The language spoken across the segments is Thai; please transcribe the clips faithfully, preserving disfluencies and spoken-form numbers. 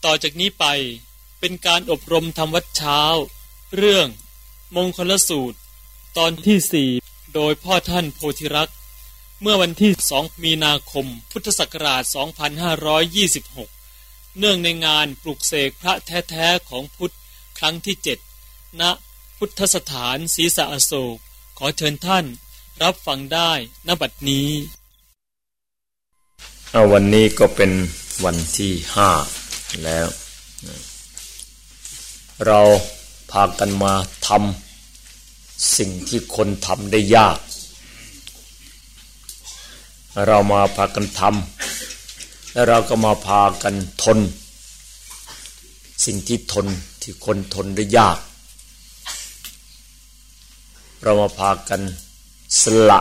ต่อจากนี้ไปเป็นการอบรมธรรมวัดเช้าเรื่องมงคลสูตรตอนที่สี่โดยพ่อท่านโพธิรักษ์เมื่อวันที่สองมีนาคมพุทธศักราชสองพันห้าร้อยยี่สิบหกเนื่องในงานปลุกเสกพระแท้ๆของพุทธครั้งที่เจ็ดณพุทธสถานศรีสะอโศกขอเชิญท่านรับฟังได้ณบัดนี้วันนี้ก็เป็นวันที่ห้าแล้วเราพากันมาทำสิ่งที่คนทำได้ยากเรามาพากันทำแล้วเราก็มาพากันทนสิ่งที่ทนที่คนทนได้ยากเรามาพากันสละ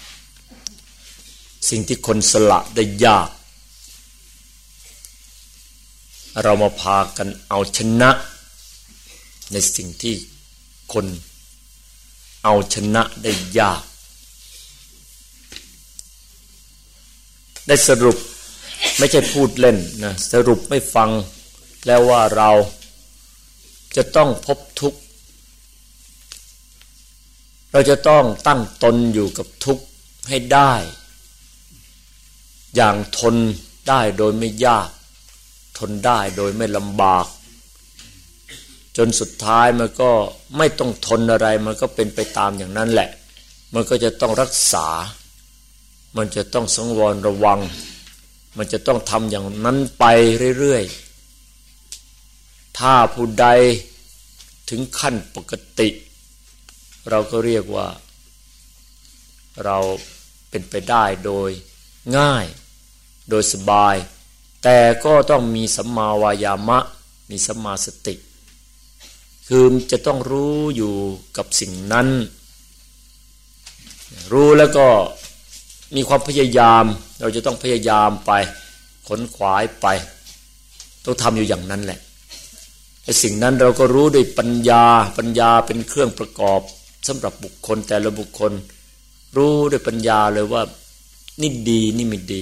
สิ่งที่คนสละได้ยากเรามาพากันเอาชนะในสิ่งที่คนเอาชนะได้ยากได้สรุปไม่ใช่พูดเล่นนะสรุปไม่ฟังแล้วว่าเราจะต้องพบทุกข์เราจะต้องตั้งตนอยู่กับทุกข์ให้ได้อย่างทนได้โดยไม่ยากทนได้โดยไม่ลำบากจนสุดท้ายมันก็ไม่ต้องทนอะไรมันก็เป็นไปตามอย่างนั้นแหละมันก็จะต้องรักษามันจะต้องสังวรระวังมันจะต้องทำอย่างนั้นไปเรื่อยๆถ้าผู้ใดถึงขั้นปกติเราก็เรียกว่าเราเป็นไปได้โดยง่ายโดยสบายแต่ก็ต้องมีสัมมาวายามะมีสัมมาสติคือจะต้องรู้อยู่กับสิ่งนั้นรู้แล้วก็มีความพยายามเราจะต้องพยายามไปขนขวายไปต้องทำอยู่อย่างนั้นแหละไอ้สิ่งนั้นเราก็รู้ด้วยปัญญาปัญญาเป็นเครื่องประกอบสำหรับบุคคลแต่ละบุคคลรู้ด้วยปัญญาเลยว่านี่ดีนี่ไม่ดี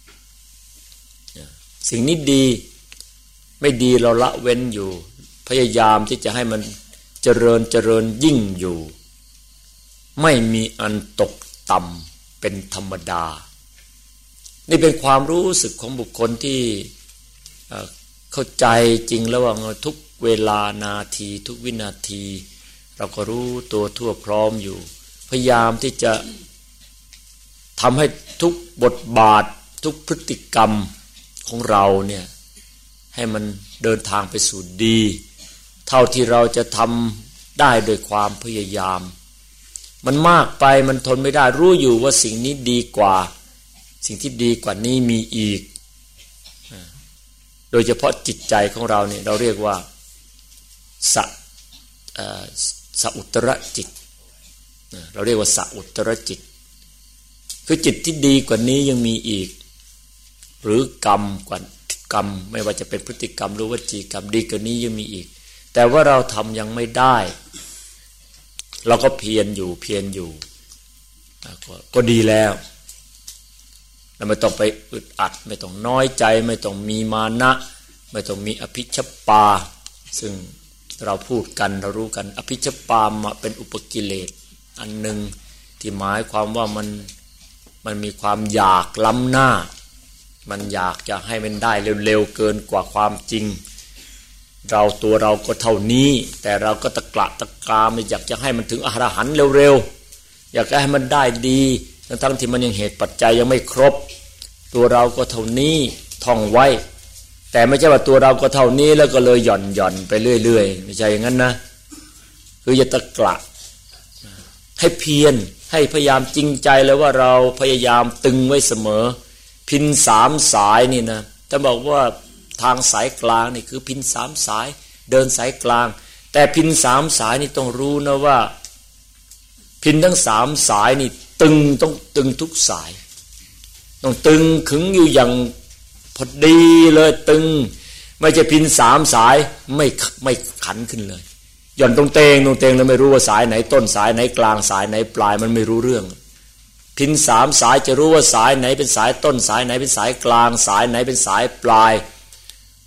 สิ่งนี้ดีไม่ดีเราละเว้นอยู่พยายามที่จะให้มันเจริญเจริญยิ่งอยู่ไม่มีอันตกต่ำเป็นธรรมดานี่เป็นความรู้สึกของบุคคลที่เข้าใจจริงแล้วว่าทุกเวลานาทีทุกวินาทีเราก็รู้ตัวทั่วพร้อมอยู่พยายามที่จะทำให้ทุกบทบาททุกพฤติกรรมของเราเนี่ยให้มันเดินทางไปสู่ดีเท่าที่เราจะทำได้โดยความพยายามมันมากไปมันทนไม่ได้รู้อยู่ว่าสิ่งนี้ดีกว่าสิ่งที่ดีกว่านี้มีอีกโดยเฉพาะจิตใจของเราเนี่ยเราเรียกว่าสะสะอุตระจิตเราเรียกว่าสะอุตระจิตคือจิตที่ดีกว่านี้ยังมีอีกหรือกรรมกว่ากรรมไม่ว่าจะเป็นพฤติกรรมหรือวจีกรรมดีกว่านี้ยังมีอีกแต่ว่าเราทำยังไม่ได้เราก็เพียรอยู่เพียรอยู่ก็ดีแล้วเราไม่ต้องไปอึดอัดไม่ต้องน้อยใจไม่ต้องมีมานะไม่ต้องมีอภิชปาซึ่งเราพูดกันเรารู้กันอภิชปามาเป็นอุปกิเลสอันหนึ่งที่หมายความว่ามันมันมีความอยากล้ำหน้ามันอยากจะให้มันได้เร็วๆเกินกว่าความจริงเราตัวเราก็เท่านี้แต่เราก็ตะกละตะกามอยากจะให้มันถึงอรหันต์เร็วๆอยากให้มันได้ดีทั้งที่มันยังเหตุปัจจัยยังไม่ครบตัวเราก็เท่านี้ท่องไว้แต่ไม่ใช่ว่าตัวเราก็เท่านี้แล้วก็เลยหย่อนหย่อนไปเรื่อยๆไม่ใช่อย่างนั้นนะคืออย่าตะกละให้เพียรให้พยายามจริงใจแล้วว่าเราพยายามตึงไว้เสมอพินสามสายนี่นะจะบอกว่าทางสายกลางนี่คือพินสามสายเดินสายกลางแต่พินสามสายนี่ต้องรู้นะว่าพินทั้งสามสายนี่ตึงต้องตึงทุกสายต้องตึงขึงอยู่อย่างพอดีเลยตึงไม่ใช่พินสามสายไม่ไม่ขันขึ้นเลยหย่อนตรงเตงตรงเตงแล้วไม่รู้ว่าสายไหนต้นสายไหนกลางสายไหนปลายมันไม่รู้เรื่องพินสามสายจะรู้ว่าสายไหนเป็นสายต้นสายไหนเป็นสายกลางสายไหนเป็นสายปลาย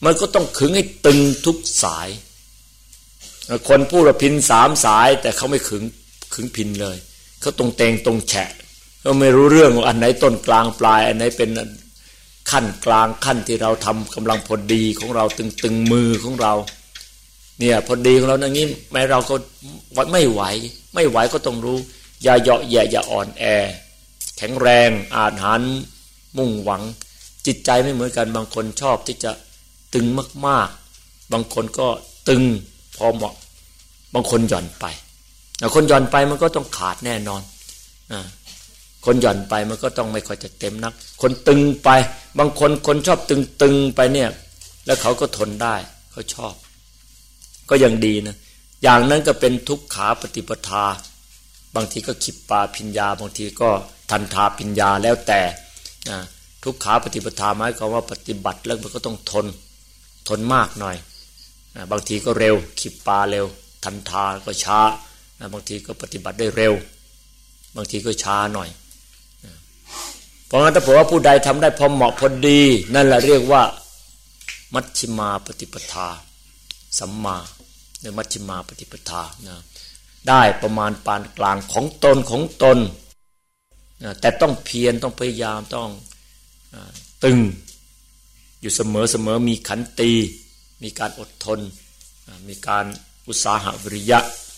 มันก็ต้องขึงให้ตึงทุกสายคนพูดว่าพินสามสายแต่เขาไม่ขึงขึงพินเลยเขาตรงเตงตรงแฉะก็ไม่รู้เรื่องว่าอันไหนต้นกลางปลายอันไหนเป็นขั้นกลางขั้นที่เราทำกำลังพอดีของเราตึงตึงมือของเราเนี่ยพอดีของเราอย่างนี้แม้เราก็ไม่ไหวไม่ไหวก็ต้องรู้อย่าเหยาะแยะอย่าอ่อนแอแข็งแรงอาจหันมุ่งหวังจิตใจไม่เหมือนกันบางคนชอบที่จะตึงมากๆบางคนก็ตึงพอเหมาะบางคนหย่อนไปแต่คนหย่อนไปมันก็ต้องขาดแน่นอนอ่าคนหย่อนไปมันก็ต้องไม่ค่อยจะเต็มนักคนตึงไปบางคนคนชอบตึงๆไปเนี่ยแล้วเขาก็ทนได้เขาชอบก็ยังดีนะอย่างนั้นก็เป็นทุกขาปฏิปทาบางทีก็ขิปปาพิญญาบางทีก็ทันทาพิญญาแล้วแต่นะทุกขาปฏิปทาหมายความว่าปฏิบัติแล้วมันก็ต้องทนทนมากหน่อยนะบางทีก็เร็วขิปปาเร็วทันทาก็ช้านะบางทีก็ปฏิบัติได้เร็วบางทีก็ช้าหน่อยนะเพราะงั้นถ้าบอกว่าผู้ใดทำได้พอเหมาะพอดีนั่นแหละเรียกว่ามัชฌิมาปฏิปทาสัมมาในมัชฌิมาปฏิปทานะได้ประมาณปานกลางของตนของตนนะแต่ต้องเพียรต้องพยายามต้องตึงอยู่เสมอเสมอมีขันติมีการอดทนมีการอุตสาหะวิริยะ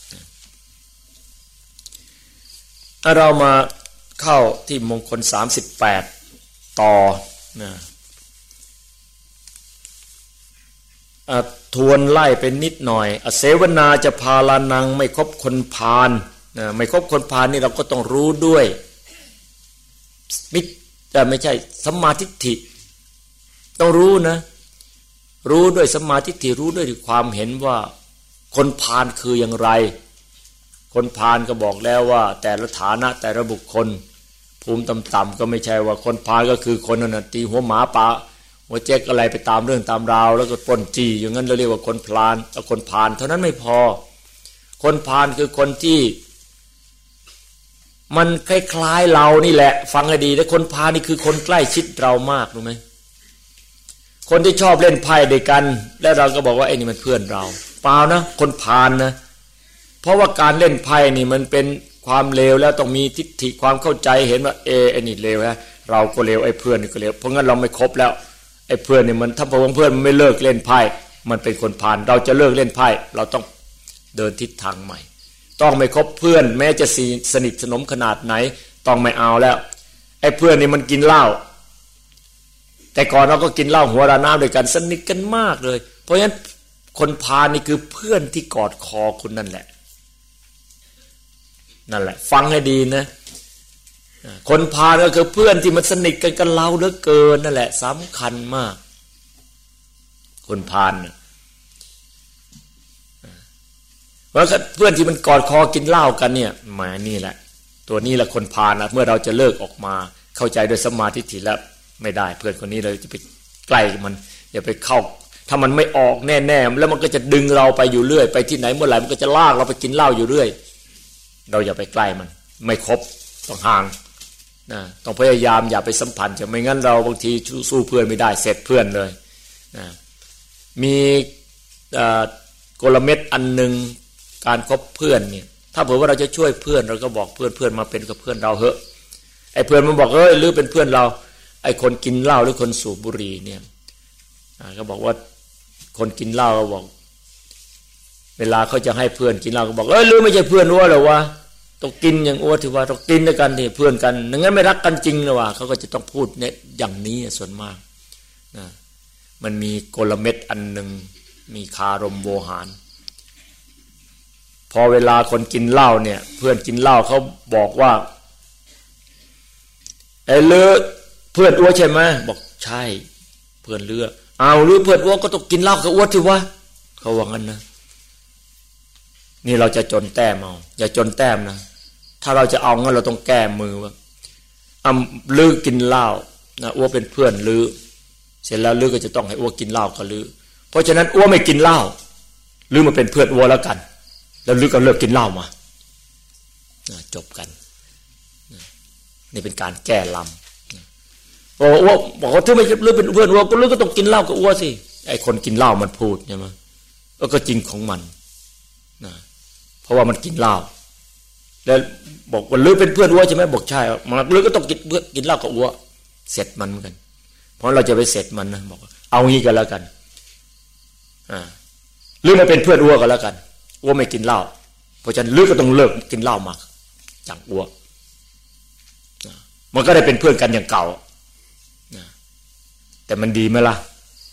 ถ้าเรามาเข้าที่มงคลสามสิบแปดต่อนะทวนไล่เป็นนิดหน่อยอเสวนาจะพาลานังไม่คบคนพาลนะไม่คบคนพาลนี่เราก็ต้องรู้ด้วยมิแต่ไม่ใช่สัมมาทิฏฐิต้องรู้นะรู้ด้วยสัมมาทิฏฐิรู้ด้วยความเห็นว่าคนพาลคืออย่างไรคนพาลก็บอกแล้วว่าแต่ละฐานะแต่ละบุคคลภูมิต่ำๆก็ไม่ใช่ว่าคนพาลก็คือคนนั้นตีหัวหมาปะหัวแจ๊กอะไรไปตามเรื่องตามราวแล้วก็ปล้นจี้อย่างนั้นเราเรียกว่าคนพาลเอาคนพาลเท่านั้นไม่พอคนพาลคือคนที่มันคล้ายๆเรานี่แหละฟังให้ดีแต่คนพาลนี่คือคนใกล้ชิดเรามากรู้ไหมคนที่ชอบเล่นไพ่ด้วยกันแล้วเราก็บอกว่าไอ้นี่มันเพื่อนเราเปล่านะคนพาลนะเพราะว่าการเล่นไพ่นี่มันเป็นความเลวแล้วต้องมีทิฏฐิความเข้าใจเห็นว่าเอไอ้นี่เลวนะเราก็เลวไอ้เพื่อนนี่ก็เลวเพราะงั้นเราไม่คบแล้วไอ้เพื่อนนี่มันถ้าพวกเพื่อนมันไม่เลิกเล่นไพ่มันเป็นคนพาลเราจะเลิกเล่นไพ่เราต้องเดินทิศทางใหม่ต้องไม่คบเพื่อนแม้จะสนิทสนมขนาดไหนต้องไม่เอาแล้วไอ้เพื่อนนี่มันกินเหล้าแต่ก่อนเราก็กินเหล้าหัวราน้ำด้วยกันสนิทกันมากเลยเพราะฉะนั้นคนพาลนี่คือเพื่อนที่กอดคอคุณนั่นแหละนั่นแหละฟังให้ดีนะคนพาลก็คือเพื่อนที่มันสนิทกันกับเราเหลือเกินนั่นแหละสำคัญมากคนพาลเพราะเพื่อนที่มันกอดคอกินเหล้ากันเนี่ยหมายนี่แหละตัวนี้แหละคนพาลนะเมื่อเราจะเลิกออกมาเข้าใจโดยสัมมาทิฏฐิแล้วไม่ได้เพื่อนคนนี้เราจะไปใกล้มันอย่าไปเข้าถ้ามันไม่ออกแน่ๆแล้วมันก็จะดึงเราไปอยู่เรื่อยไปที่ไหนเมื่อไหร่มันก็จะลากเราไปกินเหล้าอยู่เรื่อยเราอย่าไปใกล้มันไม่ครบต้องห่างนะต้องพยายามอย่าไปสัมพันธ์จะไม่งั้นเราบางทีสู้เพื่อนไม่ได้เสร็จเพื่อนเลยนะมีกลเม็ดอันหนึ่งการคบเพื่อนเนี่ยถ้าเผื่อว่าเราจะช่วยเพื่อนเราก็บอกเพื่อนเพื่อนมาเป็นกับเพื่อนเราเหอะไอ้เพื่อนมันบอกเอ้ยหรือเป็นเพื่อนเราไอ้คนกินเหล้าหรือคนสูบบุหรี่เนี่ยก็บอกว่าคนกินเหล้าก็บอกเวลาเขาจะให้เพื่อนกินเหล้าก็บอกเอ้ยหรือไม่ใช่เพื่อนอ้วนหรอวะต้องกินอย่างอ้วนที่ว่าต้องกินด้วยกันนี่เพื่อนกันงั้นไม่รักกันจริงเลยว่ะเขาก็จะต้องพูดเนี่ยอย่างนี้ส่วนมากนะมันมีกลเม็ดอันหนึ่งมีคารมโวหารพอเวลาคนกินเหล้าเนี่ยเพื่อนกินเหล้าเขาบอกว่าไอ้เลือเพื่อนอ้วนใช่ไหมบอกใช่เพื่อนเลือเอาหรือเพื่อนอ้วนก็ต้องกินเหล้ากับอ้วนที่วะเขาว่างั้นนะนี่เราจะจนแต้มเอาอย่าจนแต้มนะถ้าเราจะเอางั้นเราต้องแก้มือว่าอ่ะลือกินเหล้านะอ้วนเป็นเพื่อนลือเสร็จแล้วลือก็จะต้องให้อ้วนกินเหล้ากับลือเพราะฉะนั้นอ้วนไม่กินเหล้าลือมาเป็นเพื่อนอ้วนแล้วกันแล้วลือก็เลิกกินเหล้ามาจบกันนี่เป็นการแก้ลำบอกว่าบอกว่าถ้าไม่ลือเป็นเพื่อนอ้วนก็ลือก็ต้องกินเหล้ากับอ้วนสิไอ้คนกินเหล้ามันพูดใช่ไหมก็จริงของมันนะเพราะว่ามันกินเหล้าแล้วบอกว่าลือเป็นเพื่อนอัวใช่ไหมบอกใช่มันลือก็ต้องกินเพื่อกินเหล้ากับอัวเสร็จมันเหมือนกันเพราะเราจะไปเสร็จมันนะบอกเอางี้กันแล้วกันอ่าลือมาเป็นเพื่อนอัวกันแล้วกันอัวไม่กินเหล้าเพราะฉะนั้นลือก็ต้องเลิกกินเหล้ามาจากอัวมันก็ได้เป็นเพื่อนกันอย่างเก่าแต่มันดีไหมล่ะ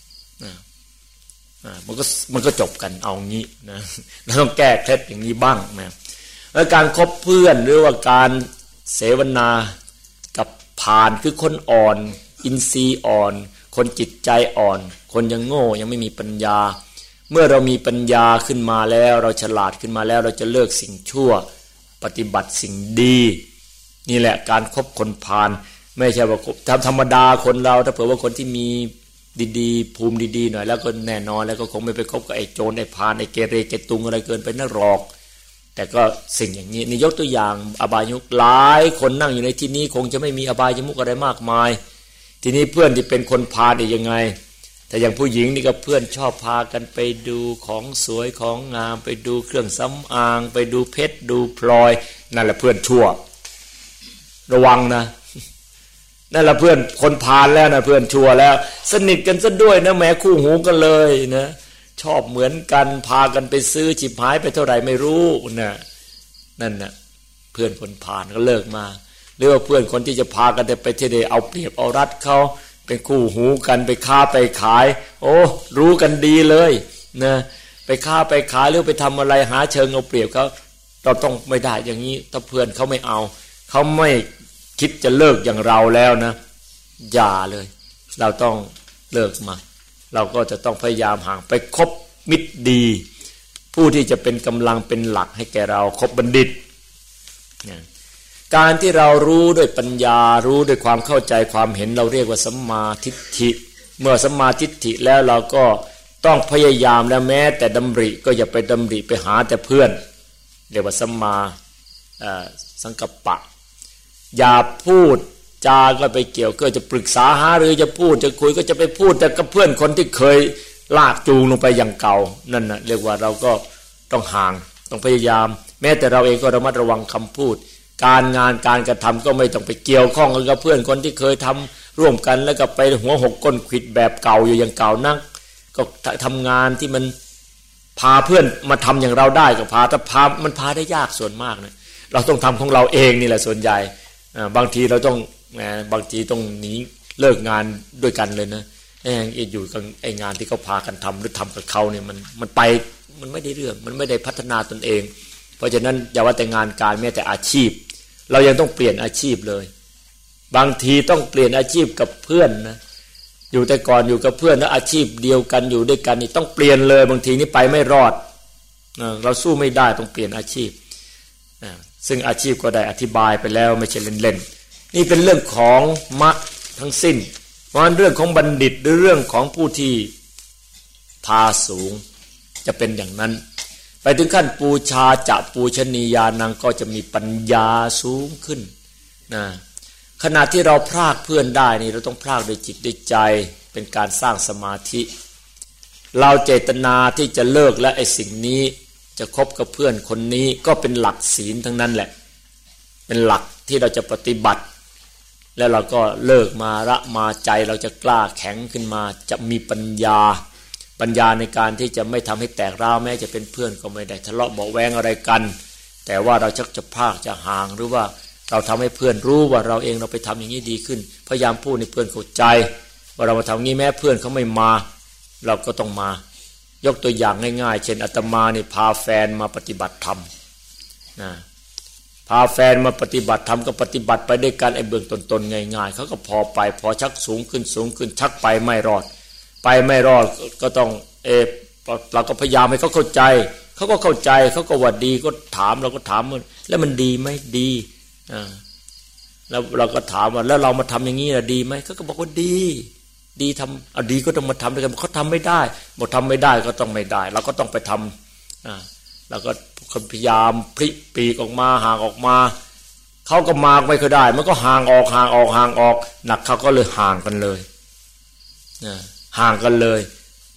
มันก็มันก็จบกันเอางี้นะเราต้องแก้เคล็ดอย่างนี้บ้างนะแล้วการคบเพื่อนหรือว่าการเสวนากับผ่านคือคนอ่อนอินทรีย์อ่อนคนจิตใจอ่อนคนยังโง่ยังไม่มีปัญญาเมื่อเรามีปัญญาขึ้นมาแล้วเราฉลาดขึ้นมาแล้วเราจะเลิกสิ่งชั่วปฏิบัติสิ่งดีนี่แหละการคบคนผ่านไม่ใช่ว่าธรรมดาคนเราถ้าเผื่อว่าคนที่มีดีๆภูมิดีๆหน่อยแล้วก็แน่นอนแล้วก็คงไม่ไปคบกับไอ้โจรไอ้พาลไอ้เกเรเกตุงอะไรเกินไปนั่นหรอกแต่ก็สิ่งอย่างนี้นี่ยกตัวอย่างอบายมุขหลายคนนั่งอยู่ในที่นี้คงจะไม่มีอบายมุขอะไรมากมายทีนี้เพื่อนที่เป็นคนพาลได้ยังไงแต่อย่างผู้หญิงนี่ก็เพื่อนชอบพากันไปดูของสวยของงามไปดูเครื่องสำอางไปดูเพชรดูพลอยนั่นแหละเพื่อนชั่วระวังนะนั่นแหละเพื่อนคนพาลแล้วนะเพื่อนชั่วแล้วสนิทกันซะด้วยนะแม้คู่หูกันเลยนะชอบเหมือนกันพากันไปซื้อฉิบหายไปเท่าไหร่ไม่รู้นะนั่นนะเพื่อนคนพาลก็เลิกมาหรือว่าเพื่อนคนที่จะพากันไปที่ใดเอาเปรียบเอารัดเขาเป็นคู่หูกันไปค้าไปขายโอ้รู้กันดีเลยนะไปค้าไปขายหรือไปทำอะไรหาเชิงเอาเปรียบเขาเราต้องไม่ได้อย่างนี้ถ้าเพื่อนเขาไม่เอาเขาไม่คิดจะเลิกอย่างเราแล้วนะอย่าเลยเราต้องเลิกมาเราก็จะต้องพยายามห่างไปคบมิตรดีผู้ที่จะเป็นกำลังเป็นหลักให้แก่เราคบบัณฑิตการที่เรารู้ด้วยปัญญารู้ด้วยความเข้าใจความเห็นเราเรียกว่าสัมมาทิฏฐิเมื่อสัมมาทิฏฐิแล้วเราก็ต้องพยายามและแม้แต่ดำริก็อย่าไปดำริไปหาแต่เพื่อนเรียกว่าสัมมาสังกัปปะอย่าพูดจาก็ไปเกี่ยวก็จะปรึกษาหาหรือจะพูดจะคุยก็จะไปพูดแต่กับเพื่อนคนที่เคยลากจูงลงไปอย่างเก่านั่นนะเรียกว่าเราก็ต้องห่างต้องพยายามแม้แต่เราเองก็ระมัดระวังคำพูดการงานการกระทำก็ไม่ต้องไปเกี่ยวข้องกับเพื่อนคนที่เคยทำร่วมกันแล้วก็ไปหัวหกก้นขวิดแบบเก่าอยู่อย่างเก่านักก็ทำงานที่มันพาเพื่อนมาทำอย่างเราได้ก็พาแต่พามันพาได้ยากส่วนมากนะเราต้องทำของเราเองนี่แหละส่วนใหญ่บางทีเราต้องบางทีต้องหนีเลิกงานด้วยกันเลยนะไอ้อยู่กับไอ้งานที่เขาพากันทำหรือทำกับเขาเนี่ยมันมันไปมันไม่ได้เรื่องมันไม่ได้พัฒนาตนเองเพราะฉะนั้นอย่าว่าแต่งานการแม้แต่อาชีพเรายังต้องเปลี่ยนอาชีพเลยบางทีต้องเปลี่ยนอาชีพกับเพื่อนนะอยู่แต่ก่อนอยู่กับเพื่อนแล้วอาชีพเดียวกันอยู่ด้วยกันนี่ต้องเปลี่ยนเลยบางทีนี่ไปไม่รอดเราสู้ไม่ได้ต้องเปลี่ยนอาชีพซึ่งอาชีพก็ได้อธิบายไปแล้วไม่ใช่เล่นๆนี่เป็นเรื่องของมรรคทั้งสิ้นเพราะฉะนั้นเรื่องของบัณฑิตหรือเรื่องของผู้ที่พาสูงจะเป็นอย่างนั้นไปถึงขั้นปูชาจะปูชนียานังก็จะมีปัญญาสูงขึ้นนะขณะที่เราพรากเพื่อนได้นี่เราต้องพรากด้วยจิตด้วยใจเป็นการสร้างสมาธิเราเจตนาที่จะเลิกและไอ้สิ่งนี้จะคบกับเพื่อนคนนี้ก็เป็นหลักศีลทั้งนั้นแหละเป็นหลักที่เราจะปฏิบัติแล้วเราก็เลิกมาละมาใจเราจะกล้าแข็งขึ้นมาจะมีปัญญาปัญญาในการที่จะไม่ทำให้แตกร้าวแม้จะเป็นเพื่อนก็ไม่ได้ทะเลาะเบาะแว้งอะไรกันแต่ว่าเราชักจะพากจะห่างหรือว่าเราทำให้เพื่อนรู้ว่าเราเองเราไปทำอย่างนี้ดีขึ้นพยายามพูดให้เพื่อนเข้าใจว่าเรามาทำงี้แม้เพื่อนเขาไม่มาเราก็ต้องมายกตัวอย่างง่ายๆเช่นอาตมานี่พาแฟนมาปฏิบัติธรรมนะพาแฟนมาปฏิบัติธรรมก็ปฏิบัติไปด้วยกันไอ้เบื้องต้นๆง่ายๆเขาก็พอไปพอชักสูงขึ้นสูงขึ้นชักไปไม่รอดไปไม่รอดก็ต้องเออเราก็พยายามให้เขาเข้าใจเขาก็เข้าใจเขาก็ว่าดีก็ถามเราก็ถามแล้วมันดีไหมดีอ่าแล้วเราก็ถามว่าแล้วเรามาทำอย่างนี้ล่ะดีไหมเขาก็บอกว่าดีดีทำเอาดีก็ต้องมาทำด้วยกันเขาทำไม่ได้บอกทำไม่ได้ก็ต้องไม่ได้เราก็ต้องไปทำอ่าเราก็พยายามพลิกปีกออกมาห่างออกมาเขาก็มาไม่ค่อยได้มันก็ห่างออกห่างออกห่างออกหนักเขาก็เลยห่างกันเลยนะห่างกันเลย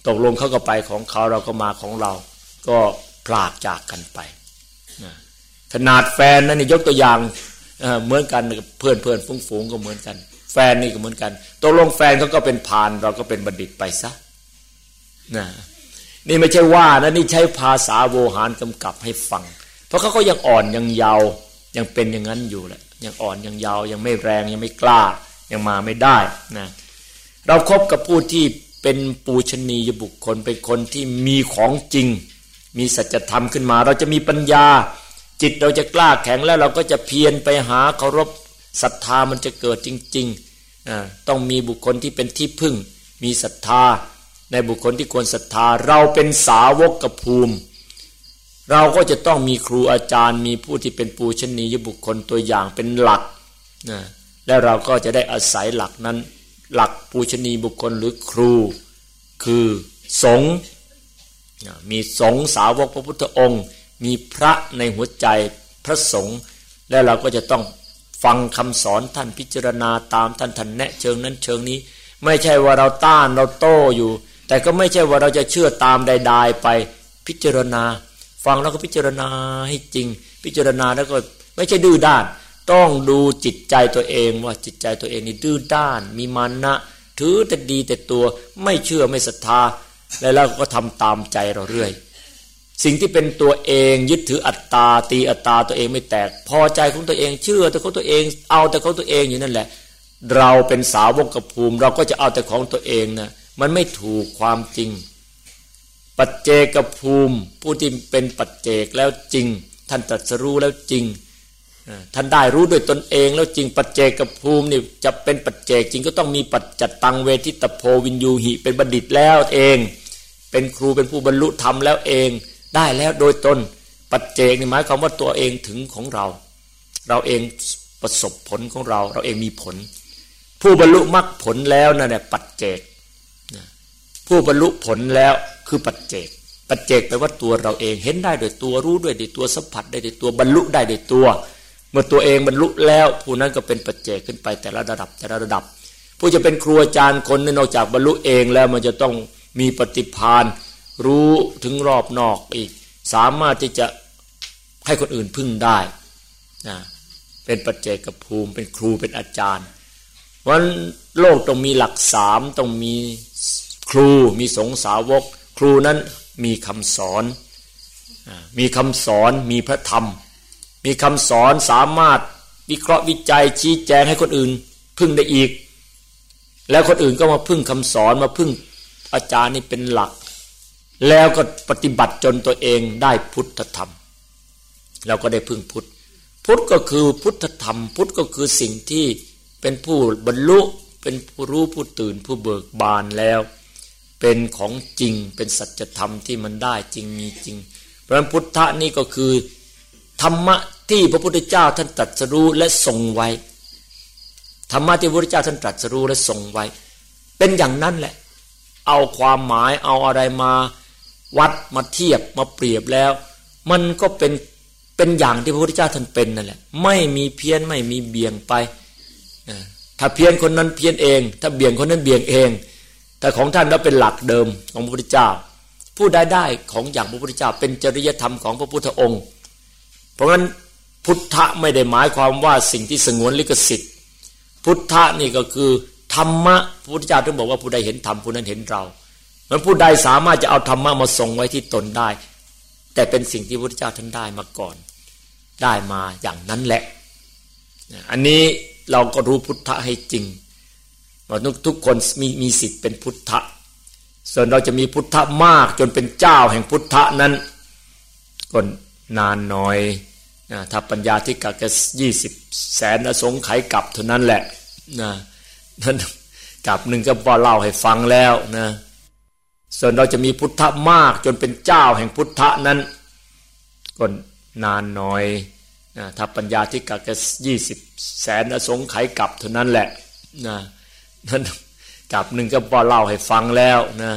ตกลงเขาก็ไปของเขาเราก็มาของเราก็พลากจากกันไปนะขนาดแฟนนั่นนี่ยกตัวอย่างเหมือนกันเพื่อนเพื่อนฟุ้งฝูงก็เหมือนกันแฟนนี่ก็เหมือนกันตกลงแฟนเขาก็เป็นพาลเราก็เป็นบัณฑิตไปซะนะนี่ไม่ใช่ว่านะนี่ใช้ภาษาโวหารกำกับให้ฟังเพราะเขาก็ยังอ่อนยังเยาว์ยังเป็นอย่างนั้นอยู่แหละยังอ่อนยังเยาว์ยังไม่แรงยังไม่กล้ายังมาไม่ได้นะเราคบกับผู้ที่เป็นปูชนียบุคคลเป็นคนที่มีของจริงมีสัจธรรมขึ้นมาเราจะมีปัญญาจิตเราจะกล้าแข็งแล้วเราก็จะเพียรไปหาเคารพศรัทธามันจะเกิดจริงๆอ่าต้องมีบุคคลที่เป็นที่พึ่งมีศรัทธาในบุคคลที่ควรศรัทธาเราเป็นสาวกภูมิเราก็จะต้องมีครูอาจารย์มีผู้ที่เป็นปูชนียบุคคลตัวอย่างเป็นหลักนะแล้วเราก็จะได้อาศัยหลักนั้นหลักปูชนียบุคคลหรือครูคือสงฆ์มีสงฆ์สาวกพระพุทธองค์มีพระในหัวใจพระสงฆ์และเราก็จะต้องฟังคำสอนท่านพิจารณาตามท่านท่านแนะเชิงนั้นเชิงนี้ไม่ใช่ว่าเราต้านเราโต้อยู่แต่ก็ไม่ใช่ว่าเราจะเชื่อตามใดๆไปพิจารณาฟังแล้วก็พิจารณาให้จริงพิจารณาแล้วก็ไม่ใช่ดื้อด้านต้องดูจิตใจตัวเองว่าจิตใจตัวเองนี่ดื้อด้านมีมานะถือแต่ดีแต่ตัวไม่เชื่อไม่ศรัทธาแล้วเราก็ทำตามใจเราเรื่อยสิ่งที่เป็นตัวเองยึดถืออัตตาตีอัตตาตัวเองไม่แตกพอใจของตัวเองเชื่อแต่ของตัวเองเอาแต่ของตัวเองอยู่นั่นแหละเราเป็นสาวกภูมิเราก็จะเอาแต่ของตัวเองนะมันไม่ถูกความจริงปัจเจกภูมิผู้ที่เป็นปัจเจกแล้วจริงท่านตรัสรู้แล้วจริงท่านได้รู้ด้วยตนเองแล้วจริงปัจเจกภูมินี่จะเป็นปัจเจกจริงก็ต้องมีปัจจัตตังเวทิตโพวินยูหิเป็นบัณฑิตแล้วเองเป็นครูเป็นผู้บรรลุธรรมแล้วเองได้แล้วโดยตนปัจเจกนี่หมายความว่าตัวเองถึงของเราเราเองประสบผลของเราเราเองมีผลผู้บรรลุมรรคผลแล้วนั่นแหละปัจเจกผู้บรรลุผลแล้วคือปัจเจกปัจเจกแปลว่าตัวเราเองเห็นได้โดยตัวรู้ด้วยด้วยตัวสัมผัสได้ด้วยตัวบรรลุได้ด้วยตัวเมื่อตัวเองบรรลุแล้วผู้นั้นก็เป็นปัจเจกขึ้นไปแต่ละระดับแต่ละระดับผู้จะเป็นครูอาจารย์คนนึงนอกจากบรรลุเองแล้วมันจะต้องมีปฏิภาณรู้ถึงรอบนอกอีกสามารถที่จะให้คนอื่นพึ่งได้นะเป็นปัจเจกภูมิเป็นครูเป็นอาจารย์วันโลกต้องมีหลักสามต้องมีครูมีสงฆ์สาวกครูนั้นมีคำสอนมีคำสอนมีพระธรรมมีคำสอนสามารถวิเคราะห์วิจัยชี้แจงให้คนอื่นพึ่งได้อีกแล้วคนอื่นก็มาพึ่งคำสอนมาพึ่งอาจารย์นี่เป็นหลักแล้วก็ปฏิบัติจนตัวเองได้พุทธธรรมแล้วก็ได้พึ่งพุทธพุทธก็คือพุทธธรรมพุทธก็คือสิ่งที่เป็นผู้บรรลุเป็นผู้รู้ผู้ตื่นผู้เบิกบานแล้วเป็นของจริงเป็นสัจธรรมที่มันได้จริงมีจริงเพราะฉะนั้นพุทธะนี่ก็คือธรรมะที่พระพุทธเจ้าท่านตรัสรู้และทรงไว้ธรรมะที่พระพุทธเจ้าท่านตรัสรู้และทรงไว้เป็นอย่างนั้นแหละเอาความหมายเอาอะไรมาวัดมาเทียบมาเปรียบแล้วมันก็เป็นเป็นอย่างที่พระพุทธเจ้าท่านเป็นนั่นแหละไม่มีเพี้ยนไม่มีเบี่ยงไปถ้าเพี้ยนคนนั้นเพี้ยนเองถ้าเบี่ยงคนนั้นเบี่ยงเองแต่ของท่านก็เป็นหลักเดิมของพระพุทธเจ้าผู้ใดได้ของอย่างพระพุทธเจ้าเป็นจริยธรรมของพระพุทธองค์เพราะงั้นพุทธะไม่ได้หมายความว่าสิ่งที่สงวนลิขสิทธิ์พุทธะนี่ก็คือธรรมะพระพุทธเจ้าถึงบอกว่าผู้ใดเห็นธรรมผู้นั้นเห็นเราเหมือนผู้ใดสามารถจะเอาธรรมะมาทรงไว้ที่ตนได้แต่เป็นสิ่งที่พระพุทธเจ้าท่านได้มาก่อนได้มาอย่างนั้นแหละอันนี้เราก็รู้พุทธะให้จริงว่าทุกคนมีมีสิทธิ์เป็นพุทธะส่วนเราจะมีพุทธะมากจนเป็นเจ้าแห่งพุทธะนั้นก็นานหน่อยนะถ้าปัญญาที่กะแค่ยี่สิบแสนอสงไขยกลับเท่านั้นแหละนะนั่นกลับหนึ่งก็พอเล่าให้ฟังแล้วนะส่วนเราจะมีพุทธะมากจนเป็นเจ้าแห่งพุทธะนั้นก็นานหน่อยนะถ้าปัญญาที่กะแค่ยี่สิบแสนอสงไขยกลับเท่านั้นแหละนะนั่นกลับหนึ่งก็พอเล่าให้ฟังแล้วนะ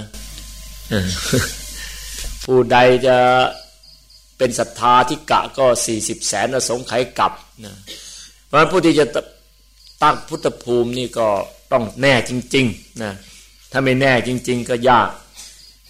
ผู้ใดจะเป็นศรัทธาธิกะก็สี่สิบแสนอสงไขยกลับนะเพราะฉะนั้นผู้ที่จะตั้งพุทธภูมินี่ก็ต้องแน่จริงๆนะถ้าไม่แน่จริงๆก็ยาก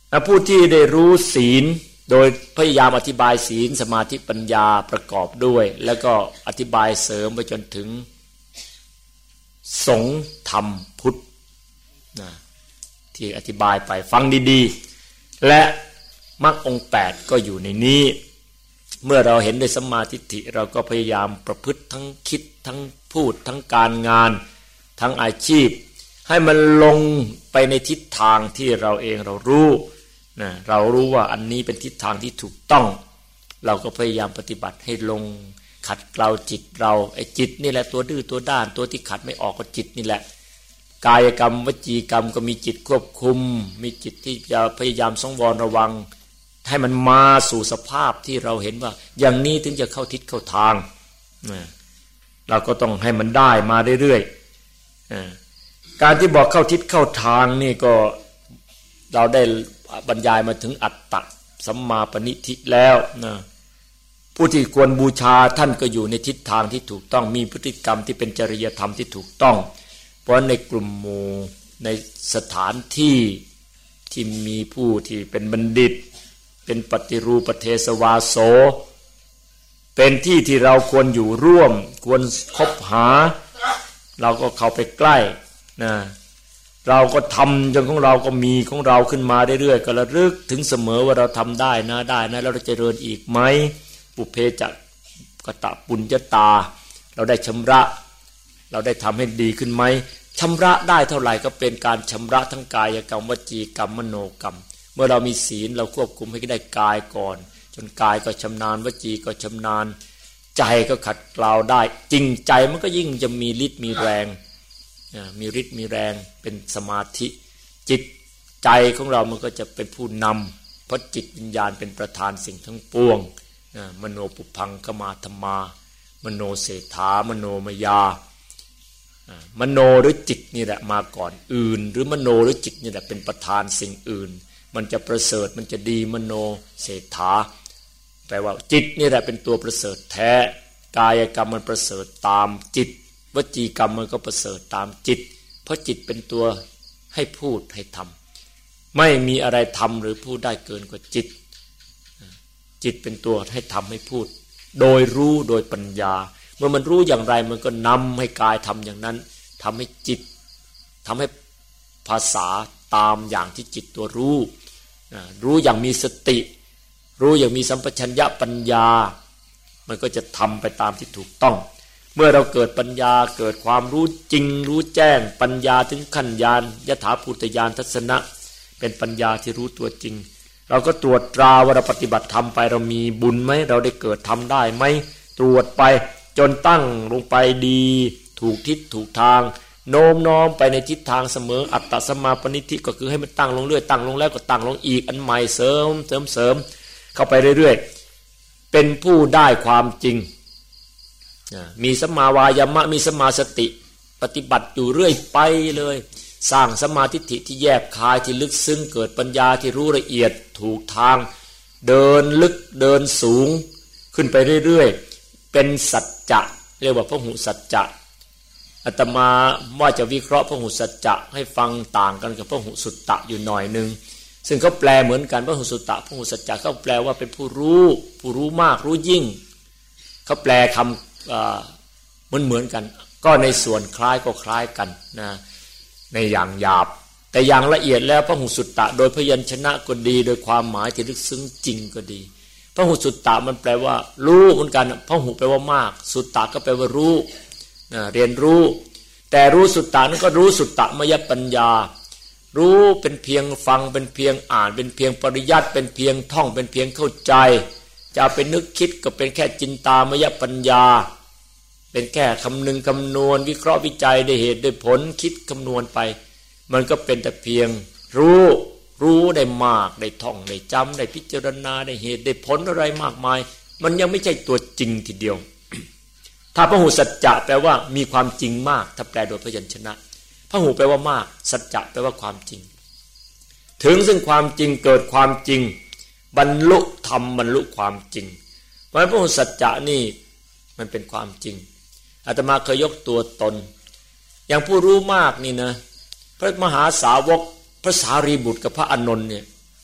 ผู้ที่ได้รู้ศีลโดยพยายามอธิบายศีลสมาธิปัญญาประกอบด้วยแล้วก็อธิบายเสริมไปจนถึงสงฆ์ธรรมพุทธนะที่อธิบายไปฟังดีๆและมรรคองค์แปดก็อยู่ในนี้เมื่อเราเห็นด้วยสัมมาทิฏฐิเราก็พยายามประพฤติทั้งคิดทั้งพูดทั้งการงานทั้งอาชีพให้มันลงไปในทิศทางที่เราเองเรารู้นะเรารู้ว่าอันนี้เป็นทิศทางที่ถูกต้องเราก็พยายามปฏิบัติให้ลงขัดเกลาจิตเราไอ้จิตนี่แหละตัวดื้อตัวด้านตัวที่ขัดไม่ออกก็จิตนี่แหละกายกรรมวจีกรรมก็มีจิตควบคุมมีจิตที่จะพยายามสังวรระวังให้มันมาสู่สภาพที่เราเห็นว่าอย่างนี้ถึงจะเข้าทิศเข้าทางนะเราก็ต้องให้มันได้มาเรื่อยๆการที่บอกเข้าทิศเข้าทางนี่ก็เราได้บรรยายมาถึงอัตตะสัมมาปณิธิแล้วนะผู้ที่ควรบูชาท่านก็อยู่ในทิศทางที่ถูกต้องมีพฤติกรรมที่เป็นจริยธรรมที่ถูกต้องเพราะในกลุ่มหมู่ในสถานที่ที่มีผู้ที่เป็นบัณฑิตเป็นปฏิรูปเทสวาโสเป็นที่ที่เราควรอยู่ร่วมควรคบหาเราก็เข้าไปใกล้นะเราก็ทำจนของเราก็มีของเราขึ้นมาเรื่อยๆก็ระลึกถึงเสมอว่าเราทำได้นะได้นะแล้วเราจะเจริญอีกไหมปุเพจะกตปุญญตาเราได้ชำระเราได้ทำให้ดีขึ้นไหมชำระได้เท่าไหร่ก็เป็นการชำระทั้งกายกรรมวจีกรรมมโนกรรมเมื่อเรามีศีลเราควบคุมให้ได้กายก่อนจนกายก็ชำนาญวจีก็ชำนาญใจก็ขัดเกลาได้จริงใจมันก็ยิ่งจะมีฤทธิ์มีแรงมีฤทธิ์มีแรงเป็นสมาธิจิตใจของเรามันก็จะเป็นผู้นำเพราะจิตวิญญาณเป็นประธานสิ่งทั้งปวงมโนปุพังคมาธรรมามโนเศรษฐามโนมยามโนหรือจิตนี่แหละมาก่อนอื่นหรือมโนหรือจิตนี่แหละเป็นประธานสิ่งอื่นมันจะประเสริฐมันจะดีมโนเศรษฐาแปลว่าจิตนี่แหละเป็นตัวประเสริฐแท้กายกรรมมันประเสริฐตามจิตวจีกรรมมันก็ประเสริฐตามจิตเพราะจิตเป็นตัวให้พูดให้ทำไม่มีอะไรทำหรือพูดได้เกินกว่าจิตจิตเป็นตัวให้ทำให้พูดโดยรู้โดยปัญญาเมื่อมันรู้อย่างไรมันก็นำให้กายทำอย่างนั้นทำให้จิตทำให้ภาษาตามอย่างที่จิตตัวรู้รู้อย่างมีสติรู้อย่างมีสัมปชัญญะปัญญามันก็จะทำไปตามที่ถูกต้องเมื่อเราเกิดปัญญาเกิดความรู้จริงรู้แจ้งปัญญาถึงขั้นญาณยถาภูตญาณทัศนะเป็นปัญญาที่รู้ตัวจริงเราก็ตรวจตราว่าเราปฏิบัติธรรมไปเรามีบุญไหมเราได้เกิดทำได้ไหมตรวจไปจนตั้งลงไปดีถูกทิศถูกทางโน้มน้อมไปในทิศทางเสมออัตตสัมมาปณิธิก็คือให้มันตั้งลงเรื่อยตั้งลงแล้วก็ตั้งลงอีกอันใหม่เสริมเสริมเสริมเข้าไปเรื่อยๆเป็นผู้ได้ความจริงมีสัมมาวายามะมีสัมมาสติปฏิบัติอยู่เรื่อยไปเลยสร้างสัมมาทิฏฐิที่แยบคายที่ลึกซึ้งเกิดปัญญาที่รู้ละเอียดถูกทางเดินลึกเดินสูงขึ้นไปเรื่อยๆเป็นสัจจะเรียกว่าพหุสัจจะอาตมาว่าจะวิเคราะห์พหุสัจจะให้ฟังต่างกันกับพหุสุตตะอยู่หน่อยนึงซึ่งเขาแปลเหมือนกันพหุสุตตะพหุสัจจะเขาแปลว่าเป็นผู้รู้ผู้รู้มากรู้ยิ่งเขาแปลคำเหมือนเหมือนกันก็ในส่วนคล้ายก็คล้ายกันนะในอย่างหยาบแต่อย่างละเอียดแล้วพหุสุตตะโดยพยัญชนะก็ดีโดยความหมายที่ลึกซึ้งจริงก็ดีพหุสุตตะมันแปลว่ารู้เหมือนกันพหุแปลว่ามากสุตตะก็แปลว่ารู้นะเรียนรู้แต่รู้สุตตะนั้นก็รู้สุตตะมยปัญญารู้เป็นเพียงฟังเป็นเพียงอ่านเป็นเพียงปริยัติเป็นเพียงท่องเป็นเพียงเข้าใจจะเป็นนึกคิดก็เป็นแค่จินตามยปัญญาเป็นแค่คำนึงคำนวณวิเคราะห์วิจัยได้เหตุได้ผลคิดคำนวณไปมันก็เป็นแต่เพียงรู้รู้ได้มากได้ท่องได้จำได้พิจารณาได้เหตุได้ผลอะไรมากมายมันยังไม่ใช่ตัวจริงทีเดียวถ้าพหุสัจจะแปลว่ามีความจริงมากถ้าแปลโดยพยัญชนะพหุแปลว่ามากสัจจะแปลว่าความจริงถึงซึ่งความจริงเกิดความจริงบรรลุธรรมบรรลุความจริงเพราะฉะนั้นพหุสัจจะนี่มันเป็นความจริงอาตมาเคยยกตัวตนอย่างผู้รู้มากนี่นะพระมหาสาวกพระสารีบุตรกับพระอานนท์เนี่ย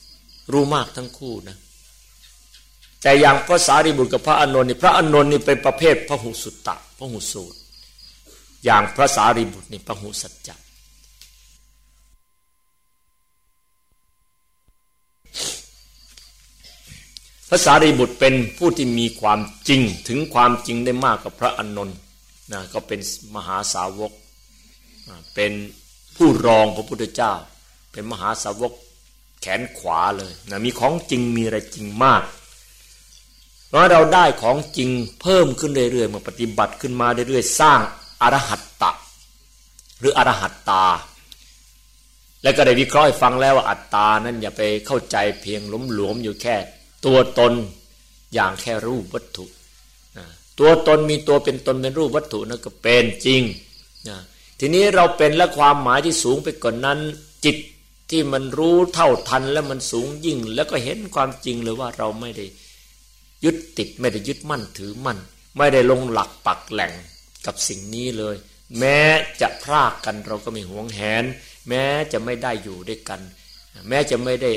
รู้มากทั้งคู่นะแต่อย่างพระสารีบุตรกับพระอานนท์นี่พระอานนท์นี่เป็นประเภทพหุสุตตะพหุสูตรอย่างพระสารีบุตรนี่พหุสัจจะพระสารีบุตรเป็นผู้ที่มีความจริงถึงความจริงได้มากกว่าพระอานนท์นะก็เป็นมหาสาวกเป็นผู้รองพระพุทธเจ้าเป็นมหาสาวกแขนขวาเลยนะมีของจริงมีอะไรจริงมากเพราะเราได้ของจริงเพิ่มขึ้นเรื่อยๆเมื่อปฏิบัติขึ้นมาเรื่อยๆสร้างอรหัตตะหรืออรหัตตาแล้วก็ได้วิเคราะห์ให้ฟังแล้วว่าอัตตานั้นอย่าไปเข้าใจเพียงหลวมๆอยู่แค่ตัวตนอย่างแค่รูปวัตถุตัวตนมีตัวเป็นตนเป็นรูปวัตถุนั่นก็เป็นจริงนะทีนี้เราเป็นและความหมายที่สูงไปกว่านนั้นจิตที่มันรู้เท่าทันแล้วมันสูงยิ่งแล้วก็เห็นความจริงเลยว่าเราไม่ได้ยึดติดไม่ได้ยึดมั่นถือมั่นไม่ได้ลงหลักปักแหล่งกับสิ่งนี้เลยแม้จะพรากกันเราก็ไม่หวงแหนแม้จะไม่ได้อยู่ด้วยกันแม้จะไม่ได้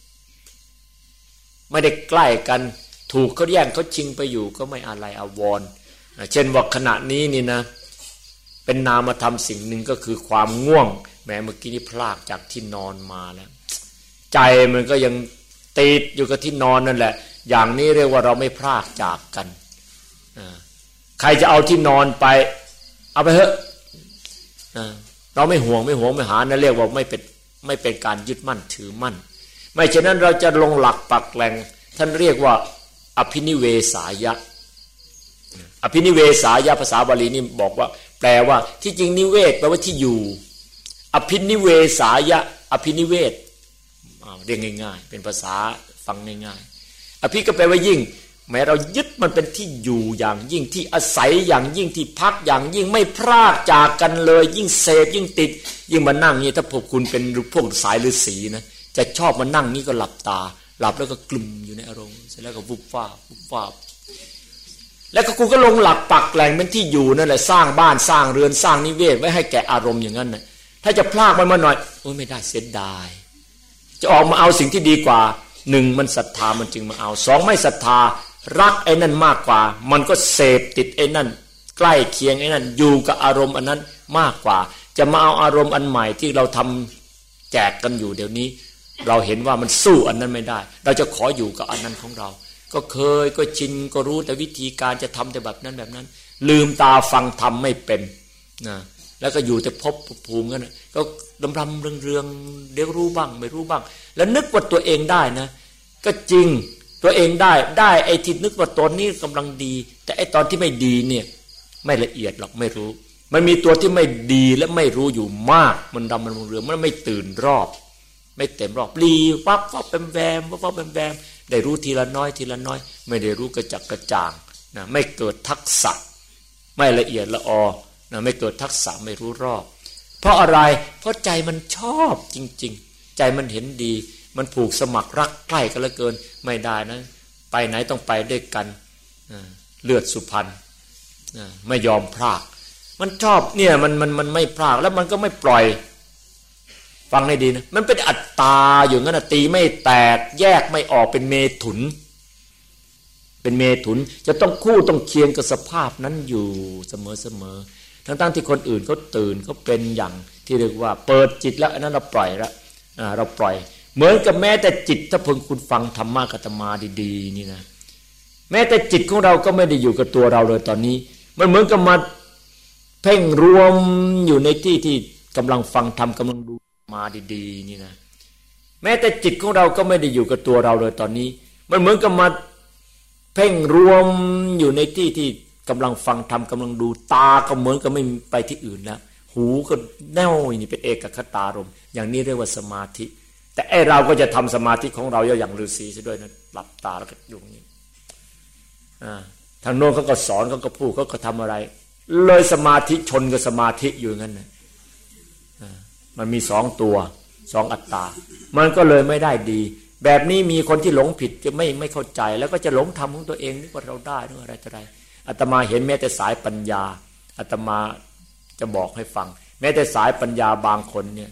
ไม่ได้ใกล้กันถูกเขาแย่งเขาชิงไปอยู่ก็ไม่อะไรอาวรณ์เช่นว่าขณะนี้นี่นะเป็นนามธรรมสิ่งหนึ่งก็คือความง่วงแม้เมื่อกี้นี่พลากจากที่นอนมาแล้วใจมันก็ยังติดอยู่กับที่นอนนั่นแหละอย่างนี้เรียกว่าเราไม่พลากจากกันใครจะเอาที่นอนไปเอาไปเถอะเราไม่ห่วงไม่ห่วงไม่หานั่นเรียกว่าไม่เป็นไม่เป็นการยึดมั่นถือมั่นไม่เช่นนั้นเราจะลงหลักปักแหล่งท่านเรียกว่าอภินิเวสายะอภินิเวสายะภาษาบาลีนี่บอกว่าแปลว่าที่จริงนิเวศแปลว่าที่อยู่อภินิเวสายะอภินิเวศเรียกง่ายๆเป็นภาษาฟังง่ายๆอภิก็แปลว่ายิ่งแม้เรายึดมันเป็นที่อยู่อย่างยิ่งที่อาศัยอย่างยิ่งที่พักอย่างยิ่งไม่พรากจากกันเลยยิ่งเสพยิ่งติดยิ่งมานั่งนี่ถ้าพวกคุณเป็นพวกสายฤาษีนะจะชอบมานั่งนี่ก็หลับตาหลับแล้วก็กลุ่มอยู่ในอารมณ์เสร็จแล้วก็วุบฟ้าวุบฟ้าแล้วก็คุณก็ลงหลักปักแหล่งเป็นที่อยู่นั่นแหละสร้างบ้านสร้างเรือนสร้างนิเวศไว้ให้แก่อารมณ์อย่างนั้นนะถ้าจะพลากมันมาหน่อยโอ้ยไม่ได้เสียดายจะออกมาเอาสิ่งที่ดีกว่าหนึ่งมันศรัทธามันจึงมาเอาสองไม่ศรัทธารักไอ้นั่นมากกว่ามันก็เสพติดไอ้นั่นใกล้เคียงไอ้นั่นอยู่กับอารมณ์อันนั้นมากกว่าจะมาเอาอารมณ์อันใหม่ที่เราทำแจกกันอยู่เดี๋ยวนี้เราเห็นว่ามันสู้อันนั้นไม่ได้เราจะขออยู่กับอันนั้นของเราก็เคยก็ชินก็รู้แต่วิธีการจะทำแต่แบบนั้นแบบนั้นลืมตาฟังทำไม่เป็นนะแล้วก็อยู่แต่ภพภูมิกันก็ดำรำเรืองๆเดี๋ยวรู้บ้างไม่รู้บ้างแล้วนึกว่าตัวเองได้นะก็จริงตัวเองได้ได้ไอ้ที่นึกว่าตนนี้กำลังดีแต่ไอ้ตอนที่ไม่ดีเนี่ยไม่ละเอียดหรอกไม่รู้มันมีตัวที่ไม่ดีและไม่รู้อยู่มากมันดำมันเรืองมันไม่ตื่นรอบไม่เต็มรอบรีวับวับแวมแวมวับวับแวมแวมได้รู้ทีละน้อยทีละน้อยไม่ได้รู้กระจักกระจ่างนะไม่เกิดทักษะไม่ละเอียดละออนะไม่เกิดทักษะไม่รู้รอบเพราะอะไรเพราะใจมันชอบจริงๆใจมันเห็นดีมันผูกสมัครรักใกล้กันเหลือเกินไม่ได้นะไปไหนต้องไปด้วยกันเลือดสุพรรณไม่ยอมพรากมันชอบเนี่ยมันมันมันไม่พรากแล้วมันก็ไม่ปล่อยฟังให้ดีนะมันเป็นอัตตาอยู่งั้นตีไม่แตกแยกไม่ออกเป็นเมถุนเป็นเมถุนจะต้องคู่ต้องเคียงกับสภาพนั้นอยู่เสมอเสมอทั้งๆที่คนอื่นเขาตื่นเขาเป็นอย่างที่เรียกว่าเปิดจิตแล้วอันนั้นเราปล่อยแล้วเราปล่อยเหมือนกับแม้แต่จิตถ้าเพิ่งคุณฟังธรรมะกัตมาดีๆนี่นะแม้แต่จิตของเราก็ไม่ได้อยู่กับตัวเราเลยตอนนี้มันเหมือนกับมาเพ่งรวมอยู่ในที่ที่กำลังฟังธรรมกำลังดูมาดีๆนี่นะแม้แต่จิตของเราก็ไม่ได้อยู่กับตัวเราเลยตอนนี้มันเหมือนกับมาเพ่งรวมอยู่ในที่ที่กำลังฟังธรรมกำลังดูตาก็เหมือนกับไม่ไปที่อื่นแล้วหูก็แน่วนี่เป็นเอกคตารมณ์อย่างนี้เรียกว่าสมาธิแต่ไอเราก็จะทำสมาธิของเราอย่างฤาษีซะด้วยนะหลับตาแล้วก็อยู่อย่างนี้ทางโน้นเขาก็สอนเขาก็พูดเขาก็ทำอะไรเลยสมาธิชนกับสมาธิอยู่งั้นนะมันมีสองตัวสองอัตตามันก็เลยไม่ได้ดีแบบนี้มีคนที่หลงผิดจะไม่ไม่เข้าใจแล้วก็จะหลงธรรมของตัวเองนึกว่าเราได้นึกอะไรต่ออะไรอาตมาเห็นแม้แต่สายปัญญาอาตมาจะบอกให้ฟังแม้แต่สายปัญญาบางคนเนี่ย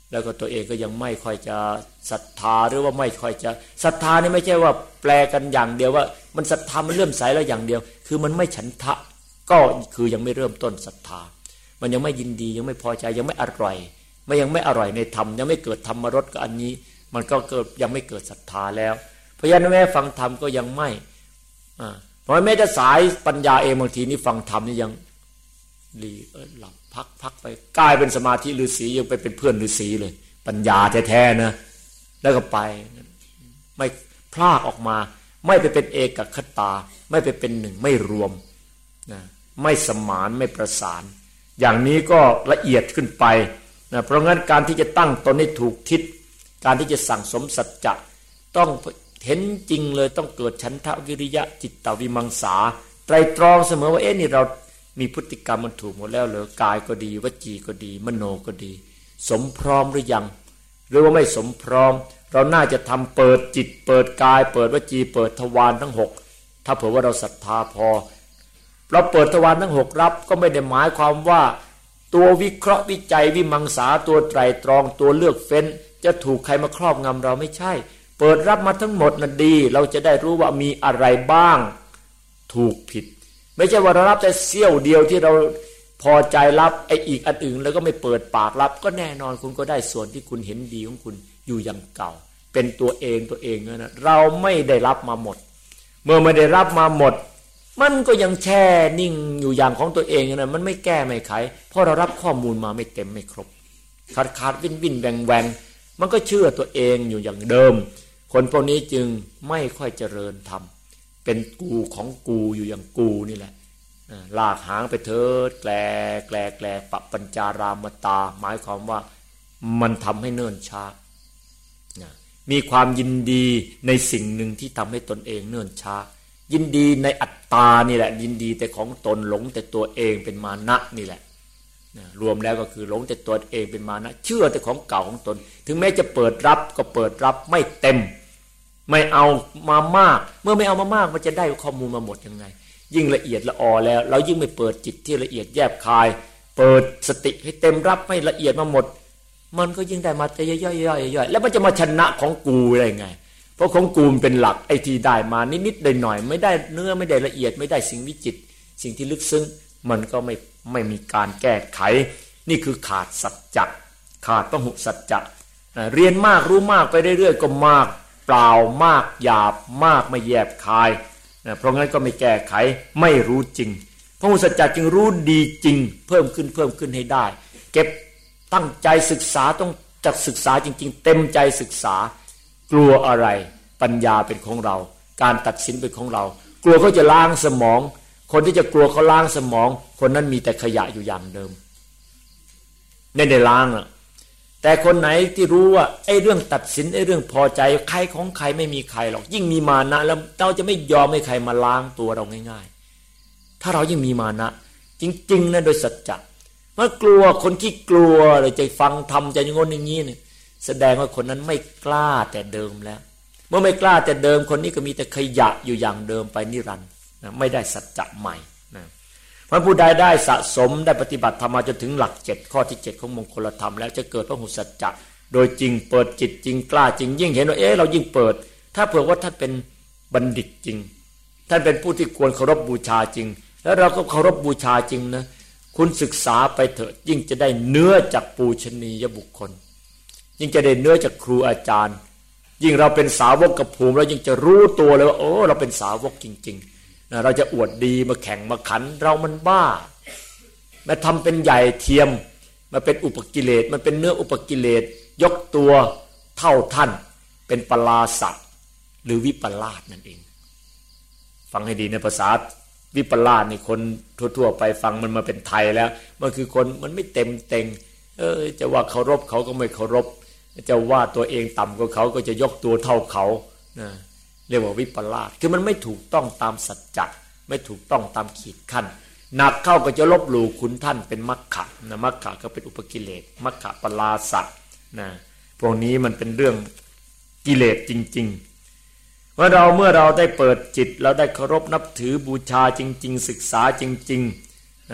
แล้วก็ตัวเองก็ยังไม่ค่อยจะศรัทธาหรือว่าไม่ค่อยจะศรัทธานี่ไม่ใช่ว่าแปลกันอย่างเดียวว่ามันศรัทธามันเลื่อมใสแล้วอย่างเดียวคือมันไม่ฉันทะก็คือยังไม่เริ่มต้นศรัทธามันยังไม่ยินดียังไม่พอใจยังไม่อร่อยไม่ยังไม่อร่อยในธรรมยังไม่เกิดธรรมรสกับอันนี้มันก็เกิดยังไม่เกิดศรัทธาแล้วเพราะฉะนั้นแม้ฟังธรรมก็ยังไม่อ่าเพราะแม้จะสายปัญญาเองบางทีนี่ฟังธรรมนี่ยังรีเออหลับพักพักไปกลายเป็นสมาธิฤาษียังไปเป็นเพื่อนฤาษีเลยปัญญาแท้ๆนะแล้วก็ไปไม่พลากออกมาไม่ไปเป็นเอกคตาไม่ไปเป็นหนึ่งไม่รวมนะไม่สมานไม่ประสานอย่างนี้ก็ละเอียดขึ้นไปนะเพราะงั้นการที่จะตั้งตนให้ถูกทิศการที่จะสั่งสมสัจจะต้องเห็นจริงเลยต้องเกิดฉันทะวิริยะจิตตวิมังสาไตรตรองเสมอว่าเอ๊ะนี่เรามีพฤติกรรมมันถูกหมดแล้วเหรอกายก็ดีวจีก็ดีมโนก็ดีสมพร้อมหรือยังหรือว่าไม่สมพร้อมเราน่าจะทำเปิดจิตเปิดกายเปิดวจีเปิดทวารทั้งหกถ้าเผื่อว่าเราศรัทธาพอเราเปิดทวารทั้งหกรับก็ไม่ได้หมายความว่าตัววิเคราะห์วิจัยวิมังสาตัวไตรตรองตัวเลือกเฟ้นจะถูกใครมาครอบงำเราไม่ใช่เปิดรับมาทั้งหมดนั่นดีเราจะได้รู้ว่ามีอะไรบ้างถูกผิดไม่ใช่ว่าเรารับแต่เสี้ยวเดียวที่เราพอใจรับไอ้อีกอันอื่นแล้วก็ไม่เปิดปากรับก็แน่นอนคุณก็ได้ส่วนที่คุณเห็นดีของคุณอยู่อย่างเก่าเป็นตัวเองตัวเองนะเราไม่ได้รับมาหมดเมื่อไม่ได้รับมาหมดมันก็ยังแช่นิ่งอยู่อย่างของตัวเองนะมันไม่แก้ไม่ไขเพราะเรารับข้อมูลมาไม่เต็มไม่ครบขาดขาดวินวินแวงแวงมันก็เชื่อตัวเองอยู่อย่างเดิมคนพวกนี้จึงไม่ค่อยเจริญธรรมเป็นกูของกูอยู่อย่างกูนี่แหละลากหางไปเถิดแกลแกลแกลปะปัญจารามตาหมายความว่ามันทำให้เนิ่นช้ามีความยินดีในสิ่งหนึ่งที่ทำให้ตนเองเนิ่นช้ายินดีในอัตตานี่แหละยินดีแต่ของตนหลงแต่ตัวเองเป็นมานะนี่แหละรวมแล้วก็คือหลงแต่ตัวเองเป็นมานะเชื่อแต่ของเก่าของตนถึงแม้จะเปิดรับก็เปิดรับไม่เต็มไม่เอามามากเมื่อไม่เอามามากมันจะได้ข้อมูลมาหมดยังไงยิ่งละเอียดละออแล้วเรายิ่งไม่เปิดจิตที่ละเอียดแยบคายเปิดสติให้เต็มรับไม่ละเอียดมาหมดมันก็ยิ่งได้มาแต่ย่อยๆๆแล้วมันจะมาชนะของกูได้ไงเพราะของกูมันเป็นหลักไอ้ที่ได้มานิดๆหน่อยๆไม่ได้เนื้อไม่ได้ละเอียดไม่ได้สิ่งวิจิตรสิ่งที่ลึกซึ้งมันก็ไม่ไม่มีการแก้ไขนี่คือขาดสัจจะขาดพหุสัจจะเรียนมากรู้มากไปเรื่อยๆก็มากเปล่ามากหยาบมากไม่แยบคายเพราะงั้นก็ไม่แก้ไขไม่รู้จริงพหุสัจจะจึงรู้ดีจริงเพิ่มขึ้นเพิ่มขึ้นให้ได้เก็บตั้งใจศึกษาต้องจักศึกษาจริงๆเต็มใจศึกษากลัวอะไรปัญญาเป็นของเราการตัดสินเป็นของเรากลัวเขาจะล้างสมองคนที่จะกลัวเขาล้างสมองคนนั้นมีแต่ขยะอยู่อย่างเดิมไม่ได้ล้างอ่ะแต่คนไหนที่รู้ว่าไอ้เรื่องตัดสินไอ้เรื่องพอใจใครของใครไม่มีใครหรอกยิ่งมีมานะแล้วเราจะไม่ยอมให้ใครมาล้างตัวเราง่ายๆถ้าเรายิ่งมีมานะจริงๆนะโดยสัจจะเมื่อกลัวคนที่กลัวเลยจะฟังธรรมจะงนอย่างนี้เนี่ยแสดงว่าคนนั้นไม่กล้าแต่เดิมแล้วเมื่อไม่กล้าแต่เดิมคนนี้ก็มีแต่ขยะอยู่อย่างเดิมไปนิรันดร์นะไม่ได้สัจจะใหม่นะเพราะผู้ใดได้สะสมได้ปฏิบัติธรรมมาจนถึงหลักเจ็ดข้อที่เจ็ดของมงคลธรรมแล้วจะเกิดพหุสัจจะโดยจริงเปิดจิตจริงกล้าจริงยิ่งเห็นว่าเอ๊ะเรายิ่งเปิดถ้าเผื่อว่าท่านเป็นบัณฑิตจริงท่านเป็นผู้ที่ควรเคารพบูชาจริงแล้วเราก็เคารพบูชาจริงนะคุณศึกษาไปเถอะยิ่งจะได้เนื้อจากปูชนียบุคคลยิ่งจะได้เนื้อจากครูอาจารย์ยิ่งเราเป็นสาวกกับภูมิเรายิ่งจะรู้ตัวเลยว่าโอ้เราเป็นสาวกจริงๆนะเราจะอวดดีมาแข่งมาขันเรามันบ้ามาทำเป็นใหญ่เทียมมาเป็นอุปกิเลสมันเป็นเนื้ออุปกิเลสยกตัวเท่าท่านเป็นปลาสัตว์หรือวิปลาสนั่นเองฟังให้ดีในภาษาวิปลาสนี่คนทั่วๆไปฟังมันมาเป็นไทยแล้วมันคือคนมันไม่เต็มเต็งเออจะว่าเคารพเขาก็ไม่เคารพจะว่าตัวเองต่ำกว่าเขาก็จะยกตัวเท่าเขานะเรียกว่าวิปลาสคือมันไม่ถูกต้องตามสัจจะไม่ถูกต้องตามขีดขั้นหนักเข้าก็จะลบหลู่คุณท่านเป็นมัคคะนะมัคคะก็เป็นอุปกิเลสมัคคะปลาสัตนะพวกนี้มันเป็นเรื่องกิเลสจริงๆเมื่อเราเมื่อเราได้เปิดจิตเราได้เคารพนับถือบูชาจริงๆศึกษาจริงๆนะ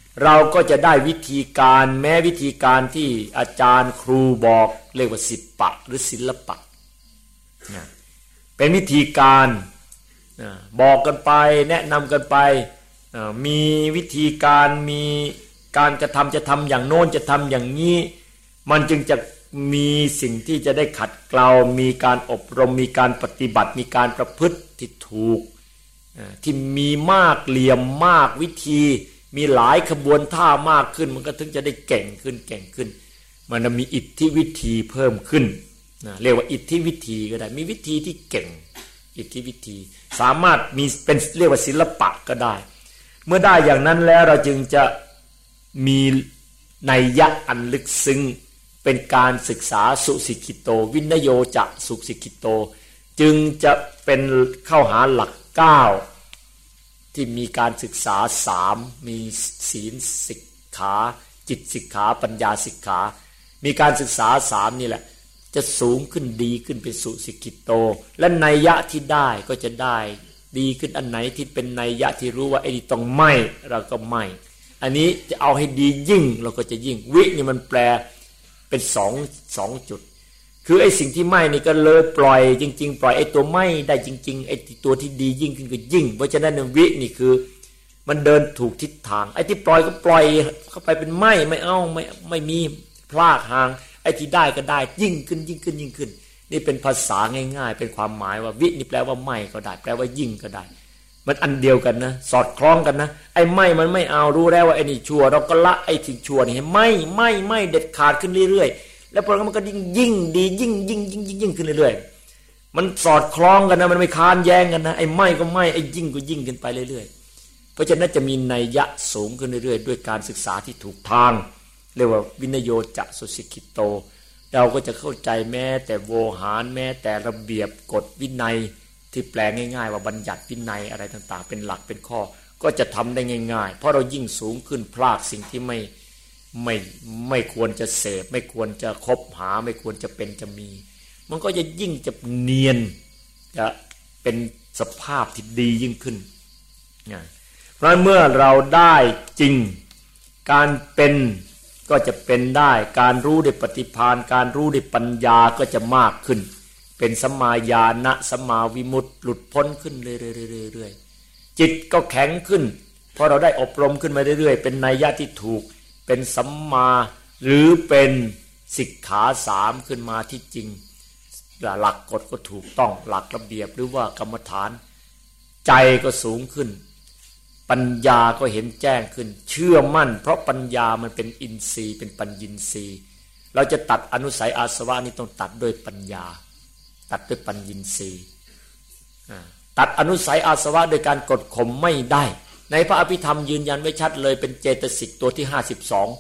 เราก็จะได้วิธีการแม้วิธีการที่อาจารย์ครูบอกเรียกว่าศิลปะหรือศิลปะนะเป็นวิธีการนะบอกกันไปแนะนำกันไปนะมีวิธีการมีการกระทำจะทำอย่างโน้นจะทำอย่างนี้มันจึงจะมีสิ่งที่จะได้ขัดเกลามีการอบรมมีการปฏิบัติมีการประพฤติที่ถูกที่มีมากเหลี่ยมมากวิธีมีหลายขบวนท่ามากขึ้นมันก็ถึงจะได้เก่งขึ้นเก่งขึ้นมันมีอิทธิวิธีเพิ่มขึ้นนะเรียกว่าอิทธิวิธีก็ได้มีวิธีที่เก่งอิทธิวิธีสามารถมีเป็นเรียกว่าศิลปะก็ได้เมื่อได้อย่างนั้นแล้วเราจึงจะมีนัยยะอันลึกซึ้งเป็นการศึกษาสุสิกิโตวินโยจะสุสิกิโตจึงจะเป็นเข้าหาหลักเก้าที่มีการศึกษาสามมีศีลสิกขาจิตสิกขาปัญญาสิกขามีการศึกษาสามนี่แหละจะสูงขึ้นดีขึ้นเป็นสุสิกิโตและนัยยะที่ได้ก็จะได้ดีขึ้นอันไหนที่เป็นนัยยะที่รู้ว่าไอ้นี่ต้องไม่เราก็ไม่อันนี้จะเอาให้ดียิ่งเราก็จะยิ่งวินี่มันแปลเป็นสองสองจุดคือไอ้สิ่งที่ไม่นี่ก็เลยปล่อยจริงๆปล่อยไอ้ตัวไม่ได้จริงๆไอ้ตัวที่ดียิ่งขึ้นก็ยิ่งเพราะฉะนั้นวินี่คือมันเดินถูกทิศทางไอ้ที่ปล่อยก็ปล่อยเข้าไปเป็นไม่ไม่เอาไม่ไม่มีพลาดห่างไอ้ที่ได้ก็ได้ยิ่งขึ้นยิ่งขึ้นยิ่งขึ้นนี่เป็นภาษาง่ายๆเป็นความหมายว่าวินี่แปลว่าไม่ก็ได้แปลว่ายิ่งก็ได้มันอันเดียวกันนะสอดคล้องกันนะไอ้ไม่มันไม่เอารู้แล้วว่าไอ้นี่ชั่วเราก็ละไอ้ที่ชั่วนี่ให้ไม่ไม่ไม่เด็ดขาดขึ้นเรื่อยๆแล้วพอมันก็ยิ่งยิ่งดียิ่งยิ่งยิ่งยิ่งยิ่งขึ้นเรื่อยๆมันสอดคล้องกันนะมันไม่ค้านแย้งกันนะไอ้ไม่ก็ไม่ไอ้ยิ่งก็ยิ่งขึ้นไปเรื่อยๆเพราะฉะนั้นจะมีนัยยะสูงขึ้นเรื่อยๆด้วยการศึกษาที่ถูกทางเรียกว่าวินโยจะสุสิกิโตเราก็จะเข้าใจแม้แต่โวหารแม้แต่ระเบียบกฎวินัยที่แปลง่ายๆว่าบัญญัติวินัยอะไรต่างๆเป็นหลักเป็นข้อก็จะทำได้ง่ายๆเพราะเรายิ่งสูงขึ้นพลาดสิ่งที่ไม่ไม่ไม่ควรจะเสพไม่ควรจะคบหาไม่ควรจะเป็นจะมีมันก็จะยิ่งจะเนียนจะเป็นสภาพที่ดียิ่งขึ้นเพราะเมื่อเราได้จริงการเป็นก็จะเป็นได้การรู้ด้วยปฏิภาณการรู้ด้วยปัญญาก็จะมากขึ้นเป็นสัมมาญาณะสัมมาวิมุตติหลุดพ้นขึ้นเรื่อยๆจิตก็แข็งขึ้นเพราะเราได้อบรมขึ้นมาเรื่อยๆเป็นนัยยะที่ถูกเป็นสัมมาหรือเป็นสิกขาสามขึ้นมาที่จริงหลักกฎก็ถูกต้องหลักระเบียบหรือว่ากรรมฐานใจก็สูงขึ้นปัญญาก็เห็นแจ้งขึ้นเชื่อมั่นเพราะปัญญามันเป็นอินทรีย์เป็นปัญญินทรีย์เราจะตัดอนุสัยอาสวะนี่ต้องตัดด้วยปัญญาตัดด้วยปัญญินทรีย์ตัดอนุสัยอาสวะโดยการกดข่มไม่ได้ในพระอภิธรรมยืนยันไว้ชัดเลยเป็นเจตสิกตัวที่ห้าสิบสอง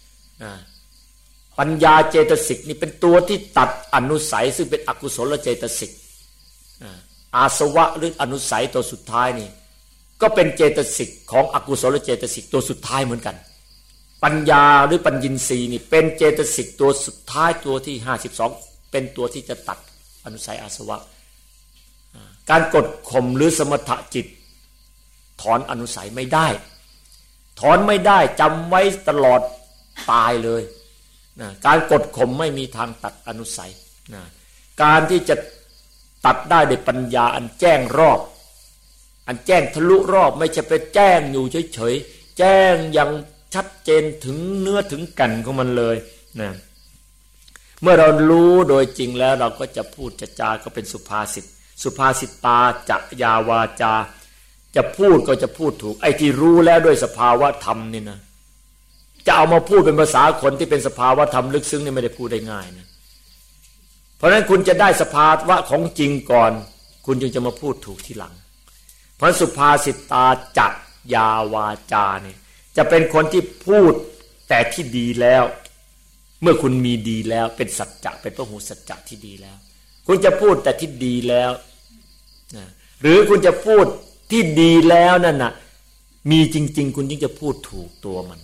ปัญญาเจตสิกนี่เป็นตัวที่ตัดอนุสัยซึ่งเป็นอกุศลเจตสิกอาสวะหรืออนุสัยตัวสุดท้ายนี่ก็เป็นเจตสิกของอกุศลเจตสิกตัวสุดท้ายเหมือนกันปัญญาหรือปัญญินทรีย์นี่เป็นเจตสิกตัวสุดท้ายตัวที่ห้าสิบสองเป็นตัวที่จะตัดอนุสัยอาสวะการกดข่มหรือสมถะจิตถอนอนุสัยไม่ได้ถอนไม่ได้จำไว้ตลอดตายเลยนะการกดข่มไม่มีทางตัดอนุสัยนะการที่จะตัดได้ด้วยปัญญาอันแจ้งรอบอันแจ้งทะลุรอบไม่ใช่ไปแจ้งอยู่เฉยๆแจ้งอย่างชัดเจนถึงเนื้อถึงแก่นของมันเลยนะเมื่อเรารู้โดยจริงแล้วเราก็จะพูดจะจาก็เป็นสุภาษิตสุภาษิตาจะยาวาจาจะพูดก็จะพูดถูกไอ้ที่รู้แล้วด้วยสภาวะธรรมนี่นะจะเอามาพูดเป็นภาษาคนที่เป็นสภาวะธรรมลึกซึ้งนี่ไม่ได้พูดได้ง่ายนะเพราะฉะนั้นคุณจะได้สภาวะของจริงก่อนคุณจึงจะมาพูดถูกทีหลังเพราะสุภาษิตาจะยาวาจาเนี่ยจะเป็นคนที่พูดแต่ที่ดีแล้วเมื่อคุณมีดีแล้วเป็นสัจจะเป็นพหูสัจจะที่ดีแล้วคุณจะพูดแต่ที่ดีแล้วนะหรือคุณจะพูดที่ดีแล้วนั่นน่ะมีจริงๆคุณยิ่งจะพูดถูกตัวมัน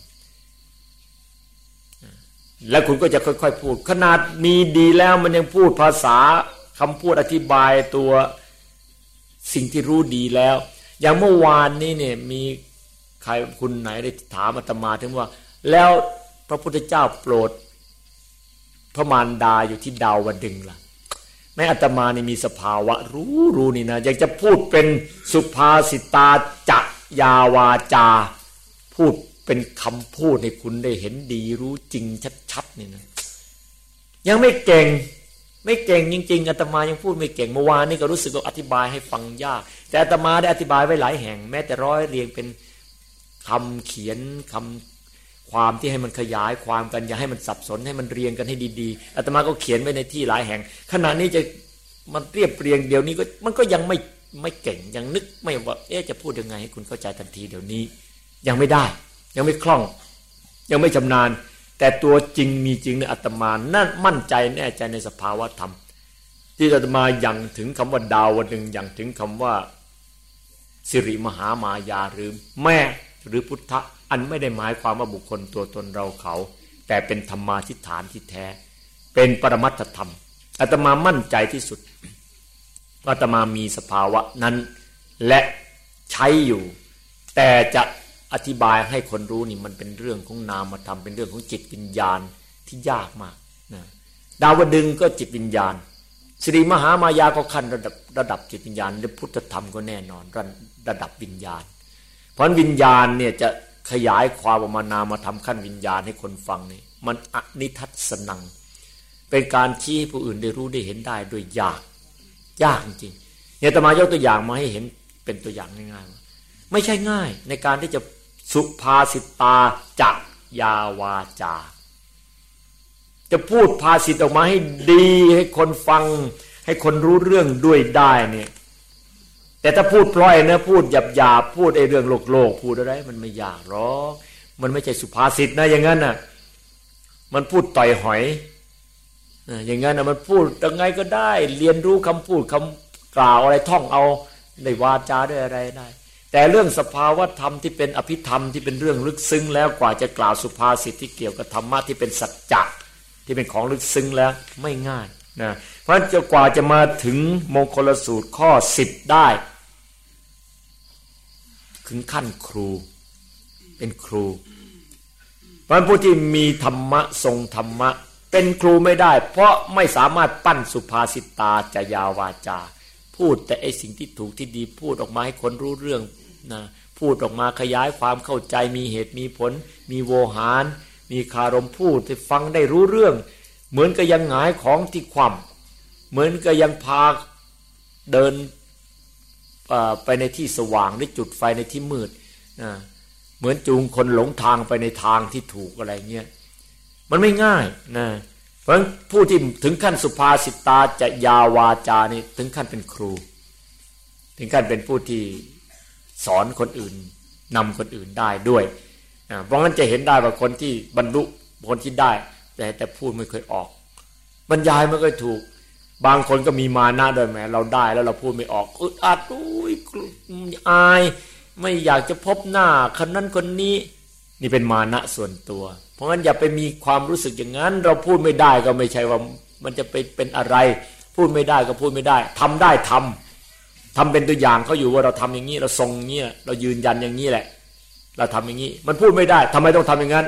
แล้วคุณก็จะค่อยๆพูดขนาดมีดีแล้วมันยังพูดภาษาคำพูดอธิบายตัวสิ่งที่รู้ดีแล้วอย่างเมื่อวานนี้เนี่ยมีใครคุณไหนได้ถามอาตมาถึงว่าแล้วพระพุทธเจ้าโปรดพระมารดาอยู่ที่ดาวดึงส์ล่ะแม้อาตมานี่มีสภาวะรู้รู้นี่นะอยากจะพูดเป็นสุภาษิตาจะยาวาจาพูดเป็นคำพูดให้คุณได้เห็นดีรู้จริงชัดๆนี่นะยังไม่เก่งไม่เก่งจริงๆอาตมายังพูดไม่เก่งเมื่อวานนี้ก็รู้สึกว่าอธิบายให้ฟังยากแต่อาตมาได้อธิบายไว้หลายแห่งแม้แต่ร้อยเรียงเป็นคำเขียนคำความที่ให้มันขยายความกันอย่าให้มันสับสนให้มันเรียงกันให้ดีๆอาตมาก็เขียนไว้ในที่หลายแห่งขณะนี้จะมันเรียบเรียงเดี๋ยวนี้ก็มันก็ยังไม่ไม่เก่งยังนึกไม่ว่าเอ๊ะจะพูดยังไงให้คุณเข้าใจทันทีเดี๋ยวนี้ยังไม่ได้ยังไม่คล่องยังไม่ชำนาญแต่ตัวจริงมีจริงในอาตมานั่นมั่นใจแน่ใจในสภาวะธรรมที่อาตมายังถึงคำว่าดาวดึงส์ยังถึงคำว่าสิริมหามายาหรือแม่หรือพุทธะอันไม่ได้หมายความว่าบุคคลตัวตนเราเขาแต่เป็นธรรมาธิฐานที่แท้เป็นปรมัตถธรรมอาตมามั่นใจที่สุดอาตมามีสภาวะนั้นและใช้อยู่แต่จะอธิบายให้คนรู้นี่มันเป็นเรื่องของนามธรรมเป็นเรื่องของจิตวิญญาณที่ยากมากนะดาวดึงส์ก็จิตวิญญาณสิริมหามายาก็ขั้นระดับระดับจิตวิญญาณและพุทธธรรมก็แน่นอนระดับวิญญาณเพราะวิญญาณเนี่ยจะขยายความออกมานามธรรมขั้นวิญญาณให้คนฟังนี่มันอนิทัศสนังเป็นการชี้ให้ผู้อื่นได้รู้ได้เห็นได้โดยยากยากจริงๆเนี่ยอาตมายกตัวอย่างมาให้เห็นเป็นตัวอย่างง่ายๆไม่ใช่ง่ายในการที่จะสุภาษิตาจะยาวาจาจะพูดภาษิตออกมาให้ดีให้คนฟังให้คนรู้เรื่องด้วยได้เนี่ยแต่ถ้าพูดพล่อยนะพูดหยาบๆพูดไอ้เรื่องโลกโลกพูดอะไรมันไม่ยากหรอกมันไม่ใช่สุภาษิตนะอย่างนั้นน่ะมันพูดต่อยหอยอย่างนั้นน่ะมันพูดยังไงก็ได้เรียนรู้คำพูดคำกล่าวอะไรท่องเอาในวาจาด้วยอะไรได้แต่เรื่องสภาวะธรรมที่เป็นอภิธรรมที่เป็นเรื่องลึกซึ้งแล้วกว่าจะกล่าวสุภาษิตที่เกี่ยวกับธรรมะที่เป็นสัจจะที่เป็นของลึกซึ้งแล้วไม่ง่ายนะเพราะจะกว่าจะมาถึงมงคลสูตรข้อสิบได้ถึงขั้นครูเป็นครูเพราะผู้ที่มีธรรมะทรงธรรมะเป็นครูไม่ได้เพราะไม่สามารถปั้นสุภาษิตาจะยาวาจาพูดแต่ไอ้สิ่งที่ถูกที่ดีพูดออกมาให้คนรู้เรื่องนะพูดออกมาขยายความเข้าใจมีเหตุมีผลมีโวหารมีคารมพูดให้ฟังได้รู้เรื่องเหมือนกับยังหงายของที่คว่ำเหมือนกับยังพาเดินไปในที่สว่างหรือจุดไฟในที่มืดนะเหมือนจูงคนหลงทางไปในทางที่ถูกอะไรเงี้ยมันไม่ง่ายนะเพราะผู้ที่ถึงขั้นสุภาษิตาจะยาวาจานี่ถึงขั้นเป็นครูถึงขั้นเป็นผู้ที่สอนคนอื่นนำคนอื่นได้ด้วยเพราะงั้นจะเห็นได้ว่าคนที่บรรลุคนที่ได้แต่แต่พูดไม่เคยออกบรรยายไม่เคยถูกบางคนก็มีมานะด้วยแหมเราได้แล้วเราพูดไม่ออกอึดอัดอุ้ยอายไม่อยากจะพบหน้าคนนั้นคนนี้นี่เป็นมานะส่วนตัวเพราะงั้นอย่าไปมีความรู้สึกอย่างนั้นเราพูดไม่ได้ก็ไม่ใช่ว่ามันจะไปเป็นอะไรพูดไม่ได้ก็พูดไม่ได้ทำได้ทำทำเป็นตัวอย่างเขาอยู่ว่าเราทำอย่างนี้เราทรงอย่างนี้เรายืนยันอย่างนี้แหละเราทำอย่างนี้มันพูดไม่ได้ทำไมต้องทำอย่างนั้น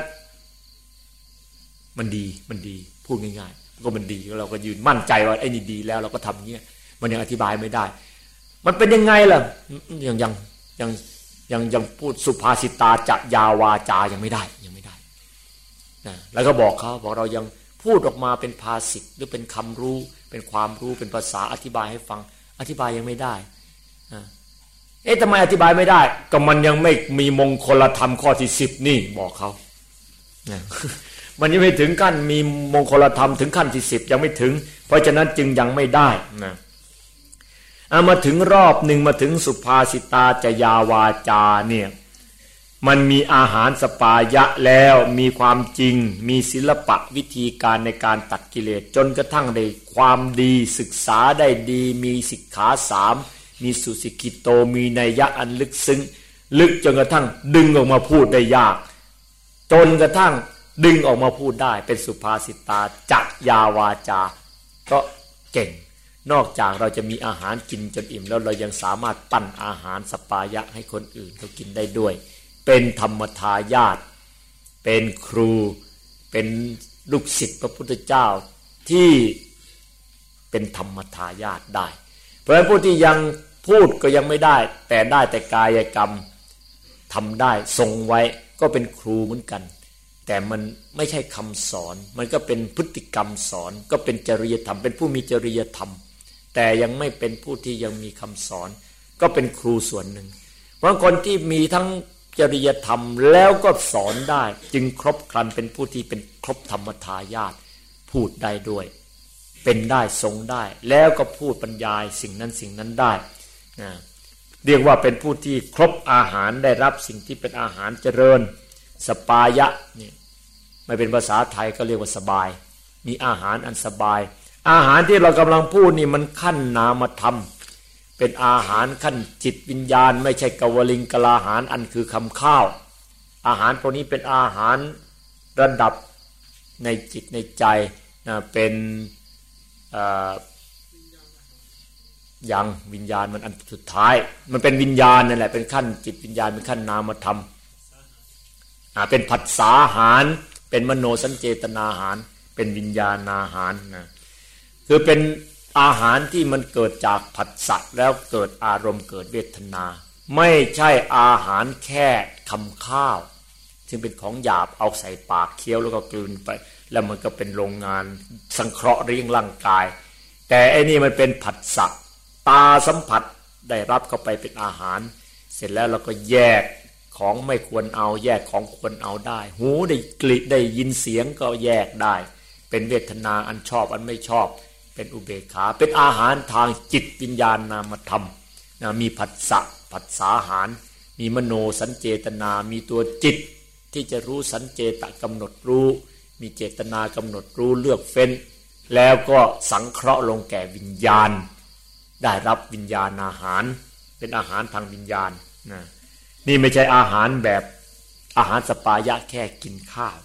มันดีมันดีพูดง่ายๆก็มันดีเราก็ยืนมั่นใจว่าไอ้นี่ดีแล้วเราก็ทำอย่างนี้มันยังอธิบายไม่ได้มันเป็นยังไงล่ะยังยังยังยังยังพูดสุภาษิตาจะยาวาจายังไม่ได้ยังไม่ได้นะแล้วก็บอกเขาบอกเรายังพูดออกมาเป็นภาษิตหรือเป็นคำรู้เป็นความรู้เป็นภาษาอธิบายให้ฟังอธิบายยังไม่ได้เอ๊ะทำไมอธิบายไม่ได้ก็มันยังไม่มีมงคลธรรมข้อที่สิบนี่บอกเขามันยังไม่ถึงขั้นมีมงคลธรรมถึงขั้นที่สิบยังไม่ถึงเพราะฉะนั้นจึงยังไม่ได้นะเอามาถึงรอบหนึ่งมาถึงสุภาษิตาจยาวาจาเนี่ยมันมีอาหารสปายะแล้วมีความจริงมีศิลปะวิธีการในการตัดกิเลสจนกระทั่งได้ความดีศึกษาได้ดีมีสิกขาสามมีสุสิกิโตมีนัยยะอันลึกซึ้งลึกจนกระทั่งดึงออกมาพูดได้ยากจนกระทั่งดึงออกมาพูดได้เป็นสุภาษิตาจยาวาจาก็เก่งนอกจากเราจะมีอาหารกินจนอิ่มแล้วเรายังสามารถปั้นอาหารสปายะให้คนอื่นเขากินได้ด้วยเป็นธรรมทายาทเป็นครูเป็นลูกศิษย์พระพุทธเจ้าที่เป็นธรรมทายาทได้เพราะฉะนั้นผู้ที่ยังพูดก็ยังไม่ได้แต่ได้แต่กายกรรมทำได้ทรงไว้ก็เป็นครูเหมือนกันแต่มันไม่ใช่คำสอนมันก็เป็นพฤติกรรมสอนก็เป็นจริยธรรมเป็นผู้มีจริยธรรมแต่ยังไม่เป็นผู้ที่ยังมีคำสอนก็เป็นครูส่วนหนึ่งเพราะคนที่มีทั้งจริยธรรมแล้วก็สอนได้จึงครบครันเป็นผู้ที่เป็นครบธรรมทายาทพูดได้ด้วยเป็นได้ทรงได้แล้วก็พูดบรรยายสิ่งนั้นสิ่งนั้นได้นะเรียกว่าเป็นผู้ที่ครบอาหารได้รับสิ่งที่เป็นอาหารเจริญสปายะนี่ไม่เป็นภาษาไทยก็เรียกว่าสบายมีอาหารอันสบายอาหารที่เรากำลังพูดนี่มันขั้นนามธรรมเป็นอาหารขั้นจิตวิญญาณไม่ใช่กวลิงกลาหารอันคือคำข้าวอาหารพวกนี้เป็นอาหารระดับในจิตในใจนะเป็นยังวิญญาณมันอันสุดท้ายมันเป็นวิญญาณนั่นแหละเป็นขั้นจิตวิญญาณเป็นขั้นนามธรรมอ่าเป็นผัสสาหารเป็นมโนสัญเจตนาหารเป็นวิญญาณอาหารนะคือเป็นอาหารที่มันเกิดจากผัสสะแล้วเกิดอารมณ์เกิดเวทนาไม่ใช่อาหารแค่คำข้าวซึ่งเป็นของหยาบเอาใส่ปากเคี้ยวแล้วก็กลืนไปแล้วมันก็เป็นโรงงานสังเคราะห์เลี้ยงร่างกายแต่ไอ้นี่มันเป็นผัสสะตาสัมผัสได้รับเข้าไปเป็นอาหารเสร็จแล้วเราก็แยกของไม่ควรเอาแยกของควรเอาได้หูได้กลิ่นได้ยินเสียงก็แยกได้เป็นเวทนาอันชอบอันไม่ชอบเป็นอุเบกขาเป็นอาหารทางจิตวิญญาณนามธรรมนะมีผัสสะผัสสาหารมีมโนสัญเจตนามีตัวจิตที่จะรู้สัญเจตกำหนดรู้มีเจตนากำหนดรู้เลือกเฟ้นแล้วก็สังเคราะห์ลงแก่วิญญาณได้รับวิญญาณอาหารเป็นอาหารทางวิญญาณนะนี่ไม่ใช่อาหารแบบอาหารสปายะแค่กินข้าว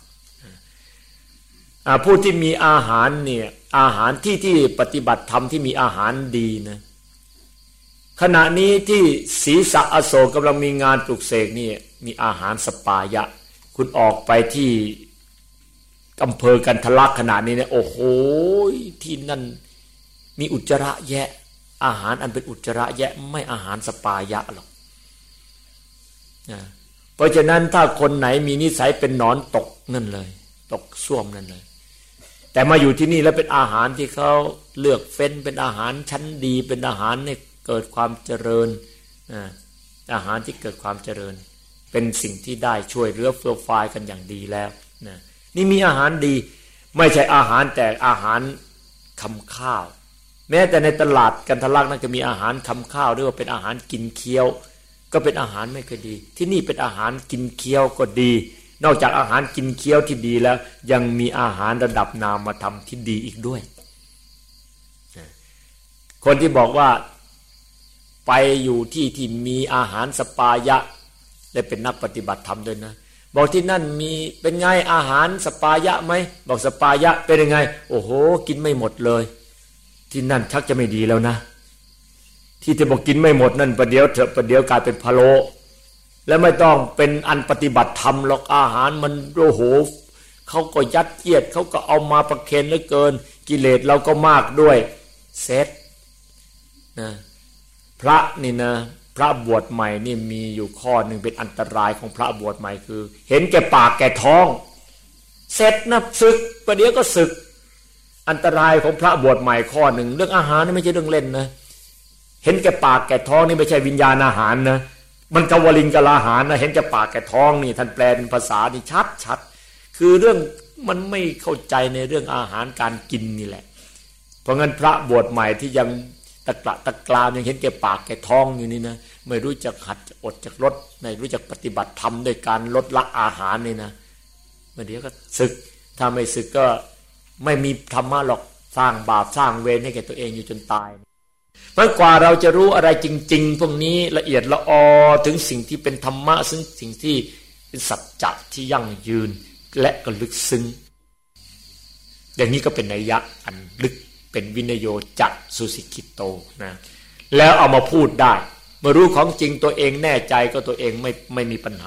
ผู้ที่มีอาหารเนี่ยอาหารที่ที่ปฏิบัติธรรมที่มีอาหารดีนะขณะนี้ที่ศรีสะอโศกกำลังมีงานปลุกเสกนี่มีอาหารสปายะคุณออกไปที่อำเภอกันทะลักขนาดนี้เนี่ยโอ้โหที่นั่นมีอุจจาระแยะอาหารอันเป็นอุจจาระแยะไม่อาหารสปายะหรอกนะเพราะฉะนั้นถ้าคนไหนมีนิสัยเป็นหนอนตกนั่นเลยตกส้วมนั่นเลยแต่มาอยู่ที่นี่แล้วเป็นอาหารที่เขาเลือกเฟ้นเป็นอาหารชั้นดีเป็นอาหารให้เกิดความเจริญนะอาหารที่เกิดความเจริญเป็นสิ่งที่ได้ช่วยเหลือเฟื่องฟูกันอย่างดีแล้วนะนี่มีอาหารดีไม่ใช่อาหารแต่อาหารคำข้าวแม้แต่ในตลาดกันทะลักนั่นก็มีอาหารคำข้าวเรียกว่าเป็นอาหารกินเคี้ยวก็เป็นอาหารไม่ค่อยดีที่นี่เป็นอาหารกินเคี้ยวก็ดีนอกจากอาหารกินเคี้ยวที่ดีแล้วยังมีอาหารระดับนามธรรมที่ดีอีกด้วยคนที่บอกว่าไปอยู่ที่ที่มีอาหารสปายะและเป็นนักปฏิบัติธรรมด้วยนะบอกที่นั่นมีเป็นไงอาหารสปายะไหมบอกสปายะเป็นยังไงโอ้โหกินไม่หมดเลยที่นั่นชักจะไม่ดีแล้วนะที่จะบอกกินไม่หมดนั่นประเดี๋ยวเถอะประเดี๋ยวกลายเป็นพะโล้และไม่ต้องเป็นอันปฏิบัติธรรมหรอกอาหารมันโอ้โหเขาก็ยัดเยียดเขาก็เอามาประเคนเหลือเกินกิเลสเราก็มากด้วยเซตนะพระนี่นะพระบวชใหม่นี่มีอยู่ข้อหนึ่งเป็นอันตรายของพระบวชใหม่คือเห็นแก่ปากแก่ท้องเสร็จนะศึกประเดี๋ยวก็ศึกอันตรายของพระบวชใหม่ข้อหนึ่งเรื่องอาหารนี่ไม่ใช่เรื่องเล่นนะเห็นแก่ปากแก่ท้องนี่ไม่ใช่วิญญาณอาหารนะมันกวลิงกลาหารนะเห็นแก่ปากแก่ท้องนี่ท่านแปลเป็นภาษานี่ชัดชัดคือเรื่องมันไม่เข้าใจในเรื่องอาหารการกินนี่แหละเพราะงั้นพระบวชใหม่ที่ยังตะกละตะกรามยังเห็นแก่ปากแก่ท้องอยู่นี่นะไม่รู้จักหัดอดจักลดไม่รู้จักปฏิบัติธรรมโดยการลดละอาหารนี่นะเมื่อเดี๋ยวก็ศึกถ้าไม่ศึกก็ไม่มีธรรมะหรอกสร้างบาปสร้างเวรให้แก่ตัวเองอยู่จนตายเพราะกว่าเราจะรู้อะไรจริงๆพวกนี้ละเอียดละออถึงสิ่งที่เป็นธรรมะซึ่งสิ่งที่เป็นสัจจะที่ยั่งยืนและก็ลึกซึ้งอย่างนี้ก็เป็นนัยยะอันลึกเป็นวินโยจักสุสิกิโตนะแล้วเอามาพูดได้เมื่อรู้ของจริงตัวเองแน่ใจก็ตัวเองไม่ไม่มีปัญหา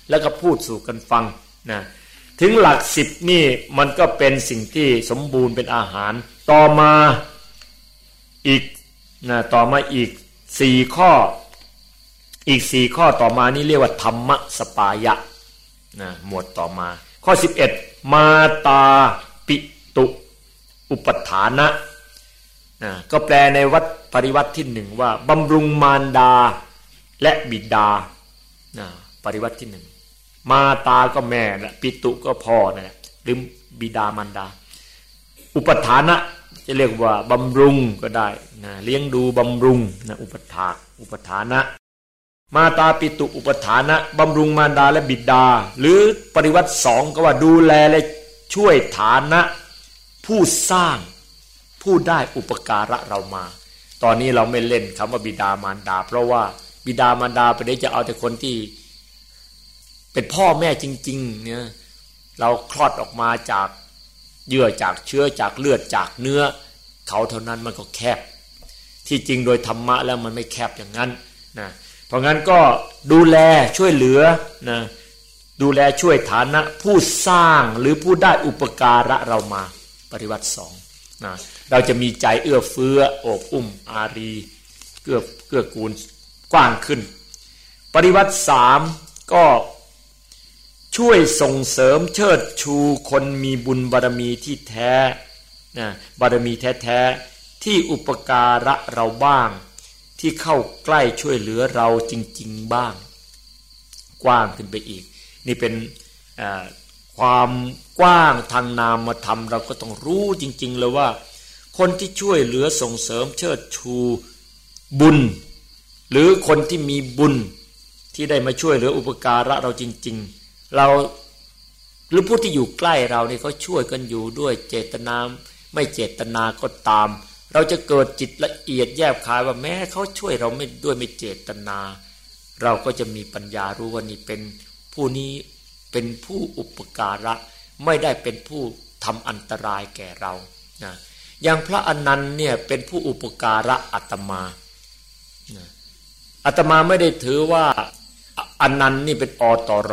แล้วก็พูดสู่กันฟังนะถึงหลักสิบนี่มันก็เป็นสิ่งที่สมบูรณ์เป็นอาหารต่อมาอีกนะต่อมาอีกสี่ข้ออีกสี่ข้อต่อมานี่เรียกว่าธรรมสปายะนะหมวดต่อมาข้อสิบเอ็ดมาตาปิตุอุปทานะนะก็แปลในวัดปริวัติที่หนึ่งว่าบำรุงมารดาและบิดานะปริวัติที่หนึ่งมาตาก็แม่นะปิตุก็พ่อนะหรือบิดามารดาอุปทานะจะเรียกว่าบำรุงก็ได้นะเลี้ยงดูบำรุงนะอุปถากอุปทานะมาตาปิตุอุปทานะบำรุงมารดาและบิดาหรือปริวัติสองก็ว่าดูแลและช่วยฐานะผู้สร้างผู้ได้อุปการะเรามาตอนนี้เราไม่เล่นคำว่าบิดามารดาเพราะว่าบิดามารดาไปได้จะเอาแต่คนที่เป็นพ่อแม่จริงๆเนี่ยเราคลอดออกมาจากเยื่อจากเชื้อจากเลือดจากเนื้อเขาเท่านั้นมันก็แคบที่จริงโดยธรรมะแล้วมันไม่แคบอย่างนั้นนะเพราะงั้นก็ดูแลช่วยเหลือนะดูแลช่วยฐานะผู้สร้างหรือผู้ได้อุปการะเรามาปฏิวัติสองนะเราจะมีใจเอื้อเฟื้อโอบอุ้มอารีเกื้อเกื้อกูลกว้างขึ้นปฏิวัติสามก็ช่วยส่งเสริมเชิดชูคนมีบุญบารมีที่แท้นะบารมีแท้ๆที่อุปการะเราบ้างที่เข้าใกล้ช่วยเหลือเราจริงๆบ้างกว้างขึ้นไปอีกนี่เป็นความกว้างทางนามธรรมเราก็ต้องรู้จริงๆเลยว่าคนที่ช่วยเหลือส่งเสริมเชิดชูบุญหรือคนที่มีบุญที่ได้มาช่วยเหลืออุปการะเราจริงๆเราหรือผู้ที่อยู่ใกล้เราเนี่ยเขาช่วยกันอยู่ด้วยเจตนาไม่เจตนาก็ตามเราจะเกิดจิตละเอียดแยบคายว่าแม้เขาช่วยเราไม่ด้วยไม่เจตนาเราก็จะมีปัญญารู้ว่านี่เป็นผู้นี้เป็นผู้อุปการะไม่ได้เป็นผู้ทำอันตรายแก่เรานะอย่างพระอนันต์เนี่ยเป็นผู้อุปการะอาตมานะอาตมาไม่ได้ถือว่าอนันต์นี่เป็นอตร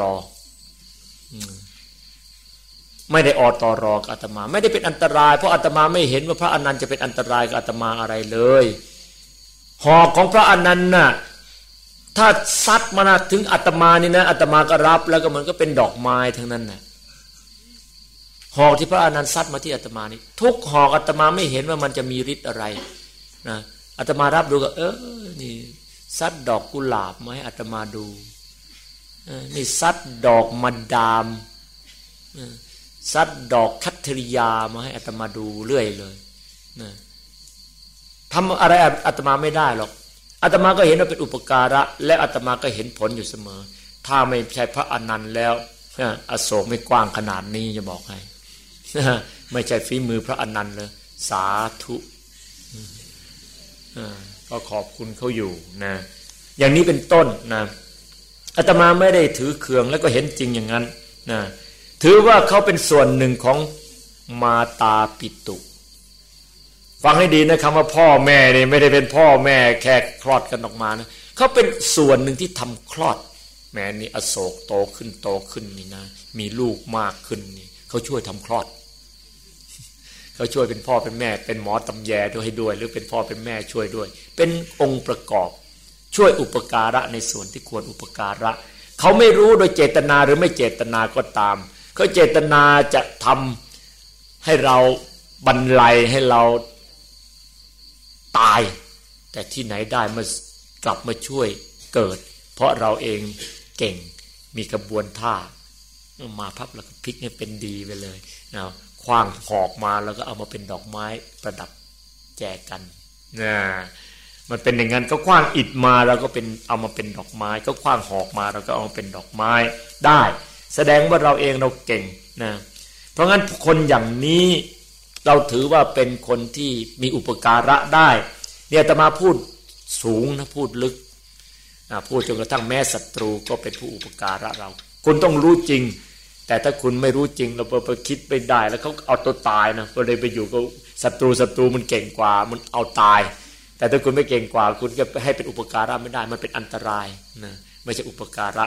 ไม่ได้อตรกับอาตมาไม่ได้เป็นอันตรายเพราะอาตมาไม่เห็นว่าพระอนันต์จะเป็นอันตรายกับอาตมาอะไรเลยหอกของพระอนันต์น่ะถ้าซัดมาถึงอาตมานี่นะอาตมาก็รับแล้วก็มันก็เป็นดอกไม้ทั้งนั้นน่ะหอกที่พระอนันต์ซัดมาที่อาตมานี่ทุกหอกอาตมาไม่เห็นว่ามันจะมีฤทธิ์อะไรนะอาตมารับดูก็เออนี่ซัดดอกกุหลาบมาให้อาตมาดูนี่ซัดดอกมะดามซัดดอกคัตเทริยามาให้อาตมาดูเรื่อยเลยนะทำอะไรอาตมาไม่ได้หรอกอาตมาก็เห็นว่าเป็นอุปการะและอาตมาก็เห็นผลอยู่เสมอถ้าไม่ใช่พระอนันต์แล้วอโศกไม่กว้างขนาดนี้จะบอกให้ไม่ใช่ฝีมือพระอนันต์เลยสาธุก็ขอบคุณเขาอยู่นะอย่างนี้เป็นต้นนะอาตมาไม่ได้ถือเคืองแล้วก็เห็นจริงอย่างนั้นนะถือว่าเขาเป็นส่วนหนึ่งของมาตาปิตุฟังให้ดีนะคำว่าพ่อแม่นี่ไม่ได้เป็นพ่อแม่แค่คลอดกันออกมานะเขาเป็นส่วนหนึ่งที่ทำคลอดแม่นี่อโศกโตขึ้นโตขึ้นนี่นะมีลูกมากขึ้นนี่เขาช่วยทำคลอดเขาช่วยเป็นพ่อเป็นแม่เป็นหมอตำแยด้วยให้ด้วยหรือเป็นพ่อเป็นแม่ช่วยด้วยเป็นองค์ประกอบช่วยอุปการะในส่วนที่ควรอุปการะเขาไม่รู้โดยเจตนาหรือไม่เจตนาก็ตามเขาเจตนาจะทำให้เราบรรลัยให้เราตายแต่ที่ไหนได้มากลับมาช่วยเกิดเพราะเราเองเก่งมีกระบวนท่ามาพับแล้วก็พลิกให้เป็นดีไปเลยนะคว้างหอกมาแล้วก็เอามาเป็นดอกไม้ประดับแจกกันนะมันเป็นอย่างนั้นก็คว้างอิฐมาแล้วก็เป็นเอามาเป็นดอกไม้ก็คว้างหอกมาแล้วก็เอามาเป็นดอกไม้ได้แสดงว่าเราเองเราเก่งนะเพราะงั้นคนอย่างนี้เราถือว่าเป็นคนที่มีอุปการะได้เนี่ยอาตมาพูดสูงนะพูดลึกพูดจนกระทั่งแม้ศัตรูก็เป็นผู้อุปการะเราคุณต้องรู้จริงแต่ถ้าคุณไม่รู้จริงเราไปคิดไปได้แล้วเขาเอาตัวตายนะก็เลยไปอยู่กับศัตรูศัตรูมันเก่งกว่ามันเอาตายแต่ถ้าคุณไม่เก่งกว่าคุณก็ให้เป็นอุปการะไม่ได้มันเป็นอันตรายนะไม่ใช่อุปการะ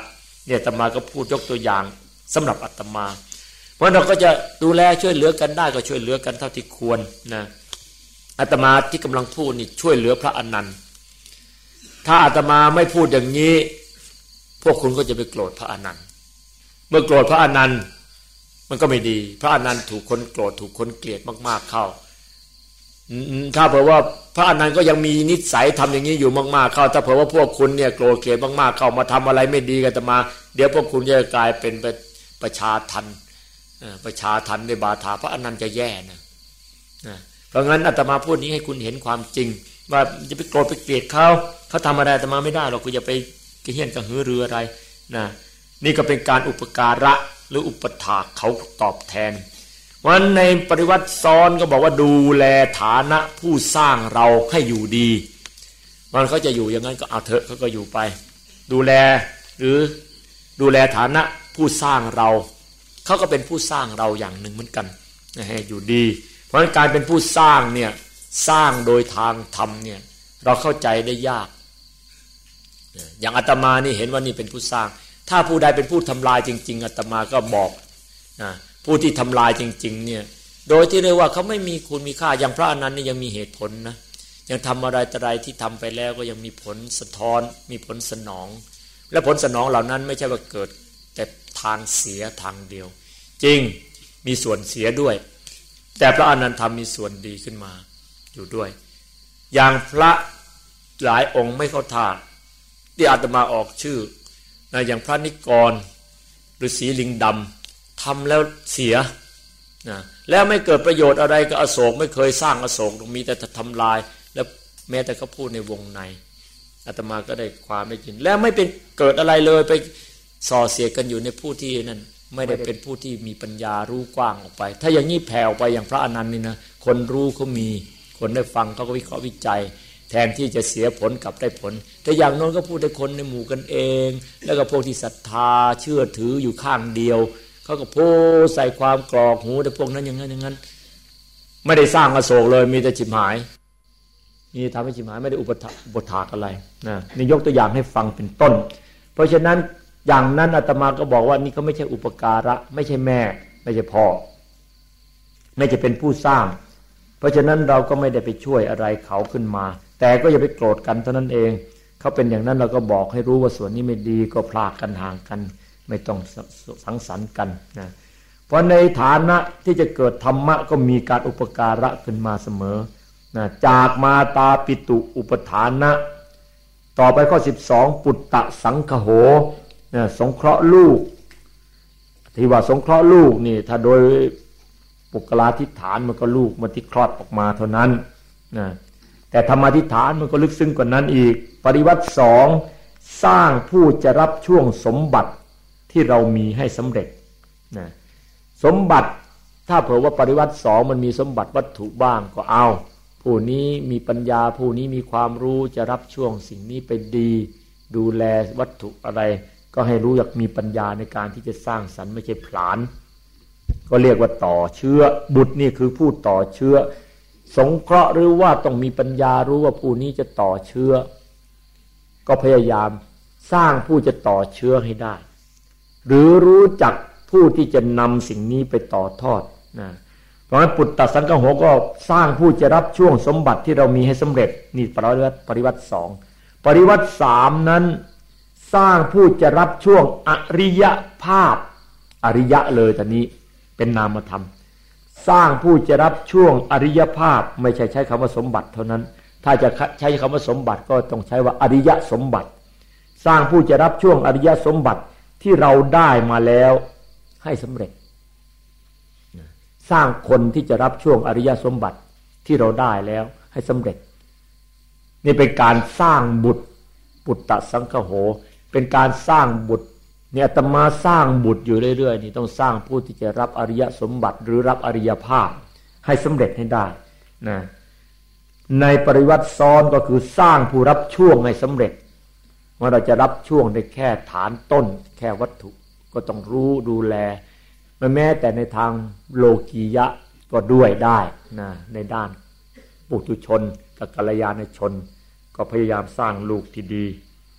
เนี่ยอาตมาก็พูดยกตัวอย่างสำหรับอาตมาเพราะเราก็จะดูแลช่วยเหลือกันได้ก็ช่วยเหลือกันเท่าที่ควรนะอาตมาที่กำลังพูดนี่ช่วยเหลือพระอนันต์ถ้าอาตมาไม่พูดอย่างนี้พวกคุณก็จะไปโกรธพระอนันต์เมื่อโกรธพระอนันต์มันก็ไม่ดีพระอนันต์ถูกคนโกรธถูกคนเกลียดมากๆเข้าถ้าเผื่อว่าพระอนันต์ก็ยังมีนิสัยทำอย่างนี้อยู่มากๆเข้าถ้าเผื่อว่าพวกคุณเนี่ยโกรธเกลียดมากๆเข้ามาทำอะไรไม่ดีกันอาตมาเดี๋ยวพวกคุณจะกลายเป็นประชาทันประชาทันในบาทาพระอนันต์จะแย่นะเพราะงั้นอาตมาพูดนี้ให้คุณเห็นความจริงว่าจะไปโกรธไปเกลียดเขาเขาทำอะไรอาตมาไม่ได้หรอกคุณอย่าไปกระเฮี้ยนกระหือรืออะไรนะนี่ก็เป็นการอุปการะหรืออุปถากเขาตอบแทนวันในปริวัติซ้อนก็บอกว่าดูแลฐานะผู้สร้างเราให้อยู่ดีมันเขาจะอยู่อย่างนั้นก็เอาเถอะเขาก็อยู่ไปดูแลหรือดูแลฐานะผู้สร้างเราเขาก็เป็นผู้สร้างเราอย่างหนึ่งเหมือนกันให้อยู่ดีเพราะฉะนั้นการเป็นผู้สร้างเนี่ยสร้างโดยทางธรรมเนี่ยเราเข้าใจได้ยากอย่างอาตมานี่เห็นว่านี่เป็นผู้สร้างถ้าผู้ใดเป็นผู้ทำลายจริงๆอาตมาก็บอกนะผู้ที่ทำลายจริงๆเนี่ยโดยที่เรียกว่าเขาไม่มีคุณมีค่าอย่างพระอนันต์นี่ยังมีเหตุผลนะยังทำอะไรแต่ไรที่ทำไปแล้วก็ยังมีผลสะท้อนมีผลสนองและผลสนองเหล่านั้นไม่ใช่ว่าเกิดแต่ทางเสียทางเดียวจริงมีส่วนเสียด้วยแต่พระอนันต์ทำมีส่วนดีขึ้นมาอยู่ด้วยอย่างพระหลายองค์ไม่เข้าท่าที่อาตมาออกชื่อนะอย่างพระนิกรหรือสีลิงดำทำแล้วเสียนะแล้วไม่เกิดประโยชน์อะไรกับอโศกไม่เคยสร้างอโศกมีแต่ทำลายแล้วแม้แต่เขาพูดในวงในอาตมาก็ได้ความไม่จริงแล้วไม่เป็นเกิดอะไรเลยไปส่อเสียกันอยู่ในผู้ที่นั่นไม่ได้เป็นผู้ที่มีปัญญารู้กว้างออกไปถ้าอย่างนี้แผ่วไปอย่างพระอนันต์นี่นะคนรู้เขามีคนได้ฟังเขาก็วิเคราะห์วิจัยแทนที่จะเสียผลกลับได้ผลแต่อย่างโน้นก็พูดแต่คนในหมู่กันเองแล้วก็พวกที่ศรัทธาเชื่อถืออยู่ข้างเดียวเขาก็โพใส่ความกรอกหูแต่พวกนั้นอย่างนั้นอย่างนั้นไม่ได้สร้างอโศกเลยมีแต่ฉิบหายมีทำให้ฉิบหายไม่ได้อุปถอุปถากอะไรนะนี่ยกตัวอย่างให้ฟังเป็นต้นเพราะฉะนั้นอย่างนั้นอาตมาก็บอกว่านี่เขาไม่ใช่อุปการะไม่ใช่แม่ไม่ใช่พ่อไม่จะเป็นผู้สร้างเพราะฉะนั้นเราก็ไม่ได้ไปช่วยอะไรเขาขึ้นมาแต่ก็อย่าไปโกรธกันเท่านั้นเองเขาเป็นอย่างนั้นเราก็บอกให้รู้ว่าส่วนนี้ไม่ดีก็พลากกันห่างกันไม่ต้องสังสรรค์กันนะเพราะในฐานะที่จะเกิดธรรมะก็มีการอุปการะขึ้นมาเสมอนะจากมาตาปิตุอุปทานะต่อไปข้อสิบสองปุตตะสังคโหนะสงเคราะห์ลูกที่ว่าสงเคราะห์ลูกนี่ถ้าโดยปุกลาธิฐานมันก็ลูกมันที่คลอดออกมาเท่านั้นนะแต่ธรรมาธิฐานมันก็ลึกซึ้งกว่านั้นอีกปริวัติสองสร้างผู้จะรับช่วงสมบัติที่เรามีให้สำเร็จนะสมบัติถ้าเผื่อว่าปริวัติสองมันมีสมบัติวัตถุบ้างก็เอาผู้นี้มีปัญญาผู้นี้มีความรู้จะรับช่วงสิ่งนี้ไปดีดูแลวัตถุอะไรก็ให้รู้อยากมีปัญญาในการที่จะสร้างสรรค์ไม่ใช่ผลาญก็เรียกว่าต่อเชื้อบุตรนี่คือผู้ต่อเชื้อสงเคราะห์หรือว่าต้องมีปัญญารู้ว่าผู้นี้จะต่อเชื้อก็พยายามสร้างผู้จะต่อเชื้อให้ได้หรือรู้จักผู้ที่จะนำสิ่งนี้ไปต่อทอดนะเพราะฉะนั้นปุตตะสังคโหก็สร้างผู้จะรับช่วงสมบัติที่เรามีให้สำเร็จนี่ปริวัติปริวัติสองปริวัติสามนั้นสร้างผู้จะรับช่วงอริยภาพอริยะเลยตอนนี้เป็นนามธรรมสร้างผู้จะรับช่วงอริยภาพไม่ใช่ใช้คำว่าสมบัติเท่านั้นถ้าจะใช้คำว่าสมบัติก็ต้องใช้ว่าอริยสมบัติสร้างผู้จะรับช่วงอริยสมบัติที่เราได้มาแล้วให้สำเร็จสร้างคนที่จะรับช่วงอริยสมบัติที่เราได้แล้วให้สำเร็จนี่เป็นการสร้างบุตรปุตตะสังคโหเป็นการสร้างบุตรเนี่ยอาตมาสร้างบุตรอยู่เรื่อยๆนี่ต้องสร้างผู้ที่จะรับอริยสมบัติหรือรับอริยภาพให้สำเร็จให้ได้นะในปริวัติซ้อนก็คือสร้างผู้รับช่วงให้สำเร็จว่าเราจะรับช่วงได้แค่ฐานต้นแค่วัตถุก็ต้องรู้ดูแลแม้แต่ในทางโลกียะก็ด้วยได้นะในด้านปุถุชนกับกัลยาณชนก็พยายามสร้างลูกที่ดี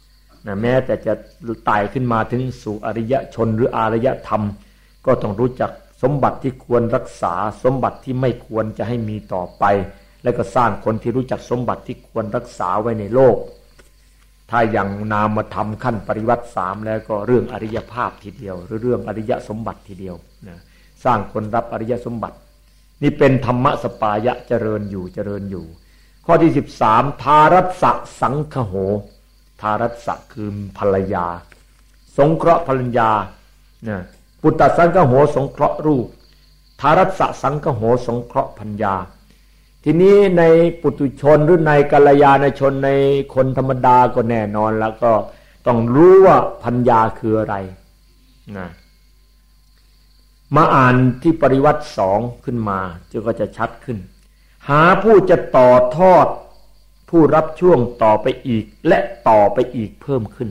นะแม้แต่จะไต่ขึ้นมาถึงสู่อริยชนหรืออารยธรรมก็ต้องรู้จักสมบัติที่ควรรักษาสมบัติที่ไม่ควรจะให้มีต่อไปแล้วก็สร้างคนที่รู้จักสมบัติที่ควรรักษาไว้ในโลกถ้าอย่างนามธรรมขั้นปริวัติสามแล้วก็เรื่องอริยภาพทีเดียวหรือเรื่องอริยสมบัติทีเดียวนะสร้างคนรับอริยสมบัตินี่เป็นธรรมสปายะเจริญอยู่เจริญอยู่ข้อที่สิบสามทารัสสะสังคโหทารัสสะคือภรรยาสงเคราะห์ภรรยานะปุตตสังคโหสงเคราะห์ลูกทารัสสะสังคโหสงเคราะห์ภรรยาทีนี้ในปุถุชนหรือในกัลยาณชนในคนธรรมดาก็แน่นอนแล้วก็ต้องรู้ว่าภรรยาคืออะไรนะมาอ่านที่ปริวัติสองขึ้นมาจะก็จะชัดขึ้นหาผู้จะต่อทอดผู้รับช่วงต่อไปอีกและต่อไปอีกเพิ่มขึ้น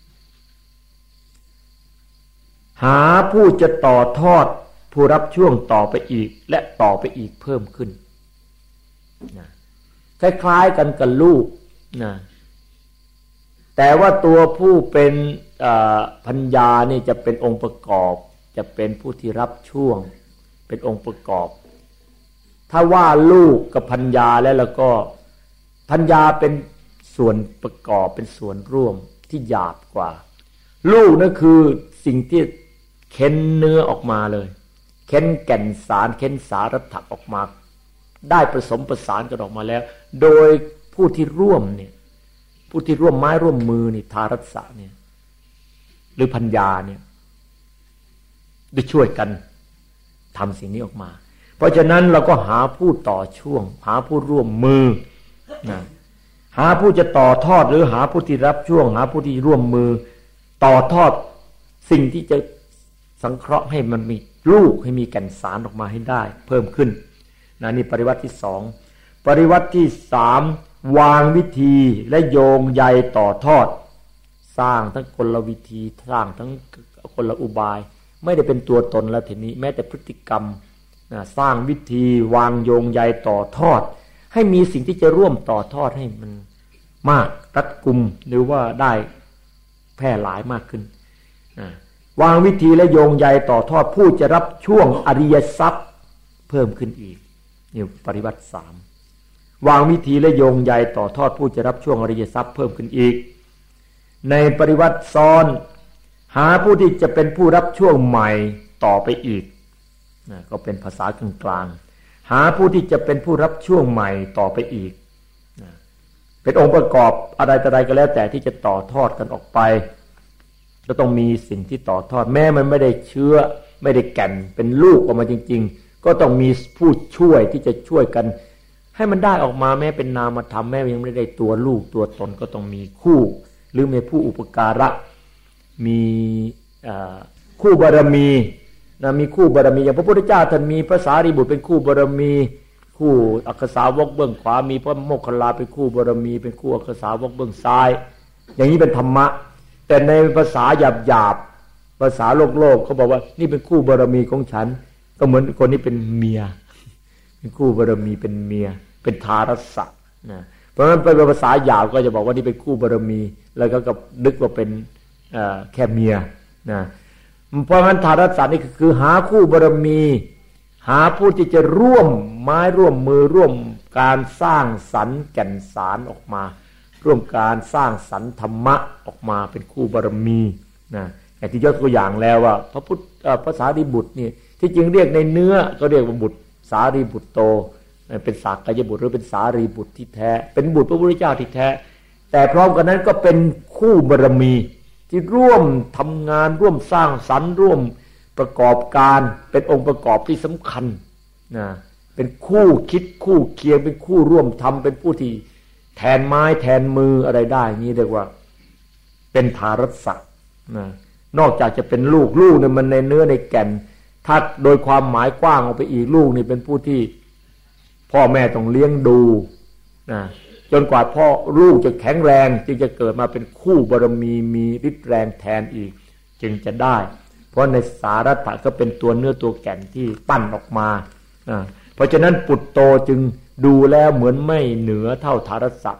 หาผู้จะต่อทอดผู้รับช่วงต่อไปอีกและต่อไปอีกเพิ่มขึ้นนะคล้ายๆกันกับลูกนะแต่ว่าตัวผู้เป็นพัญญานี่จะเป็นองค์ประกอบจะเป็นผู้ที่รับช่วงเป็นองค์ประกอบถ้าว่าลูกกับพัญญาแล้วแล้วก็พัญญาเป็นส่วนประกอบเป็นส่วนร่วมที่หยาบกว่าลูกนั่นคือสิ่งที่เค้นเนื้อออกมาเลยเค้นแก่นสารเค้นสาระออกมาได้ผสมประสานกันออกมาแล้วโดยผู้ที่ร่วมเนี่ยผู้ที่ร่วมไม้ร่วมมือนี่ทารัสสะเนี่ยหรือพัญญาเนี่ยได้ช่วยกันทำสิ่งนี้ออกมาเพราะฉะนั้นเราก็หาผู้ต่อช่วงหาผู้ร่วมมือนะหาผู้จะต่อทอดหรือหาผู้ที่รับช่วงหาผู้ที่ร่วมมือต่อทอดสิ่งที่จะสังเคราะห์ให้มันมีลูกให้มีแก่นสารออกมาให้ได้เพิ่มขึ้นนะนี่ปริวัติที่สองปริวัติที่สามวางวิธีและโยงใยต่อทอดสร้างทั้งกลวิธีสร้างทั้งกลอุบายไม่ได้เป็นตัวตนแล้วทีนี้แม้แต่พฤติกรรมนะสร้างวิธีวางโยงใยต่อทอดให้มีสิ่งที่จะร่วมต่อทอดให้มันมากรัดกุมหรือว่าได้แพร่หลายมากขึ้นนะวางวิธีและโยงใยต่อทอดผู้จะรับช่วงอริยทรัพย์เพิ่มขึ้นอีกนี่ปริวัติสามวางวิธีและโยงใยต่อทอดผู้จะรับช่วงอริยทรัพย์เพิ่มขึ้นอีกในปริวัติซ้อนหาผู้ที่จะเป็นผู้รับช่วงใหม่ต่อไปอีกนะก็เป็นภาษากลางๆหาผู้ที่จะเป็นผู้รับช่วงใหม่ต่อไปอีกนะเป็นองค์ประกอบอะไรต่ออะไรก็แล้วแต่ที่จะต่อทอดกันออกไปก็ต้องมีสิ่งที่ต่อทอดแม้มันไม่ได้เชื้อไม่ได้แก่นเป็นลูกออกมาจริงๆก็ต้องมีผู้ช่วยที่จะช่วยกันให้มันได้ออกมาแม้เป็นนามธรรมแม้ยังไม่ได้ตัวลูกตัวตนก็ต้องมีคู่หรือมีผู้อุปการะมีคู่บารมีนะมีคู่บารมีอย่างพระพุทธเจ้าท่านมีพระสารีบุตรเป็นคู่บารมีคู่อัคสาวกเบื้องขวามีพระโมคคัลลาเป็นคู่บารมีเป็นคู่อัคสาวกเบื้องซ้ายอย่างนี้เป็นธรรมะแต่ในภาษาหยาบๆภาษาโลกโลกเขาบอกว่านี่เป็นคู่บารมีของฉันก็เหมือนคนนี้เป็นเมียเป็นคู่บารมีเป็นเมียเป็นทารัสสะนะเพราะฉะนั้นเป็นภาษาหยาบก็จะบอกว่านี่เป็นคู่บารมีแล้วก็กับนึกว่าเป็นแค่เมียนะเพราะงั้นทารัสสะนี่คือหาคู่บารมีหาผู้ที่จะร่วมไม้ร่วมมือร่วมการสร้างสรรค์แก่นสารออกมาร่วมการสร้างสรรค์ธรรมะออกมาเป็นคู่บารมีนะอย่างที่ยกตัวอย่างแล้วว่าพระพุทธพระสารีบุตรนี่ที่จริงเรียกในเนื้อก็เรียกว่าบุตรสารีบุตรโตเป็นสากยบุตรหรือเป็นสารีบุตรที่แท้เป็นบุตรพระพุทธเจ้าที่แท้แต่พร้อมกันนั้นก็เป็นคู่บารมีที่ร่วมทำงานร่วมสร้างสรรค์ร่วมประกอบการเป็นองค์ประกอบที่สำคัญนะเป็นคู่คิดคู่เคียงเป็นคู่ร่วมทำเป็นผู้ที่แทนไม้แทนมืออะไรได้นี่เรียกว่าเป็นทารัสสะนะนอกจากจะเป็นลูกลูกเนี่ยมันในเนื้อในแก่นถ้าโดยความหมายกว้างออกไปอีกลูกนี่เป็นผู้ที่พ่อแม่ต้องเลี้ยงดูนะจนกว่าพ่อลูกจะแข็งแรงจึงจะเกิดมาเป็นคู่บารมีมีฤทธิ์แรงแทนอีกจึงจะได้เพราะในสาระก็เป็นตัวเนื้อตัวแก่นที่ปั้นออกมาเพราะฉะนั้นปุตโตจึงดูแล้วเหมือนไม่เหนือเท่าทารัสสะ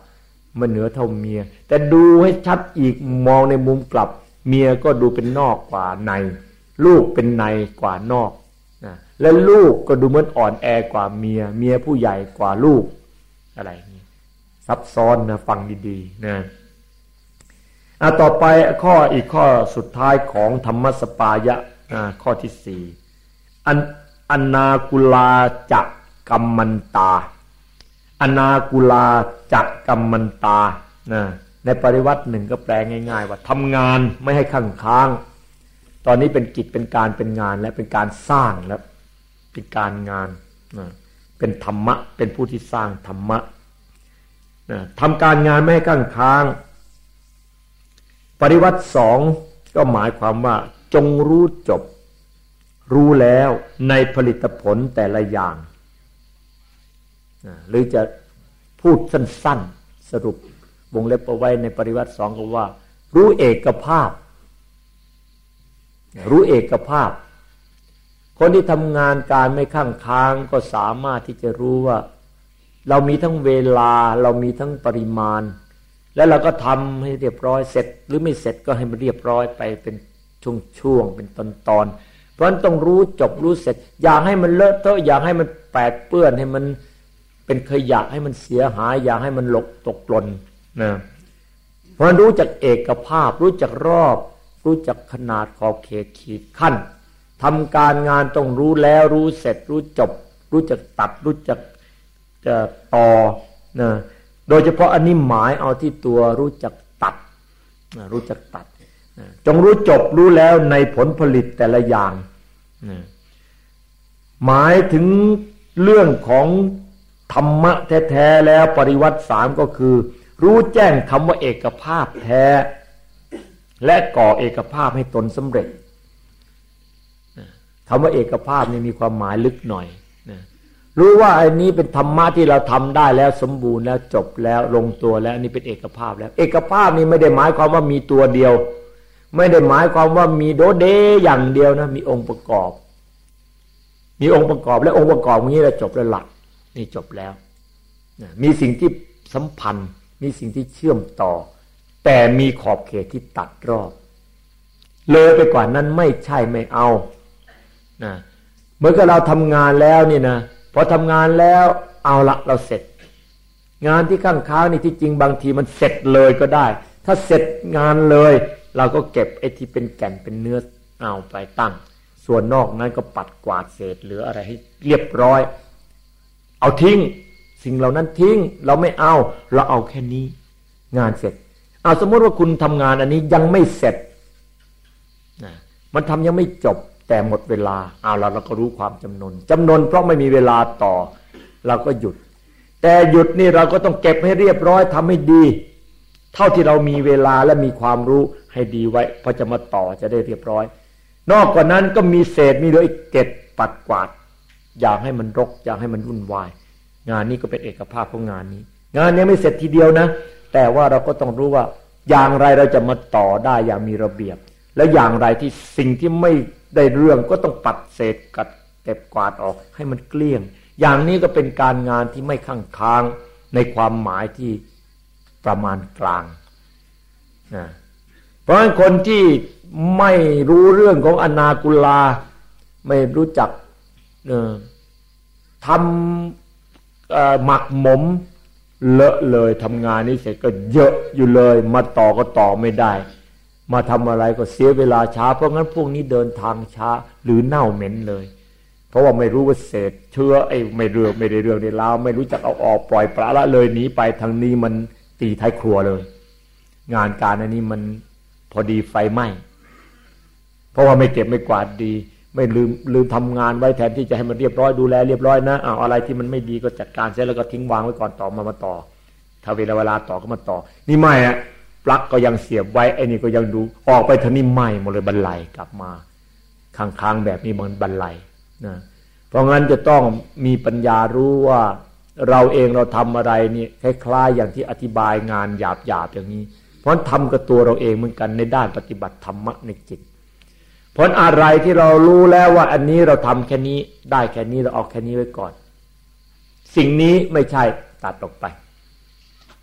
มันเหนือเท่าเมียแต่ดูให้ชัดอีกมองในมุมกลับเมียก็ดูเป็นนอกกว่าในลูกเป็นในกว่านอกนะและลูกก็ดูเหมือนอ่อนแอกว่าเมียเมียผู้ใหญ่กว่าลูกอะไรนี่ซับซ้อนนะฟังดีๆนะอ่ะต่อไปข้ออีกข้อสุดท้ายของธรรมสปายะอ่าข้อที่สี่อันอนากุลาจักกัมมันตาอนากุลาจักกัมมันตานะในปริวัติหนึ่งก็แปลง่ายๆว่าทำงานไม่ให้ข้างค้างตอนนี้เป็นกิจเป็นการเป็นงานและเป็นการสร้างแล้วเป็นการงานนะเป็นธรรมะเป็นผู้ที่สร้างธรรมะนะทำการงานไม่ให้ข้างค้างปริวัติสองก็หมายความว่าจงรู้จบรู้แล้วในผลิตผลแต่ละอย่างนะหรือจะพูดสั้นๆสรุปวงเล็บเอาไว้ในปริวัติสองก็ว่ารู้เอกภาพรู้เอกภาพคนที่ทำงานการไม่ข้างค้างก็สามารถที่จะรู้ว่าเรามีทั้งเวลาเรามีทั้งปริมาณแล้วเราก็ทำให้เรียบร้อยเสร็จหรือไม่เสร็จก็ให้มันเรียบร้อยไปเป็นช่วงๆเป็นตอนๆเพราะฉะนั้นต้องรู้จบรู้เสร็จอย่าให้มันเลอะเทอะอย่าให้มันแปดเปื้อนให้มันเป็นขยะให้มันเสียหายอย่าให้มันหลกตกหล่นนะเพราะรู้จักเอกภาพรู้จักรอบรู้จักขนาดขอบเขตขีดขั้นทำการงานต้องรู้แล้วรู้เสร็จรู้จบรู้จักตัดรู้จักจะต่อนะโดยเฉพาะอันนี้หมายเอาที่ตัวรู้จักตัดนะรู้จักตัดนะจงรู้จบรู้แล้วในผลผลิตแต่ละอย่างนะหมายถึงเรื่องของธรรมะแท้ๆแล้วปริวัติสามก็คือรู้แจ้งคำว่าเอกภาพแท้และก่อเอกภาพให้ตนสำเร็จคำว่าเอกภาพนี่มีความหมายลึกหน่อยรู้ว่าอันนี้เป็นธรรมะที่เราทำได้แล้วสมบูรณ์แล้วจบแล้วลงตัวแล้วนี่เป็นเอกภาพแล้วเอกภาพนี่ไม่ได้หมายความว่ามีตัวเดียวไม่ได้หมายความว่ามีโดเดอย่างเดียวนะมีองค์ประกอบมีองค์ประกอบและองค์ประกอบนี้เราจบแล้วหลักนี่จบแล้วมีสิ่งที่สัมพันธ์มีสิ่งที่เชื่อมต่อแต่มีขอบเขตที่ตัดรอบเลยไปกว่านั้นไม่ใช่ไม่เอานะเมื่อเราทำงานแล้วนี่นะพอทำงานแล้วเอาละเราเสร็จงานที่ข้างค้างนี่ที่จริงบางทีมันเสร็จเลยก็ได้ถ้าเสร็จงานเลยเราก็เก็บไอ้ที่เป็นแก่นเป็นเนื้อเอาไปตั้งส่วนนอกนั้นก็ปัดกวาดเศษเหลืออะไรให้เรียบร้อยเอาทิ้งสิ่งเหล่านั้นทิ้งเราไม่เอาเราเอาแค่นี้งานเสร็จเอาสมมติว่าคุณทำงานอันนี้ยังไม่เสร็จนะมันทำยังไม่จบแต่หมดเวลาเอาเราเราก็รู้ความจำนนจำนนเพราะไม่มีเวลาต่อเราก็หยุดแต่หยุดนี่เราก็ต้องเก็บให้เรียบร้อยทำให้ดีเท่าที่เรามีเวลาและมีความรู้ให้ดีไว้พอจะมาต่อจะได้เรียบร้อยนอกกว่านั้นก็มีเศษมีเหลืออีกเก็บปัดกวาดอยากให้มันรกอยากให้มันวุ่นวายงานนี้ก็เป็นเอกภาพของงานนี้งานนี้ไม่เสร็จทีเดียวนะแต่ว่าเราก็ต้องรู้ว่าอย่างไรเราจะมาต่อได้อย่างมีระเบียบและอย่างไรที่สิ่งที่ไม่ได้เรื่องก็ต้องปัดเศษกัดเก็บกวาดออกให้มันเกลี้ยงอย่างนี้ก็เป็นการงานที่ไม่ข้างค้างในความหมายที่ประมาณกลางนะเพราะฉะนั้นคนที่ไม่รู้เรื่องของอนากุลาไม่รู้จักทำหมักหมมเลอะเลยทำงานนี้เสร็จก็เยอะอยู่เลยมาต่อก็ต่อไม่ได้มาทำอะไรก็เสียเวลาช้าเพราะงั้นพวกนี้เดินทางช้าหรือเน่าเหม็นเลยเพราะว่าไม่รู้ว่าเศษเชื้อไอ้ไม่เรื่องไม่ได้เรื่องในลาวไม่รู้จักเอาออกปล่อยปละละเลยหนีไปทางนี้มันตีท้ายครัวเลยงานการอันนี้มันพอดีไฟไหม้เพราะว่าไม่เก็บไม่กวาดดีไม่ลืมลืมทำงานไว้แทนที่จะให้มันเรียบร้อยดูแลเรียบร้อยนะเอาอะไรที่มันไม่ดีก็จัดการเสร็จแล้วก็ทิ้งวางไว้ก่อนต่อมามาต่อถ้าเวลาเวลาต่อก็มาต่อนี่ไม่อะปลั๊กก็ยังเสียบไว้ไอ้นี่ก็ยังดูออกไปทางนี้ไหม้หมดเลยบรรลัยกลับมาค้างๆแบบนี้มันบรรลัยนะเพราะงั้นจะต้องมีปัญญารู้ว่าเราเองเราทำอะไรนี่คล้ายๆอย่างที่อธิบายงานหยาบๆอย่างนี้เพราะทำกับตัวเราเองเหมือนกันในด้านปฏิบัติธรรมะในจิตเพราะอะไรที่เรารู้แล้วว่าอันนี้เราทำแค่นี้ได้แค่นี้เราเอาแค่นี้ไว้ก่อนสิ่งนี้ไม่ใช่ตัดออกไป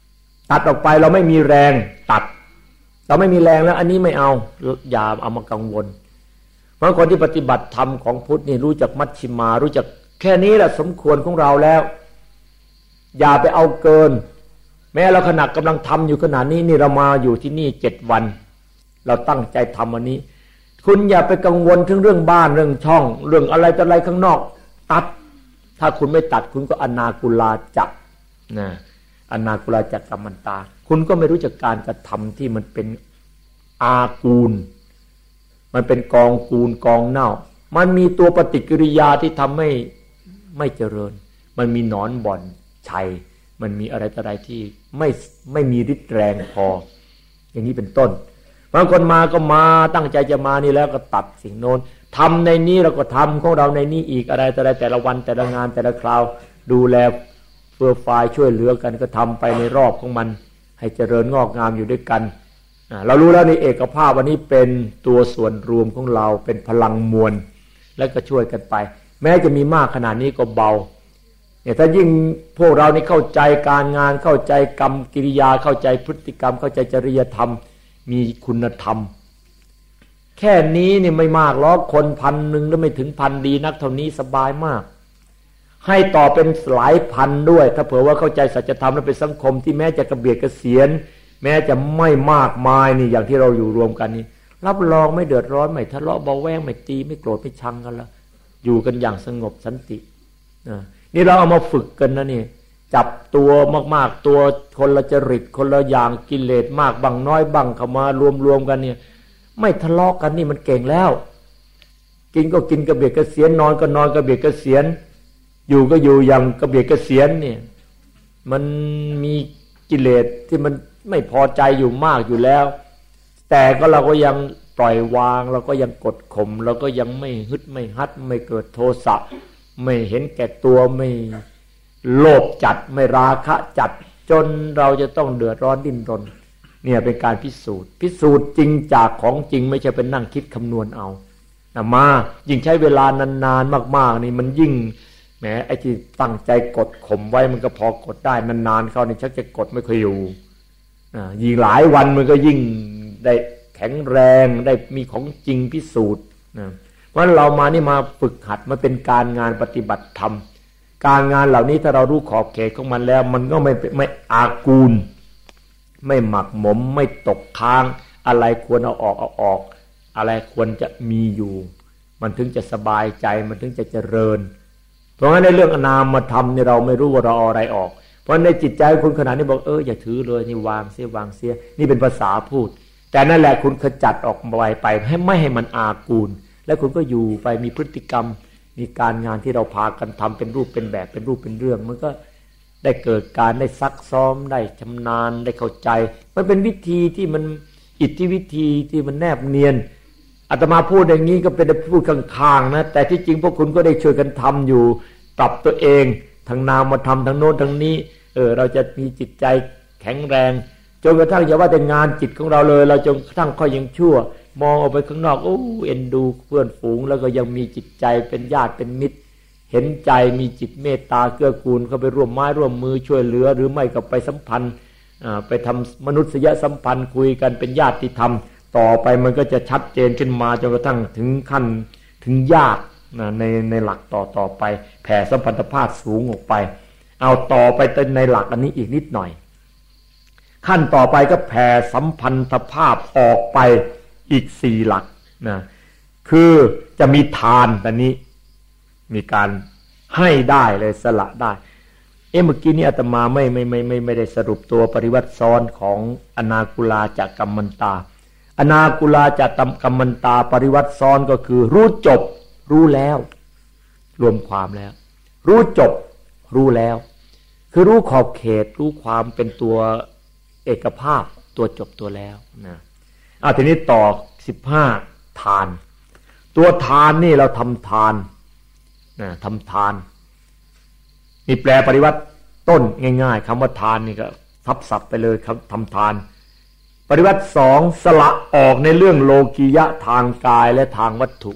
ตัดออกไปเราไม่มีแรงตัดเราไม่มีแรงแล้วอันนี้ไม่เอาอย่าเอามากังวลเพราะคนที่ปฏิบัติธรรมของพุทธนี่รู้จักมัชฌิมารู้จักแค่นี้แหละสมควรของเราแล้วอย่าไปเอาเกินแม้เราขณะกำลังทำอยู่ขณะนี้นี่เรามาอยู่ที่นี่เจ็ดวันเราตั้งใจทำอันนี้คุณอย่าไปกังวลถึงเรื่องบ้านเรื่องช่องเรื่องอะไรต่ออะไรข้างนอกตัดถ้าคุณไม่ตัดคุณก็อนากุลาจักนะอนากุลาจักกัมมันตาคุณก็ไม่รู้จักการกระทำที่มันเป็นอากูลมันเป็นกองกูลกองเน่ามันมีตัวปฏิกิริยาที่ทำให้ไม่เจริญมันมีหนอนบ่อนชัยมันมีอะไรต่ออะไรที่ไม่ไม่มีฤทธิ์แรงพออย่างนี้เป็นต้นบางคนมาก็มาตั้งใจจะมานี่แล้วก็ตัดสิ่งโน้นทำในนี้เราก็ทำของเราในนี้อีกอะไรต่ออะไรแต่ละวันแต่ละงานแต่ละคราวดูแลเพื่อฝ่ายช่วยเหลือกันก็ทำไปในรอบของมันให้เจริญงอกงามอยู่ด้วยกันเรารู้แล้วในเอกภาพวันนี้เป็นตัวส่วนรวมของเราเป็นพลังมวลแล้วก็ช่วยกันไปแม้จะมีมากขนาดนี้ก็เบาเนี่ยถ้ายิ่งพวกเรานี่เข้าใจการงานเข้าใจกรรมกิริยาเข้าใจพฤติกรรมเข้าใจจริยธรรมมีคุณธรรมแค่นี้นี่ไม่มากหรอกคนพันหนึ่งแล้วไม่ถึงพันดีนักเท่านี้สบายมากให้ต่อเป็นหลายพันด้วยถ้าเผื่อว่าเข้าใจสัจธรรมแล้วเป็นสังคมที่แม้จะกระเบียดกระเสียนแม้จะไม่มากมายนี่อย่างที่เราอยู่รวมกันนี่รับรองไม่เดือดร้อนไม่ทะเลาะเบาแวงไม่ตีไม่โกรธไม่ชังกันละอยู่กันอย่างสงบสันตินี่เราเอามาฝึกกันนะนี่จับตัวมากๆตัวคนละจริตคนละอย่างกิเลสมากบังน้อยบังเข้ามารวมๆกันเนี่ยไม่ทะเลาะกันนี่มันเก่งแล้วกินก็กินกระเบียดกระเสียนนอนก็นอนกระเบียดกระเสียนอยู่ก็อยู่อย่างกระเบียดกระเสียนเนี่ยมันมีกิเลสที่มันไม่พอใจอยู่มากอยู่แล้วแต่ก็เราก็ยังปล่อยวางเราก็ยังกดข่มเราก็ยังไม่ฮึดไม่ฮัดไม่เกิดโทสะไม่เห็นแก่ตัวไม่โลภจัดไม่ราคะจัดจนเราจะต้องเดือดร้อนดิ้นรนเนี่ยเป็นการพิสูจน์พิสูจน์จริงจากของจริงไม่ใช่เป็นนั่งคิดคำนวณเอานะมายิ่งใช้เวลานานๆมากๆนี่มันยิ่งแหมไอ้ที่ตั้งใจกดข่มไว้มันก็พอกดได้นานๆเข้านี่ชักจะกดไม่ค่อยอยู่อ่ายิ่งหลายวันมันก็ยิ่งได้แข็งแรงได้มีของจริงพิสูจน์นะเพราะเรามานี่มาฝึกหัดมาเป็นการงานปฏิบัติธรรมการงานเหล่านี้ถ้าเรารู้ขอบเขตของมันแล้วมันก็ไม่ไม่อากูลไม่หมักหมมไม่ตกค้างอะไรควรเอาออกเอาออกอะไรควรจะมีอยู่มันถึงจะสบายใจมันถึงจะเจริญเพราะงั้นในเรื่องนามธรรมนี่เราไม่รู้ว่าเราเอาอะไรออกเพราะในจิตใจคุณขณะนี้บอกเอออย่าถือเลยนี่วางเสียวางเสียนี่เป็นภาษาพูดแต่นั่นแหละคุณขจัดออกไปไปให้ไม่ให้มันอากูลแล้วคุณก็อยู่ไปมีพฤติกรรมมีการงานที่เราพากันทำเป็นรูปเป็นแบบเป็นรูปเป็นเรื่องมันก็ได้เกิดการได้ซักซ้อมได้ชำนาญได้เข้าใจมันเป็นวิธีที่มันอิทธิวิธีที่มันแนบเนียนอาตมาพูดอย่างนี้ก็เป็นพูดข้างๆนะแต่ที่จริงพวกคุณก็ได้ช่วยกันทำอยู่ปรับตัวเองทางนามมาทำทางโน้นทางนี้เออเราจะมีจิตใจแข็งแรงจนกระทั่งอย่าว่าแต่งานจิตของเราเลยเราจนกระทั่งค่อยยังชั่วมองออกไปข้างนอกโอ้เอ็นดูเพื่อนฝูงแล้วก็ยังมีจิตใจเป็นญาติเป็นมิตรเห็นใจมีจิตเมตตาเกื้อกูลเข้าไปร่วมไม้ร่วมมือช่วยเหลือหรือไม่ก็ไปสัมพันธ์ไปทำมนุษยสัมพันธ์คุยกันเป็นญาติธรรมต่อไปมันก็จะชัดเจนขึ้นมาจนกระทั่งถึงขั้นถึงญาติในในหลักต่อต่อไปแผ่สัมพันธภาพสูงออกไปเอาต่อไปในหลักอันนี้อีกนิดหน่อยขั้นต่อไปก็แผ่สัมพันธภาพออกไปอีกสี่หลักนะคือจะมีทานตอนนี้มีการให้ได้เลยสละได้เอ๊ะเมื่อกี้นี้อาตมาไม่ไม่ไม่ไม่ไม่ได้สรุปตัวปริวัติซ้อนของอนากุลาจากกัมมันตาอนากุลาจากกัมมันตาปริวัติซ้อนก็คือรู้จบรู้แล้วรวมความแล้วรู้จบรู้แล้วคือรู้ขอบเขตรู้ความเป็นตัวเอกภาพตัวจบตัวแล้วนะเอาทีนี้ต่อสิบห้าทานตัวทานนี่เราทำทานนะทำทานนี่แปลปริวัติต้นง่ายๆคำว่าทานนี่ก็ทับศัพท์ไปเลยครับทำทานปริวัติสองสละออกในเรื่องโลกียะทางกายและทางวัตถุ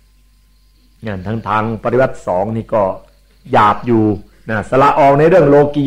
เนี่ยทั้งทางปริวัติสองนี่ก็หยาบอยู่นะสละออกในเรื่องโลกียะ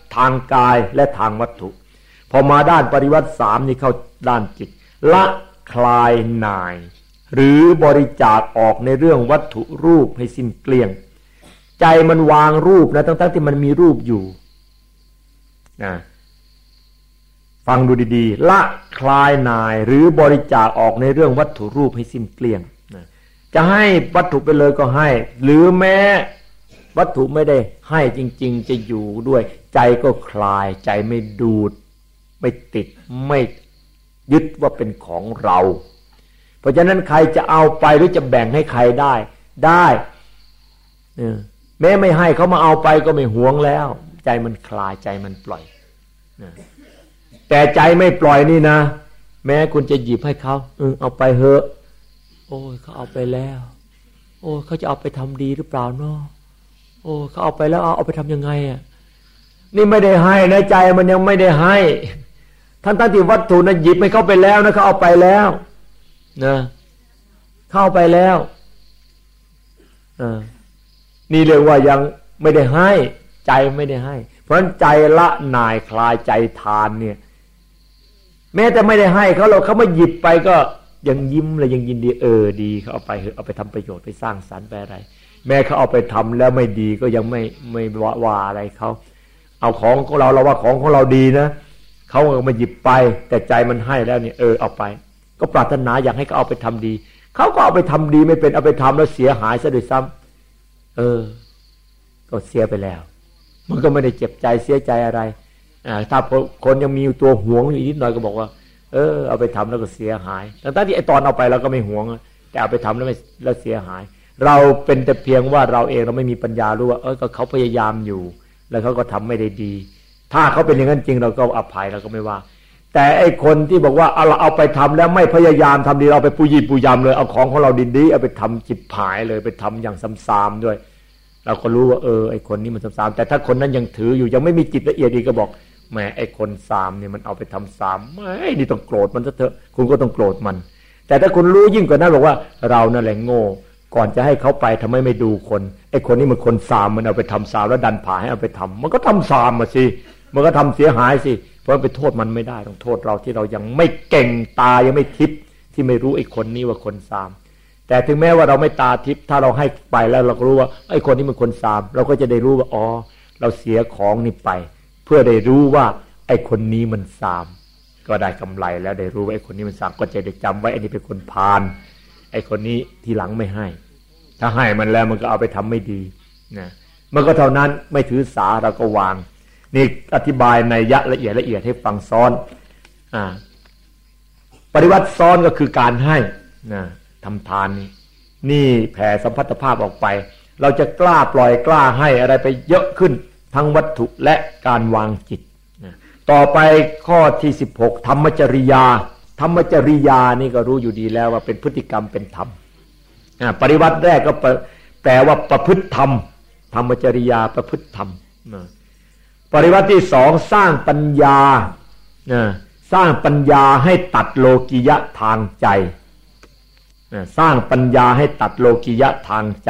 ทางกายและทางวัตถุพอมาด้านปริวัติสามนี่เข้าด้านจิตละคลายนายหรือบริจาคออกในเรื่องวัตถุรูปให้สิ้นเกลี้ยงใจมันวางรูปนะทั้งๆที่มันมีรูปอยู่นะฟังดูดีๆละคลายนายหรือบริจาคออกในเรื่องวัตถุรูปให้สิ้นเกลี้ยงนะจะให้วัตถุไปเลยก็ให้หรือแม้วัตถุไม่ได้ให้จริงๆจะอยู่ด้วยใจก็คลายใจไม่ดูดไม่ติดไม่ยึดว่าเป็นของเราเพราะฉะนั้นใครจะเอาไปหรือจะแบ่งให้ใครได้ได้แม้ไม่ให้เขามาเอาไปก็ไม่หวงแล้วใจมันคลายใจมันปล่อยแต่ใจไม่ปล่อยนี่นะแม้คุณจะหยิบให้เขาเออเอาไปเถอะโอ้ยเขาเอาไปแล้วโอ้เขาจะเอาไปทำดีหรือเปล่าเนาะโอ้เขาเอาไปแล้วเอาเอาไปทำยังไงอ่ะนี่ไม่ได้ให้นะใจมันยังไม่ได้ให้ท่านตั้งที่วัตถุนะหยิบให้เขาไปแล้วนะเขาเอาไปแล้วนะเข้าไปแล้วอ่านี่เรียกว่ายังไม่ได้ให้ใจไม่ได้ให้เพราะฉะนั้นใจละนายคลายใจทานเนี่ยแม้แต่ไม่ได้ให้เขาเราเขามาหยิบไปก็ยังยิ้มเลยยังยินดีเออดีเขาเอาไปเอาไปทำประโยชน์ไปสร้างสรรค์ไปอะไรแม้เขาเอาไปทำแล้วไม่ดีก็ยังไม่ไม่ว่าว่าอะไรเขาเอาของของเราเราว่าของของเราดีนะเขาเอามาหยิบไปแต่ใจมันให้แล้วเนี่ยเออเอาไปก็ปรารถนาอยากให้เขาเอาไปทำดีเขาก็เอาไปทำดีไม่เป็นเอาไปทำแล้วเสียหายซะด้วยซ้ำเออก็เสียไปแล้วมันก็ไม่ได้เจ็บใจเสียใจอะไรอ่าถ้าคนยังมีตัวหวงอยู่นิดหน่อยก็บอกว่าเออเอาไปทำแล้วก็เสียหายทั้งที่ไอ้ตอนเอาไปเราก็ไม่หวงแต่เอาไปทำแล้วไม่แล้วเสียหายเราเป็นแต่เพียงว่าเราเองเราไม่มีปัญญารู้ว่าเออก็เขาพยายามอยู่แล้วเขาก็ทำไม่ได้ดีถ้าเขาเป็นอย่างนั้นจริงเราก็อภัยเราก็ไม่ว่าแต่ไอ้คนที่บอกว่าเอาเราเอาไปทำแล้วไม่พยายามทำดีเราไปปุยปุยยำเลยเอาของของเราดีๆเอาไปทำจิตผายเลยไปทำอย่างซ้ำๆด้วยเราก็รู้ว่าเออไอ้คนนี้มันซ้ำๆแต่ถ้าคนนั้นยังถืออยู่ยังไม่มีจิตละเอียดอีกก็บอกแหมไอ้คนซ้ำเนี่ยมันเอาไปทำซ้ำไม่นี่ต้องโกรธมันซะเถอะคุณก็ต้องโกรธมันแต่ถ้าคุณรู้ยิ่งกว่านั้นบอกว่าเรานั่นแหละโง่ก่อนจะให้เขาไปทำไมไม่ดูคนไอ้คนนี้มันคนซ้ำมันเอาไปทำซ้ำแล้วดันผ่าให้เอาไปทำมันก็ทำซ้ำมาสิมันก็ทำเสียหายสิเพราะไปโทษมันไม่ได้ต้องโทษเราที่เรายังไม่เก่งตายังไม่ทิพย์ที่ไม่รู้ไอ้คนนี้ว่าคนซามแต่ถึงแม้ว่าเราไม่ตาทิพย์ถ้าเราให้ไปแล้วเราก็รู้ว่าไอ้คนนี้มันคนซามเราก็จะได้รู้ว่าอ๋อเราเสียของนี่ไปเพื่อได้รู้ว่าไอ้คนนี้มันซามก็ได้กำไรแล้วได้รู้ว่าไอ้คนนี้มันซามก็จะได้จำไว้ไอ้นี่เป็นคนพาลไอ้คนนี้ทีหลังไม่ให้ถ้าให้มันแล้วมันก็เอาไปทำไม่ดีนะมันก็เท่านั้นไม่ถือสาเราก็วางนี่อธิบายในยะละเอียดละเอียดให้ฟังซ้อนอ่าปฏิวัติซ้อนก็คือการให้นะทำทานนี่นี่แผ่สัมพัทธภาพออกไปเราจะกล้าปล่อยกล้าให้อะไรไปเยอะขึ้นทั้งวัตถุและการวางจิตนะต่อไปข้อที่สิบหกธรรมจริยาธรรมจริยานี่ก็รู้อยู่ดีแล้วว่าเป็นพฤติกรรมเป็นธรรมอ่าปฏิวัติแรกก็แปลว่าประพฤติธรรมธรรมจริยาประพฤติธรรมนะปฏิวัติที่สองสร้างปัญญาสร้างปัญญาให้ตัดโลกิยะทางใจสร้างปัญญาให้ตัดโลกิยะทางใจ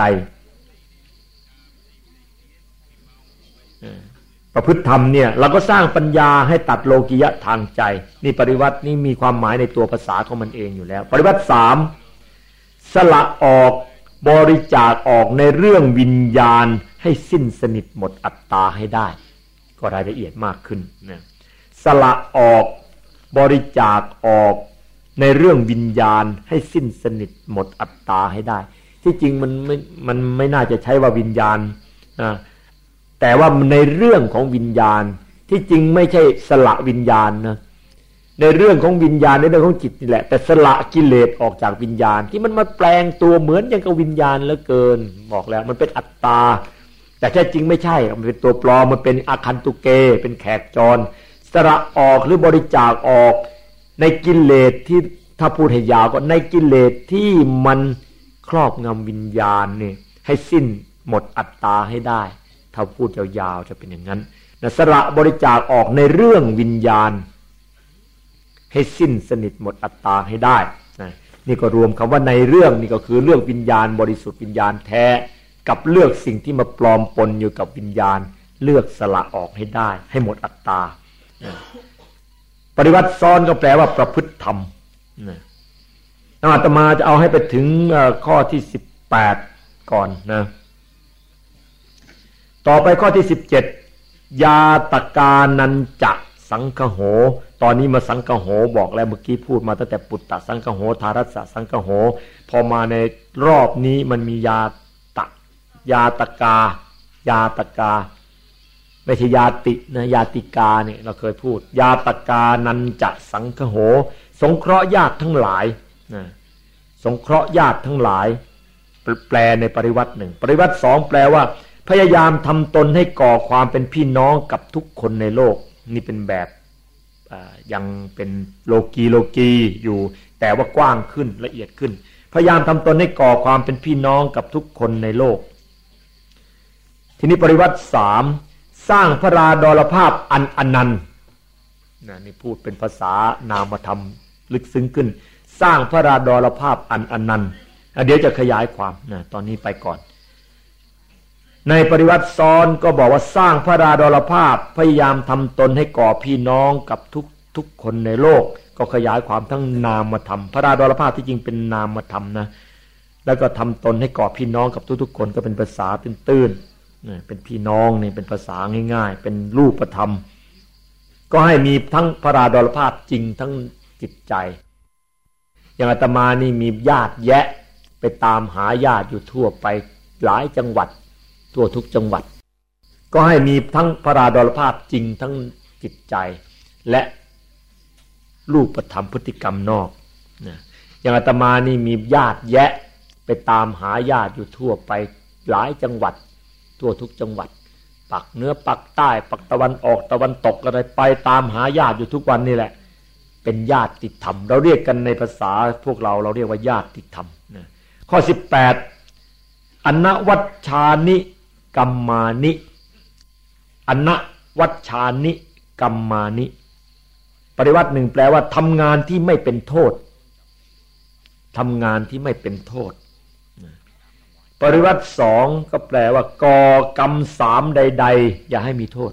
ประพฤติธรรมเนี่ยเราก็สร้างปัญญาให้ตัดโลกิยะทางใจนี่ปฏิวัตินี่มีความหมายในตัวภาษาของมันเองอยู่แล้วปฏิวัติสามสละออกบริจาคออกในเรื่องวิญญาณให้สิ้นสนิทหมดอัตตาให้ได้ก็รายละเอียดมากขึ้นนะสละออกบริจาคออกในเรื่องวิญญาณให้สิ้นสนิทหมดอัตตาให้ได้ที่จริงมันไม่มันไม่น่าจะใช้ว่าวิญญาณนะแต่ว่าในเรื่องของวิญญาณที่จริงไม่ใช่สละวิญญาณนะในเรื่องของวิญญาณในเรื่องของจิตนี่แหละแต่สละกิเลสออกจากวิญญาณที่มันมาแปลงตัวเหมือนอย่างกับวิญญาณเหลือเกินบอกแล้วมันเป็นอัตตาแต่แท้จริงไม่ใช่มันเป็นตัวปลอมมันเป็นอาคันตุเกเป็นแขกจรสละออกหรือบริจาคออกในกิเลสที่ถ้าพูดให้ยาวก็ในกิเลสที่มันครอบงำวิญญาณนี่ให้สิ้นหมดอัตตาให้ได้ถ้าพูดยาวๆจะเป็นอย่างนั้นนะสละบริจาคออกในเรื่องวิญญาณให้สิ้นสนิทหมดอัตตาให้ได้นะนี่ก็รวมคำว่าในเรื่องนี่ก็คือเรื่องวิญญาณบริสุทธิ์วิญญาณแท้กับเลือกสิ่งที่มาปลอมปนอยู่กับวิญญาณเลือกสละออกให้ได้ให้หมดอัตตาปริวัติซ้อนก็แปลว่าประพฤติธรรมอาตมาจะเอาให้ไปถึงข้อที่สิบแปดก่อนนะต่อไปข้อที่สิบเจ็ดยาตกานันจะสังคโหตอนนี้มาสังคโหบอกแล้วเมื่อกี้พูดมาตั้งแต่ปุตตะสังคโหทารัสสะสังคโหพอมาในรอบนี้มันมียาตะยาตกายาตกาไม่ใช่ยาตินะยาติกาเนี่ยเราเคยพูดยาตกานันจะสังคโหสงเคราะห์ญาติทั้งหลายนะสงเคราะห์ญาติทั้งหลายแปลในปริวัติหนึ่งปริวัติสองแปลว่าพยายามทำตนให้ก่อความเป็นพี่น้องกับทุกคนในโลกนี่เป็นแบบยังเป็นโลกีโลกีอยู่แต่ว่ากว้างขึ้นละเอียดขึ้นพยายามทำตนให้ก่อความเป็นพี่น้องกับทุกคนในโลกทีนี้ปริวัติสามสร้างพระราดรภาพอันอนันต์นะนี่พูดเป็นภาษานามธรรมลึกซึ้งขึ้นสร้างพระราดรภาพอันอนันต์เดี๋ยวจะขยายความนะตอนนี้ไปก่อนในปริวัติซ้อนก็บอกว่าสร้างพระราดรภาพพยายามทำตนให้ก่อพี่น้องกับทุกทุกคนในโลกก็ขยายความทั้งนามธรรมพระราดรภาพที่จริงเป็นนามธรรมนะแล้วก็ทำตนให้ก่อพี่น้องกับทุกๆคนก็เป็นภาษาตื้นๆเป็นพี่น้องนี่เป็นภาษาง่ายๆเป็นรูปธรรมก็ให้มีทั้งพระราดรภาพจริงทั้งจิตใจอย่างอาตมานี่มีญาติแยะไปตามหาญาติอยู่ทั่วไปหลายจังหวัดทั่วทุกจังหวัดก็ให้มีทั้งพระราดรภาพจริงทั้งจิตใจและรูปธรรมพฤติกรรมนอกนะอย่างอาตมานี่มีญาติแยะไปตามหาญาติอยู่ทั่วไปหลายจังหวัดทั่วทุกจังหวัดปักเหนือปักใต้ปักตะวันออกตะวันตกอะไรไปตามหาญาติอยู่ทุกวันนี่แหละเป็นญาติธรรมเราเรียกกันในภาษาพวกเราเราเรียกว่าญาติธรรมนะข้อสิบแปดอนวัชชานิกัมมานิอนวัชชานิกัมมานิปริวัติหนึ่งแปลว่าทำงานที่ไม่เป็นโทษทำงานที่ไม่เป็นโทษปริวัติสองก็แปลว่าก่อกรรมสามใดๆอย่าให้มีโทษ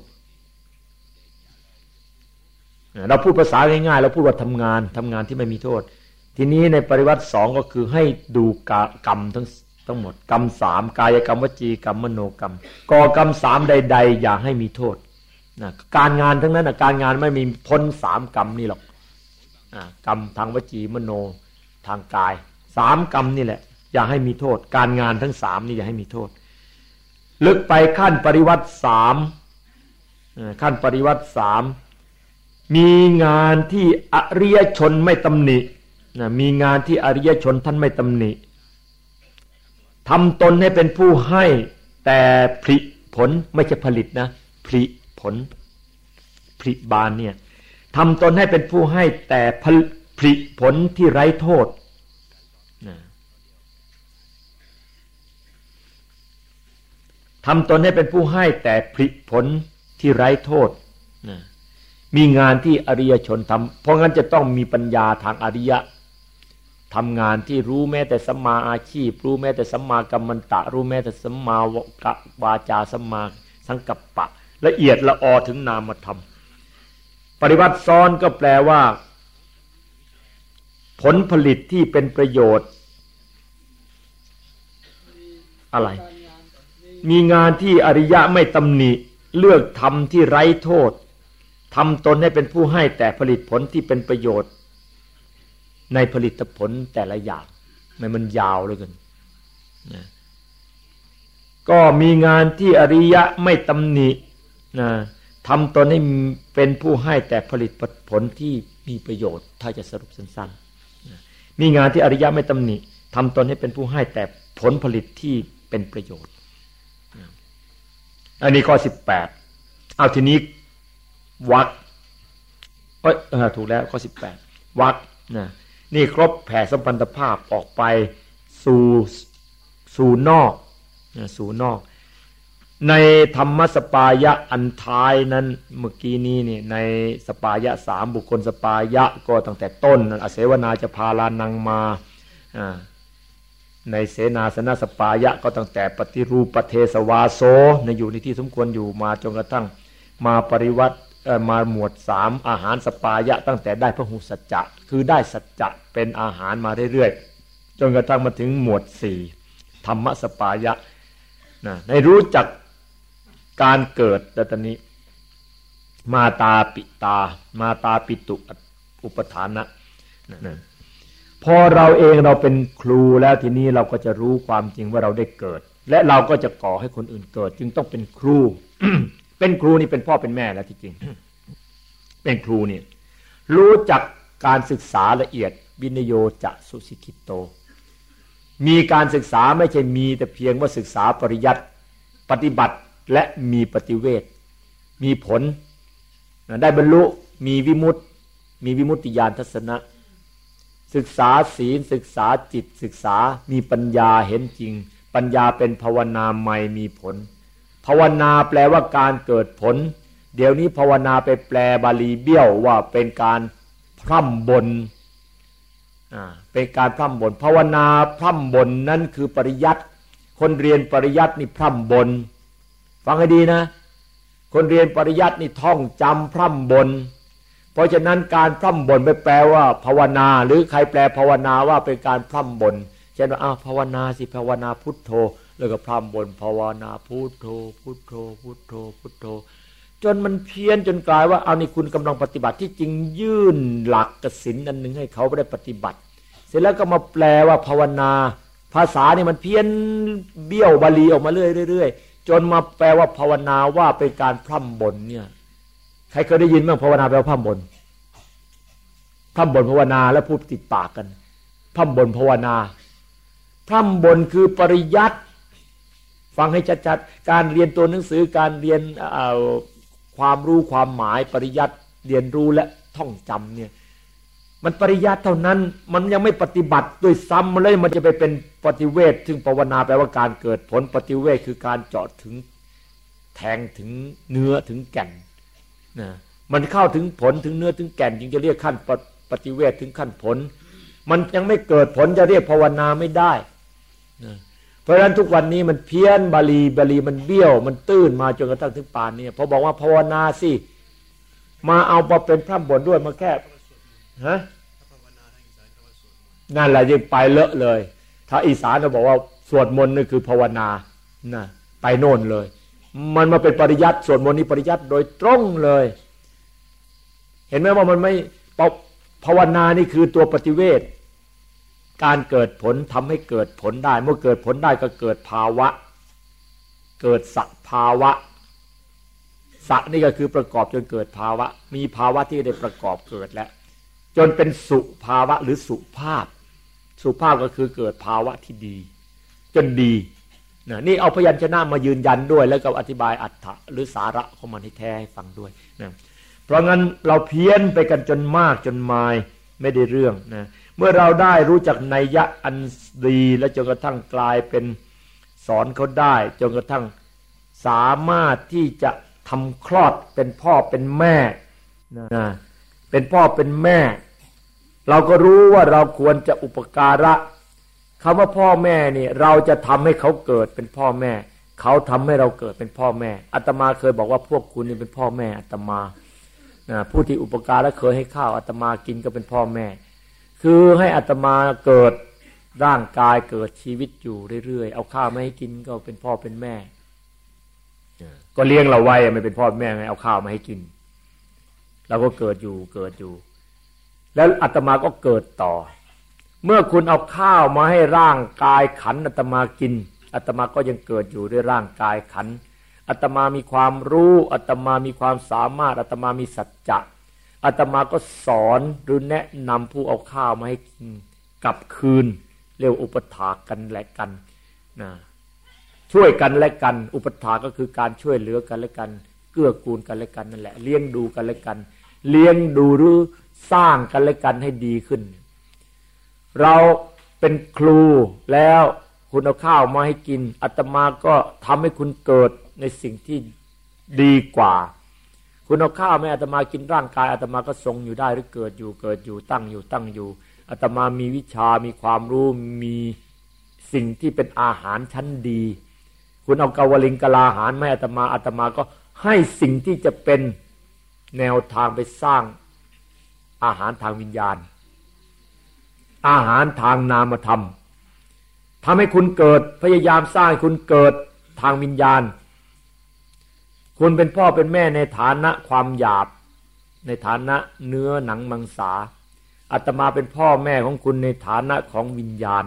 เราพูดภาษาง่ายๆเราพูดว่าทำงานทำงานที่ไม่มีโทษทีนี้ในปริวัติสองก็คือให้ดูกรรมทั้งทั้งหมดกรรมสามกายกรรมวจีกรรมมโนกรรมก่อกรรมสามใดๆอย่าให้มีโทษนะการงานทั้งนั้นนะการงานไม่มีพ้นสามกรรมนี่หรอกกรรมทางวจีมโนทางกายสามกรรมนี่แหละอย่าให้มีโทษการงานทั้งสามนี่อย่าให้มีโทษลึกไปขั้นปริวัติสามขั้นปริวัติสามมีงานที่อริยชนไม่ตำหนินะมีงานที่อริยชนท่านไม่ตำหนิทำตนให้เป็นผู้ให้แต่ผลิผลไม่ใช่ผลิตนะผลิผลผลิบานเนี่ยทำตนให้เป็นผู้ให้แต่ผลิผลที่ไร้โทษนะทำตนให้เป็นผู้ให้แต่ผลิผลที่ไร้โทษนะมีงานที่อริยชนทำเพราะงั้นจะต้องมีปัญญาทางอริยะทำงานที่รู้แม้แต่สัมมาอาชีพรู้แม้แต่สัมมากัมมันตะรู้แม้แต่สัมมาวาจาสัมมาสังกัปปะละเอียดละออถึงนามธรรมปริวัติซ้อนก็แปลว่าผลผลิตที่เป็นประโยชน์อะไรมีงานที่อริยะไม่ตำหนิเลือกทำที่ไร้โทษทำตนให้เป็นผู้ให้แต่ผลิตผลที่เป็นประโยชน์ในผลิตผลแต่ละอย่างมันมันยาวเลยกันนะก็มีงานที่อริยะไม่ตำหนินะทำตนให้เป็นผู้ให้แต่ผลิตผลที่มีประโยชน์ถ้าจะสรุปสั้นๆนะมีงานที่อริยะไม่ตำหนิทำตนให้เป็นผู้ให้แต่ผลผลิตที่เป็นประโยชน์นะอันนี้ข้อสิบแปดเอาทีนี้วรรคเอ้ยถูกแล้วข้อสิบแปดวรรคนะนี่ครบแผ่สัมพันธภาพออกไปสู่สู่นอกนะสู่นอกในธรรมสปายะอันท้ายนั้นเมื่อกี้นี้นี่ในสปายะสามบุคคลสปายะก็ตั้งแต่ต้นอเสวนาจะพาลานังมาในเสนาสนะสปายะก็ตั้งแต่ปฏิรูปเทสวาโสในอยู่ในที่สมควรอยู่มาจนกระทั่งมาปริวัติมาหมวดสามอาหารสปายะตั้งแต่ได้พหุสัจจะคือได้สัจจะเป็นอาหารมาเรื่อยๆจนกระทั่งมาถึงหมวดสี่ธรรมสปายะนะในรู้จักการเกิดดัตนี้มาตาปิตามาตาปิตุอุปทานะนะพอเราเองเราเป็นครูแล้วทีนี้เราก็จะรู้ความจริงว่าเราได้เกิดและเราก็จะก่อให้คนอื่นเกิดจึงต้องเป็นครู เป็นครูนี่เป็นพ่อเป็นแม่แล้วที่จริง เป็นครูนี่รู้จักการศึกษาละเอียดวินโยจะสุสิกิโตมีการศึกษาไม่ใช่มีแต่เพียงว่าศึกษาปริยัติปฏิบัติและมีปฏิเวทมีผลได้บรรลุมีวิมุตติมีวิมุตติญาณทัศนะศึกษาศีลศึกษาจิตศึกษามีปัญญาเห็นจริงปัญญาเป็นภาวนาใหม่มีผลภาวนาแปลว่าการเกิดผลเดี๋ยวนี้ภาวนาไปแปลบาลีเบี้ยวว่าเป็นการพร่ำบ่นอ่าเป็นการพร่ำบ่นภาวนาพร่ำบ่นนั้นคือปริยัติคนเรียนปริยัตินี่พร่ำบ่นฟังให้ดีนะคนเรียนปริยัตินี่ท่องจำพร่ำบ่นเพราะฉะนั้นการพร่ำบ่นไปแปลว่าภาวนาหรือใครแปลภาวนาว่าเป็นการพร่ำบ่นเช่นว่าอ้าวภาวนาสิภาวนาพุทโธแล้วก็พร่ำบ่นภาวนาพุทโธพุทโธพุทโธพุทโธจนมันเพี้ยนจนกลายว่าเอานี่คุณกำลังปฏิบัติที่จริงยื่นหลักกสิณอันหนึ่งให้เขาไม่ได้ปฏิบัติเสร็จแล้วก็มาแปลว่าภาวนาภาษานี่มันเพี้ยนเบี้ยวบาลีออกมาเรื่อยๆจนมาแปลว่าภาวนาว่าเป็นการพร่ำบ่นเนี่ยใครเคยได้ยินบ้างภาวนาแปลว่าพร่ำบ่นพร่ำบ่นภาวนาแล้วพูดติดปากกันพร่ำบ่นภาวนาพร่ำบ่นคือปริยัติฟังให้ชัดๆการเรียนตัวหนังสือการเรียนความรู้ความหมายปริยัติเรียนรู้และท่องจำเนี่ยมันปริยัติเท่านั้นมันยังไม่ปฏิบัติด้วยซ้ำเลยมันจะไปเป็นปฏิเวทซึ่งภาวนาแปลว่าการเกิดผลปฏิเวทคือการเจาะถึงแทงถึงเนื้อถึงแก่นนะมันเข้าถึงผลถึงเนื้อถึงแก่นจึงจะเรียกขั้นปฏิเวทถึงขั้นผลมันยังไม่เกิดผลจะเรียกภาวนาไม่ได้นะเพราะฉะนั้นทุกวันนี้มันเพี้ยนบาลีบาลีมันเบี้ยวมันตื้นมาจนกระทั่งถึงป่านนี้พอบอกว่าภาวนาสิมาเอามาเป็นพร่ำบ่นด้วยมาแค่ฮะนั่นแหละยังไปเลอะเลยถ้าอีสานเราบอกว่าสวดมนต์นี่คือภาวนานะไปโน่นเลยมันมาเป็นปริยัติสวดมนต์นี่ปริยัติโดยตรงเลยเห็นไหมว่ามันไม่ภาวนานี่คือตัวปฏิเวทการเกิดผลทำให้เกิดผลได้เมื่อเกิดผลได้ก็เกิดภาวะเกิดสภาวะสะนี่ก็คือประกอบจนเกิดภาวะมีภาวะที่ได้ประกอบเกิดแล้วจนเป็นสุภาวะหรือสุภาพสุภาพก็คือเกิดภาวะที่ดีจนดีนะนี่เอาพยัญชนะมายืนยันด้วยแล้วก็อธิบายอรรถะหรือสาระของมันให้แท้ให้ฟังด้วยนะเพราะงั้นเราเพี้ยนไปกันจนมากจนมายไม่ได้เรื่องนะเมื่อเราได้รู้จักนัยยะอันดีและจนกระทั่งกลายเป็นสอนเขาได้จนกระทั่งสามารถที่จะทำคลอดเป็นพ่อเป็นแม่นะเป็นพ่อเป็นแม่เราก็รู้ว่าเราควรจะอุปการะคำว่าพ่อแม่นี่เราจะทำให้เขาเกิดเป็นพ่อแม่เขาทำให้เราเกิดเป็นพ่อแม่อาตมาเคยบอกว่าพวกคุณนี่เป็นพ่อแม่อาตมานะผู้ที่อุปการะเคยให้ข้าวอาตมากินก็เป็นพ่อแม่คือให้อาตมาเกิดร่างกายเกิดชีวิตอยู่เรื่อยๆเอาข้าวมาให้กินก็เป็นพ่อเป็นแม่ก็เลี้ยงเราไว้ไม่เป็นพ่อแม่ไงเอาข้าวมาให้กินเราก็เกิดอยู่เกิดอยู่แล้วอาตมาก็เกิดต่อเมื่อคุณเอาข้าวมาให้ร่างกายขันอาตมากินอาตมาก็ยังเกิดอยู่ด้วยร่างกายขันอาตมามีความรู้อาตมามีความสามารถอาตมามีสัจจะอาตมาก็สอนหรือแนะนำผู้เอาข้าวมาให้กินกลับคืนเรียกอุปถากกันและกันนะช่วยกันและกันอุปถากก็คือการช่วยเหลือกันและกันเกื้อกูลกันและกันนั่นแหละเลี้ยงดูกันและกันเลี้ยงดูหรือสร้างกันและกันให้ดีขึ้นเราเป็นครูแล้วคุณเอาข้าวมาให้กินอาตมาก็ทำให้คุณเกิดในสิ่งที่ดีกว่าคุณเอาข้าวให้อาตมากินร่างกายอาตมาก็ทรงอยู่ได้หรือเกิดอยู่เกิดอยู่ตั้งอยู่ตั้งอยู่อาตมามีวิชามีความรู้มีสิ่งที่เป็นอาหารชั้นดีคุณเอากาวลิงกะลาหารไม่อาตมาอาตมาก็ให้สิ่งที่จะเป็นแนวทางไปสร้างอาหารทางวิญญาณอาหารทางนามธรรมทำให้คุณเกิดพยายามสร้างคุณเกิดทางวิญญาณคุณเป็นพ่อเป็นแม่ในฐานะความหยาบในฐานะเนื้อหนังมังสาอาตมาเป็นพ่อแม่ของคุณในฐานะของวิญญาณ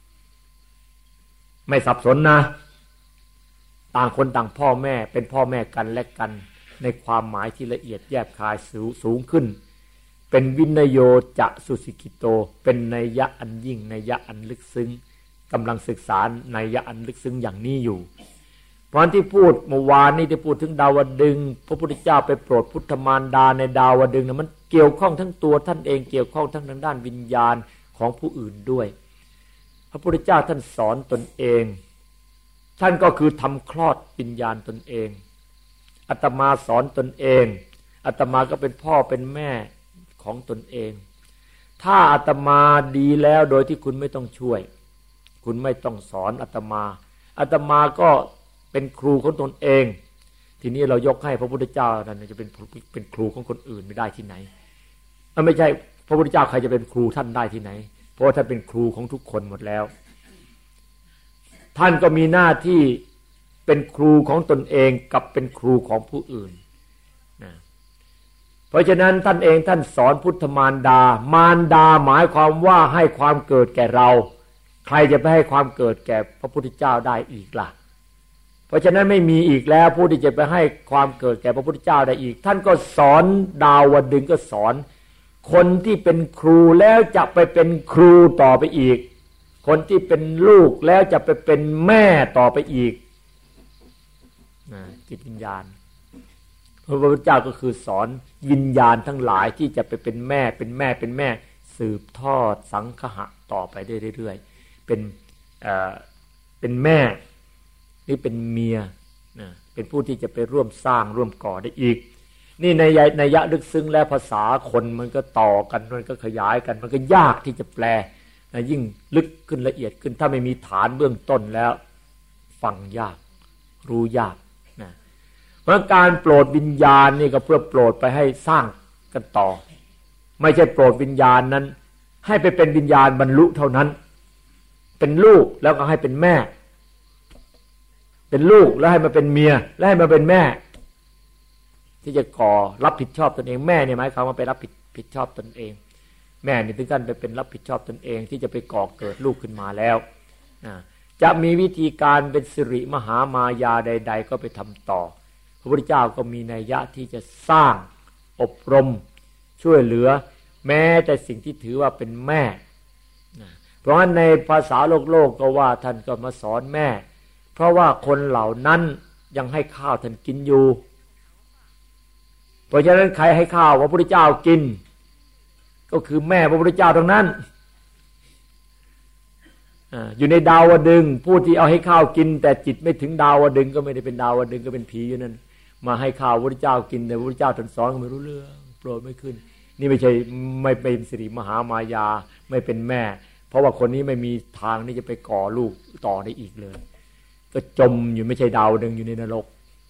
ไม่สับสนนะต่างคนต่างพ่อแม่เป็นพ่อแม่กันและกันในความหมายที่ละเอียดแยบคายสูงขึ้นเป็นวินโยจะสุสิกิโตเป็นนัยยะอันยิ่งนัยยะอันลึกซึ้งกำลังศึกษานัยยะอันลึกซึ้งอย่างนี้อยู่เพราะที่พูดเมื่อวานนี้ที่พูดถึงดาวดึงพระพุทธเจ้าไปโปรดพุทธมารดาในดาวดึงนะมันเกี่ยวข้องทั้งตัวท่านเองเกี่ยวข้องทั้งทางด้านวิญญาณของผู้อื่นด้วยพระพุทธเจ้าท่านสอนตนเองท่านก็คือทำคลอดวิญญาณตนเองอาตมาสอนตนเองอาตมาก็เป็นพ่อเป็นแม่ของตนเองถ้าอาตมาดีแล้วโดยที่คุณไม่ต้องช่วยคุณไม่ต้องสอนอาตมาอาตมาก็เป็นครูของตนเองทีนี้เรายกให้พระพุทธเจ้านั่นจะเป็นเป็นครูของคนอื่นไม่ได้ที่ไหนไม่ใช่พระพุทธเจ้าใครจะเป็นครูท่านได้ที่ไหนเพราะว่าท่านเป็นครูของทุกคนหมดแล้วท่านก็มีหน้าที่เป็นครูของตนเองกับเป็นครูของผู้อื่นนะเพราะฉะนั้นท่านเองท่านสอนพุทธมารดามารดาหมายความว่าให้ความเกิดแก่เราใครจะไปให้ความเกิดแก่พระพุทธเจ้าได้อีกล่ะเพราะฉะนั้นไม่มีอีกแล้วผู้ที่จะไปให้ความเกิดแก่พระพุทธเจ้าได้อีกท่านก็สอนดาวดึงก็สอนคนที่เป็นครูแล้วจะไปเป็นครูต่อไปอีกคนที่เป็นลูกแล้วจะไปเป็นแม่ต่อไปอีกนะจิตวิญญาณพระพุทธเจ้าก็คือสอนวิญญาณทั้งหลายที่จะไปเป็นแม่เป็นแม่เป็นแม่สืบทอดสังคหะต่อไปได้เรื่อยๆเป็นเอ่อเป็นแม่นี่เป็นเมียนะเป็นผู้ที่จะไปร่วมสร้างร่วมก่อได้อีกนี่ในในยะลึกซึ้งและภาษาคนมันก็ต่อกันมันก็ขยายกันมันก็ยากที่จะแปลนะยิ่งลึกขึ้นละเอียดขึ้นถ้าไม่มีฐานเบื้องต้นแล้วฟังยากรู้ยากนะเพราะการโปรดวิญญาณนี่ก็เพื่อโปรดไปให้สร้างกันต่อไม่ใช่โปรดวิญญาณนั้นให้ไปเป็นวิญญาณบรรลุเท่านั้นเป็นลูกแล้วก็ให้เป็นแม่เป็นลูกแล้วให้มาเป็นเมียแล้วให้มาเป็นแม่ที่จะก่อรับผิดชอบตนเองแม่เนี่ยหมายความว่าไปรับผิดผิดชอบตนเองแม่นี่ถึงขั้นไปเป็นรับผิดชอบตนเองที่จะไปก่อเกิดลูกขึ้นมาแล้วจะมีวิธีการเป็นสิริมหามายาใดๆก็ไปทำต่อพระพุทธเจ้าก็มีนัยยะที่จะสร้างอบรมช่วยเหลือแม้แต่สิ่งที่ถือว่าเป็นแม่เพราะฉะนั้นในภาษาโลกโลกก็ว่าท่านก็มาสอนแม่เพราะว่าคนเหล่านั้นยังให้ข้าวท่านกินอยู่เพราะฉะนั้นใครให้ข้าวพระพุทธเจ้ากินก็คือแม่พระพุทธเจ้าทั้งนั้นอยู่ในดาวดึงผู้ที่เอาให้ข้าวกินแต่จิตไม่ถึงดาวดึงก็ไม่ได้เป็นดาวดึงก็เป็นผีอยู่นั่นมาให้ข้าวพระพุทธเจ้ากินแต่พระพุทธเจ้าท่านสอนก็ไม่รู้เรื่องโปรดไม่ขึ้นนี่ไม่ใช่ไม่เป็นสิริมหามายาไม่เป็นแม่เพราะว่าคนนี้ไม่มีทางที่จะไปก่อลูกต่อได้อีกเลยก็จมอยู่ไม่ใช่ดาวดึงอยู่ในนรก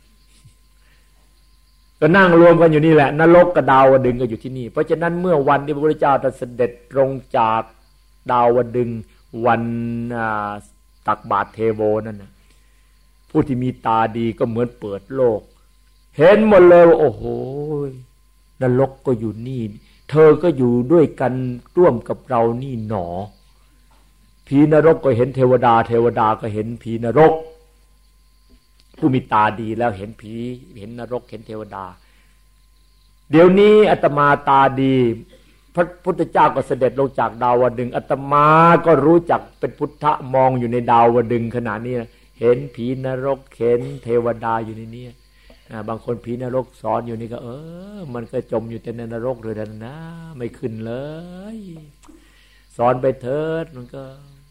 ก็นั่งรวมกันอยู่นี่แหละนรกกับดาวดึงก็อยู่ที่นี่เพราะฉะนั้นเมื่อวันที่พระพุทธเจ้าเสด็จลงจากดาวดึงวันตักบาตรเทโวนั่นนะผู้ที่มีตาดีก็เหมือนเปิดโลกเห็นหมดเลยว่าโอ้โหนรกก็อยู่นี่เธอก็อยู่ด้วยกันร่วมกับเรานี่หนอผีนรกก็เห็นเทวดาเทวดาก็เห็นผีนรกผู้มีตาดีแล้วเห็นผีเห็นนรกเห็นเทวดาเดี๋ยวนี้อาตมาตาดีพระพุทธเจ้าก็เสด็จลงจากดาวดึงส์อาตมาก็รู้จักเป็นพุทธะมองอยู่ในดาวดึงส์ขณะนี้เห็นผีนรกเห็นเทวดาอยู่ในนี้บางคนผีนรกสอนอยู่นี่ก็เออมันก็จมอยู่แต่ในนรกเลยนะไม่ขึ้นเลยสอนไปเถิดมันก็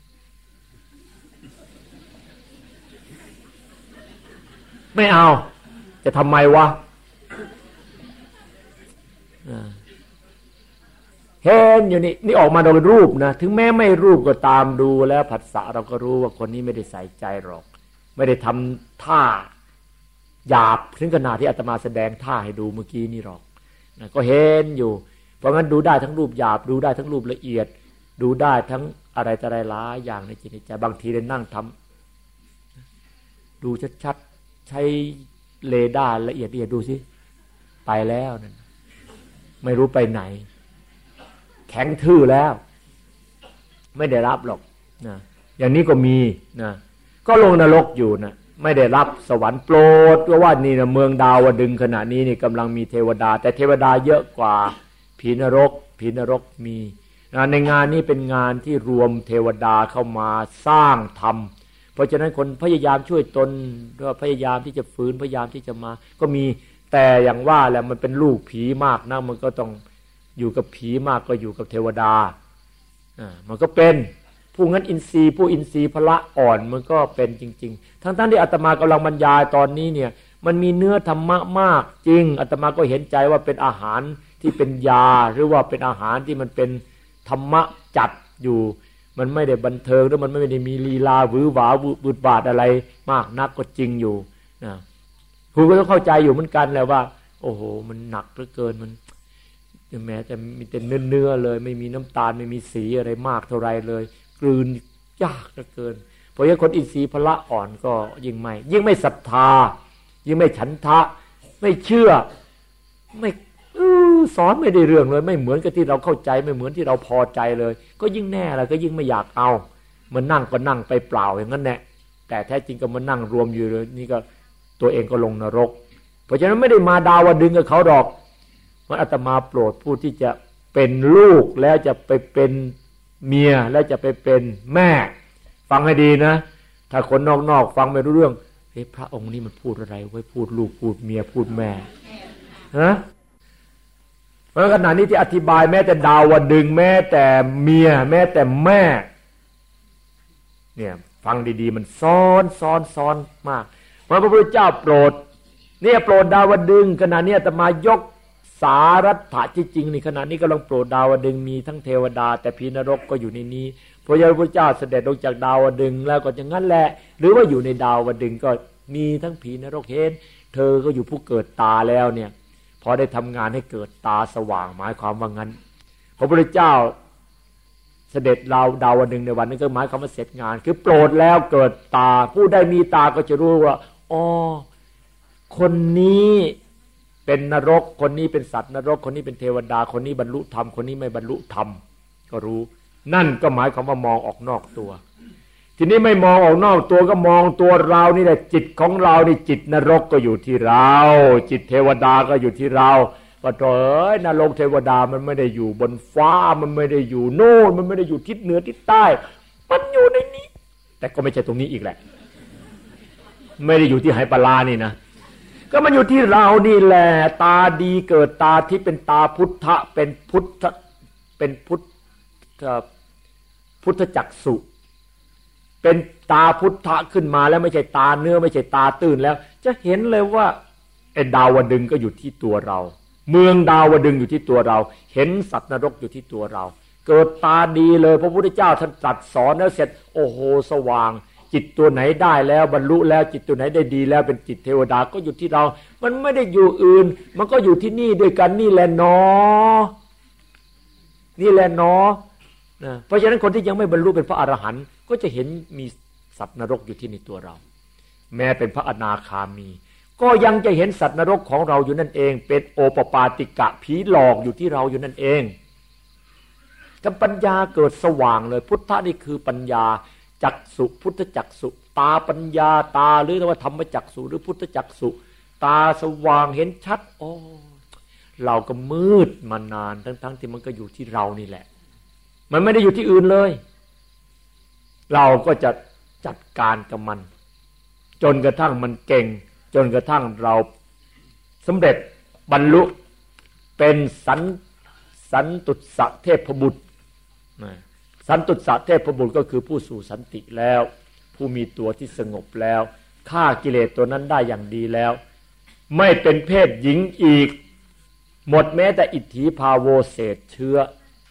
ไม่เอาจะทำไมวะเห็นอยู่นี่นี่ออกมาโดยรูปนะถึงแม้ไม่รูปก็ตามดูแล้วผัสสะเราก็รู้ว่าคนนี้ไม่ได้ใส่ใจหรอกไม่ได้ทำท่าหยาบถึงขนาดที่อาตมาแสดงท่าให้ดูเมื่อกี้นี่หรอกนะก็เห็นอยู่เพราะงั้นดูได้ทั้งรูปหยาบดูได้ทั้งรูปละเอียดดูได้ทั้งอะไรต่ออะไรหลายอย่างในจิตในใจบางทีได้นั่งทำดูชัดๆใช้เรดาร์ละเอียดละเอียดดูสิไปแล้วนั่นไม่รู้ไปไหนแข็งทื่อแล้วไม่ได้รับหรอกนะอย่างนี้ก็มีนะก็ลงนรกอยู่นะไม่ได้รับสวรรค์โปรดก็ว่านี่นะเมืองดาวดึงขณะนี้นี่กำลังมีเทวดาแต่เทวดาเยอะกว่าผีนรกผีนรกมีนะในงานนี้เป็นงานที่รวมเทวดาเข้ามาสร้างธรรมเพราะฉะนั้นคนพยายามช่วยตนก็พยายามที่จะฝืนพยายามที่จะมาก็มีแต่อย่างว่าแหละมันเป็นลูกผีมากนะมันก็ต้องอยู่กับผีมากก็อยู่กับเทวดาอ่ามันก็เป็นผู้งั้นอินทรีย์ผู้อินทรีย์พละอ่อนมันก็เป็นจริงๆทั้งๆที่อาตมากำลังบรรยายตอนนี้เนี่ยมันมีเนื้อธรรมะมากจริงอาตมาก็เห็นใจว่าเป็นอาหารที่เป็นยาหรือว่าเป็นอาหารที่มันเป็นธรรมะจัดอยู่มันไม่ได้บันเทิงหรือมันไม่ได้มีลีลาหวือหวาบุดบาดอะไรมากนักก็จริงอยู่นะคุณก็ต้องเข้าใจอยู่เหมือนกันแหละว่าโอ้โหมันหนักเหลือเกินมันแม้แต่มีแต่เนื้อๆเลยไม่มีน้ำตาลไม่มีสีอะไรมากเท่าไรเลยกลืนยากเหลือเกินเพราะฉะนั้นคนอินทรีย์พละอ่อนก็ยิ่งไม่ยิ่งไม่ศรัทธายิ่งไม่ฉันทะไม่เชื่อไม่สอนไม่ได้เรื่องเลยไม่เหมือนกับที่เราเข้าใจไม่เหมือนที่เราพอใจเลยก็ยิ่งแน่แล้วก็ยิ่งไม่อยากเอามันนั่งก็นั่งไปเปล่าอย่างนั้นแหละแต่แท้จริงก็มานั่งรวมอยู่เลยนี่ก็ตัวเองก็ลงนรกเพราะฉะนั้นไม่ได้มาดาวดึงกับเขาหรอกมันอาตมาโปรดผู้ที่จะเป็นลูกแล้วจะไปเป็นเมียแล้วจะไปเป็นแม่ฟังให้ดีนะถ้าคนนอกๆฟังไม่รู้เรื่องเฮ้ยพระองค์นี้มันพูดอะไรไว้พูดลูกพูดเมียพูดแม่ฮะเพราะขณะนี้ที่อธิบายแม้แต่ดาวดึงแม้แต่เมียแม้แต่แม่เนี่ยฟังดีๆมันซ้อนซ้อนซ้อนมากพระพุทธเจ้าโปรดเนี่ยโปรดดาวดึงขณะนี้อาตมายกสารัตถะที่จริงนี่ขณะนี้กำลังโปรดดาวดึงมีทั้งเทวดาแต่ผีนรกก็อยู่ในนี้เพราะพระพุทธเจ้าเสด็จลงจากดาวดึงแล้วก็อย่างนั้นแหละหรือว่าอยู่ในดาวดึงก็มีทั้งผีนรกเห็นเธอก็อยู่ผู้เกิดตาแล้วเนี่ยพอได้ทำงานให้เกิดตาสว่างหมายความว่างั้นพระพุทธเจ้าเสด็จดาวดาวดึงในวันนั้นก็หมายความว่าเสร็จงานคือโปรดแล้วเกิดตาผู้ได้มีตาก็จะรู้ว่าอ๋อคนนี้เป็นนรกคนนี้เป็นสัตว์นรกคนนี้เป็นเทวดาคนนี้บรรลุธรรมคนนี้ไม่บรรลุธรรมก็รู้นั่นก็หมายความว่ามองออกนอกตัวทีนี้ไม่มองออกนอกตัวก็มองตัวเรานี่แหละจิตของเรานี่จิตนรกก็อยู่ที่เราจิตเทวดาก็อยู่ที่เราว่าเอ้ยนรกเทวดามันไม่ได้อยู่บนฟ้ามันไม่ได้อยู่โน่นมันไม่ได้อยู่ทิศเหนือทิศใต้มันอยู่ในนี้แต่ก็ไม่ใช่ตรงนี้อีกแหละไม่ได้อยู่ที่ไหปลานี่นะก็มันอยู่ที่เรานี่แหละตาดีเกิดตาที่เป็นตาพุทธะเป็นพุทธเป็นพุทธพุทธจักษุเป็นตาพุทธะขึ้นมาแล้วไม่ใช่ตาเนื้อไม่ใช่ตาตื่นแล้วจะเห็นเลยว่าไอ้ดาวดึงก็อยู่ที่ตัวเราเมืองดาวดึงอยู่ที่ตัวเราเห็นสัตว์นรกอยู่ที่ตัวเราเกิดตาดีเลยพระพุทธเจ้าท่านตรัสสอนแล้วเสร็จโอ้โหสว่างจิตตัวไหนได้แล้วบรรลุแล้วจิตตัวไหนได้ดีแล้วเป็นจิตเทวดาก็อยู่ที่เรามันไม่ได้อยู่อื่นมันก็อยู่ที่นี่ด้วยกันนี่แหละเนาะนี่แหละเนาะนะเพราะฉะนั้นคนที่ยังไม่บรรลุเป็นพระอรหันต์ก็จะเห็นมีสัตว์นรกอยู่ที่ในตัวเราแม้เป็นพระอนาคามีก็ยังจะเห็นสัตว์นรกของเราอยู่นั่นเองเป็นโอปปาติกะผีหลอกอยู่ที่เราอยู่นั่นเองกับปัญญาเกิดสว่างเลยพุทธะนี่คือปัญญาจักษุพุทธจักษุตาปัญญาตาหรือว่าธรรมจักษุหรือพุทธจักษุตาสว่างเห็นชัดโอ้เราก็มืดมานานทั้งๆที่มันก็อยู่ที่เรานี่แหละมันไม่ได้อยู่ที่อื่นเลยเราก็จะจัดการกับมันจนกระทั่งมันเก่งจนกระทั่งเราสำเร็จบรรลุเป็นสันสันตุสะเทพบุตรสันตุสะเทพบุตรก็คือผู้สู่สันติแล้วผู้มีตัวที่สงบแล้วฆ่ากิเลสตัวนั้นได้อย่างดีแล้วไม่เป็นเพศหญิงอีกหมดแม้แต่อิทธิภาโวเศษเชื้อ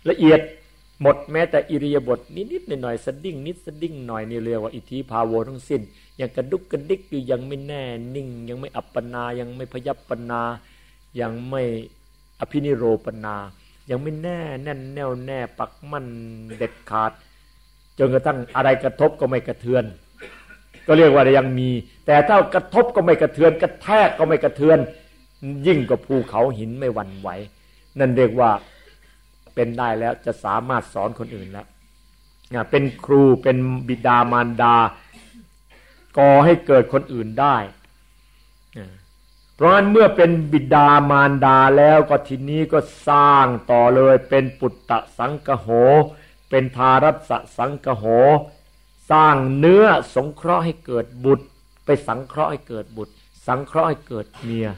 ละเอียดหมดแม้แต่อิริยาบถนิดๆหน่อยๆสะดิ้งนิดสะดิ้งหน่อยนี่เรียกว่าอิทธิภาโวทั้งสิ้นยังกระดุกกระดิกอยู่ยังไม่แน่นิ่งยังไม่อัปปนายังไม่พยัปปนายังไม่อภินิโรปนายังไม่แน่แน่นแน่วแน่ปักมั่นเด็ดขาดจนกระทั่งอะไรกระทบก็ไม่กระเทือนก็เรียกว่ายังมีแต่ถ้ากระทบก็ไม่กระเทือนกระแทกก็ไม่กระเทือนยิ่งกว่าภูเขาหินไม่หวั่นไหวนั่นเรียกว่าเป็นได้แล้วจะสามารถสอนคนอื่นแล้วเป็นครูเป็นบิดามารดาก่อให้เกิดคนอื่นได้เพราะฉะนั้นเมื่อเป็นบิดามารดาแล้วก็ทีนี้ก็สร้างต่อเลยเป็นปุตตะสังคโหเป็นทารัสสะสังคโหสร้างเนื้อสงเคราะห์ให้เกิดบุตรไปสังเคราะห์ให้เกิดบุตรสังเคราะห์ให้เกิดเมีย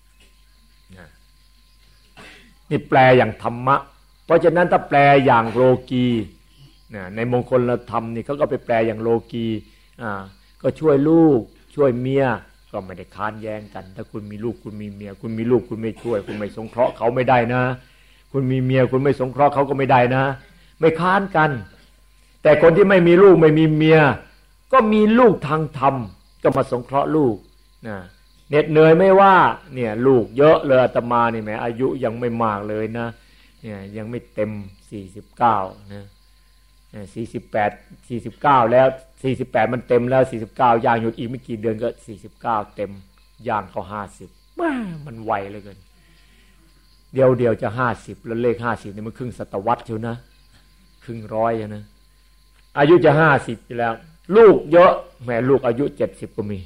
นี่แปลอย่างธรรมะเพราะฉะนั้นถ้าแปลอย่างโลกีในมงคลธรรมนี่เขาก็ไปแปลอย่างโลกีก็ช่วยลูกช่วยเมียก็ไม่ได้ค้านแย้งกันถ้าคุณมีลูกคุณมีเมียคุณมีลูกคุณไม่ช่วยคุณไม่สงเคราะห์เขาไม่ได้นะคุณมีเมียคุณไม่สงเคราะห์เขาก็ไม่ได้นะไม่ค้านกันแต่คนที่ไม่มีลูกไม่มีเมียก็มีลูกทางธรรมก็มาสงเคราะห์ลูกนะเหน็ดเหนื่อยไม่ว่าเนี่ยลูกเยอะเลยอาตมานี่แหมอายุยังไม่มากเลยนะเนี่ยยังไม่เต็มสี่สิบเก้านะสี่สิบแปด สี่สิบเก้าแล้วสี่สิบแปดมันเต็มแล้วสี่สิบเก้าย่างอยู่อีกไม่กี่เดือนก็สี่สิบเก้าเต็มย่างเข้าห้าสิบว้ามันไวเหลือเกินเดียวเดียวจะห้าสิบแล้วเลขห้าสิบนี่มันครึ่งศตวรรษอยู่นะครึ่งร้อยนะอายุจะห้าสิบแล้วลูกเยอะแม่ลูกอายุเจ็ดสิบก็มี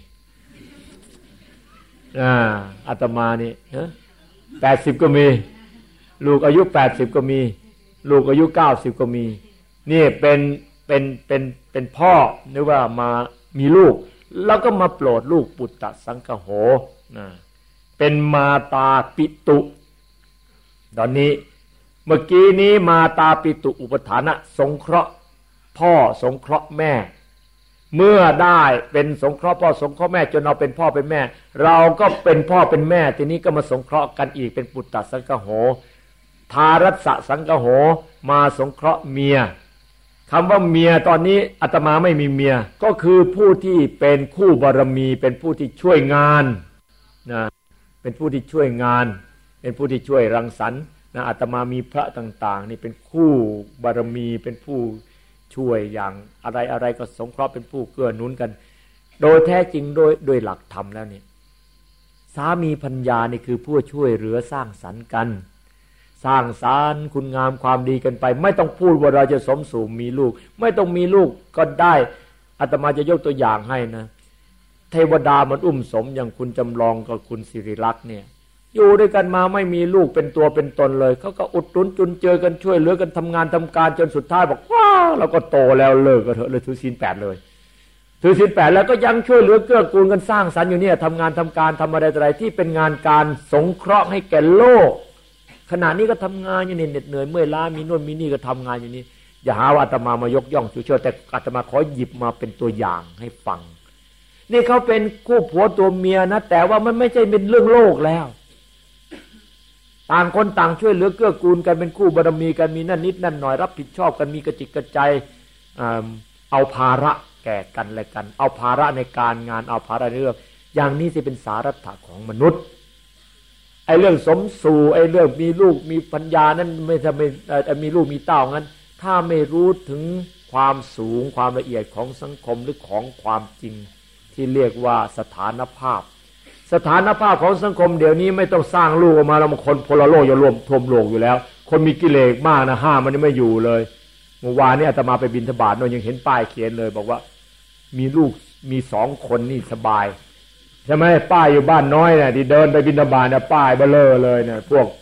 อ่าอาตมานี่นะแปดสิบก็มีลูกอายุแปดสิบก็มีลูกอายุเก้าสิบก็มีนี่เป็นเป็นเป็นเป็นพ่อหรือว่ามามีลูกแล้วก็มาโปรดลูกปุตตะสังคโหนะเป็นมาตาปิตุตอนนี้เมื่อกี้นี้มาตาปิตุอุปถานะสงเคราะห์พ่อสงเคราะห์แม่เมื่อได้เป็นสงเคราะห์พ่อสงเคราะห์แม่จนเราเป็นพ่อเป็นแม่เราก็เป็นพ่อเป็นแม่ทีนี้ก็มาสงเคราะห์กันอีกเป็นปุตตะสังคโหทารัสสะสังคโหมาสงเคราะห์เมียคำว่าเมียตอนนี้อาตมาไม่มีเมียก็คือผู้ที่เป็นคู่บารมีเป็นผู้ที่ช่วยงานนะเป็นผู้ที่ช่วยงานเป็นผู้ที่ช่วยรังสรรค์นะอาตมามีพระต่างๆนี่เป็นคู่บารมีเป็นผู้ช่วยอย่างอะไรอะไรก็สงเคราะห์เป็นผู้เกื้อหนุนกันโดยแท้จริงโดยโดยหลักธรรมแล้วเนี่ยสามีภรรยานี่คือผู้ช่วยเหลือสร้างสรรค์กันสร้างสรรค์คุณงามความดีกันไปไม่ต้องพูดว่าเราจะสมสู่มีลูกไม่ต้องมีลูกก็ได้อาตมาจะยกตัวอย่างให้นะเทวดามันอุ้มสมอย่างคุณจำลองกับคุณสิริลักษณ์เนี่ยอยู่ด้วยกันมาไม่มีลูกเป็นตัวเป็นตนเลยเขาก็อุดหนุนจุนเจือกันช่วยเหลือกันทำงานทำการจนสุดท้ายบอกว้าเราก็โตแล้วเลิกกันเถอะเลยถือศีลแปดเลยถือศีลแปดแล้วก็ยังช่วยเหลือเกื้อกูลกันสร้างสรรค์อยู่เนี่ยทำงานทำการทำอะไรอะไรที่เป็นงานการสงเคราะห์ให้แก่โลกขณะนี้ก็ทำงานอยู่นี่เหน็ดเหนื่อยเมื่อยล้ามีโน่นมีนี่ก็ทำงานอยู่นี่อย่าหาว่าอาตมามายกย่องชูเชิดแต่อาตมาขอหยิบมาเป็นตัวอย่างให้ฟังนี่เขาเป็นคู่ผัวตัวเมียนะแต่ว่ามันไม่ใช่เป็นเรื่องโลกแล้วต่างคนต่างช่วยเหลือเกื้อกูลกันเป็นคู่บารมีกันมีนั่นนิดนั่นหน่อยรับผิดชอบกันมีกระจิตกระใจเอาภาระแก่กันและกันเอาภาระในการงานเอาภาระเรื่องอย่างนี้สิเป็นสาระของมนุษย์ไอ้เรื่องสมสู่ไอ้เรื่องมีลูกมีปัญญานั้นไม่ทำไม่มีลูกมีเต้างั้นถ้าไม่รู้ถึงความสูงความละเอียดของสังคมหรือของความจริงที่เรียกว่าสถานภาพสถานภาพของสังคมเดี๋ยวนี้ไม่ต้องสร้างลูกออกมาแล้วมันคนพลโลกอย่ารวมท่วมโลกอยู่แล้วคนมีกิเลสมากนะห้ามมันไม่อยู่เลยเมื่อวานนี้อาตมาไปบิณฑบาตโน่นยังเห็นป้ายเขียนเลยบอกว่ามีลูกมีสองคนนี่สบายใช่ไหมป้ายอยู่บ้านน้อยเนี่ยที่เดินไปบิณฑบาตเนี่ยป้ายเบลอเลยเนี่ยพวก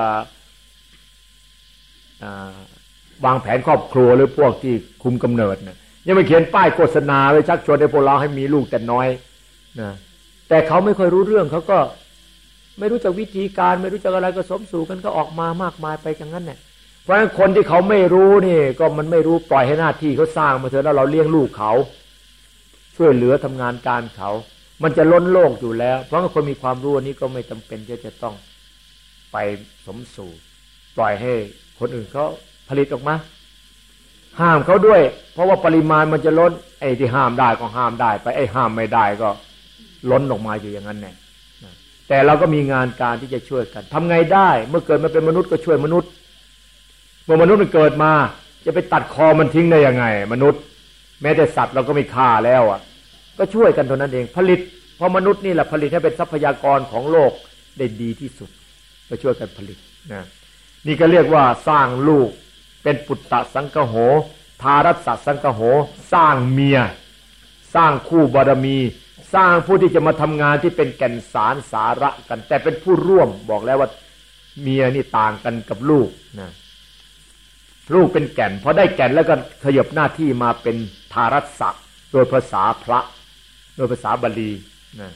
วางแผนครอบครัวหรือพวกที่คุมกำเนิดเนี่ยยังไม่เขียนป้ายโฆษณาไว้ชักชวนให้พวกเราให้มีลูกแต่น้อยนะแต่เขาไม่ค่อยรู้เรื่องเขาก็ไม่รู้จักวิธีการไม่รู้จักอะไรก็สมสู่กันก็ออกมามากมายไปอย่างนั้นเนี่ยเพราะฉะนั้นคนที่เขาไม่รู้นี่ก็มันไม่รู้ปล่อยให้หน้าที่เขาสร้างมาเถอะแล้วเราเลี้ยงลูกเขาช่วยเหลือทำงานการเขามันจะล้นโลกอยู่แล้วเพราะคนมีความรู้นี้ก็ไม่จำเป็นที่จะต้องไปสมสู่ปล่อยให้คนอื่นเขาผลิตออกมาห้ามเขาด้วยเพราะว่าปริมาณมันจะล้นไอ้ที่ห้ามได้ก็ห้ามได้ไปไอ้ห้ามไม่ได้ก็ล้นออกมาอยู่อย่างนั้นแน่แต่เราก็มีงานการที่จะช่วยกันทำไงได้เมื่อเกิดมาเป็นมนุษย์ก็ช่วยมนุษย์เมื่อมนุษย์มันเกิดมาจะไปตัดคอมันทิ้งได้ยังไงมนุษย์แม้แต่สัตว์เราก็ไม่ฆ่าแล้วอ่ะก็ช่วยกันเท่านั้นเองผลิตเพราะมนุษย์นี่แหละผลิตให้เป็นทรัพยากรของโลกได้ดีที่สุดก็ช่วยกันผลิตนะนี่ก็เรียกว่าสร้างลูกเป็นปุตตะสังคโหทารัสสะสังคโหสร้างเมียสร้างคู่บารมีสร้างผู้ที่จะมาทำงานที่เป็นแก่นสารสาระกันแต่เป็นผู้ร่วมบอกแล้วว่าเมียนี่ต่างกันกับลูกนะลูกเป็นแก่นพอได้แก่นแล้วก็ขยับหน้าที่มาเป็นทารัสสะโดยภาษาพระโดยภาษาบาลีนะ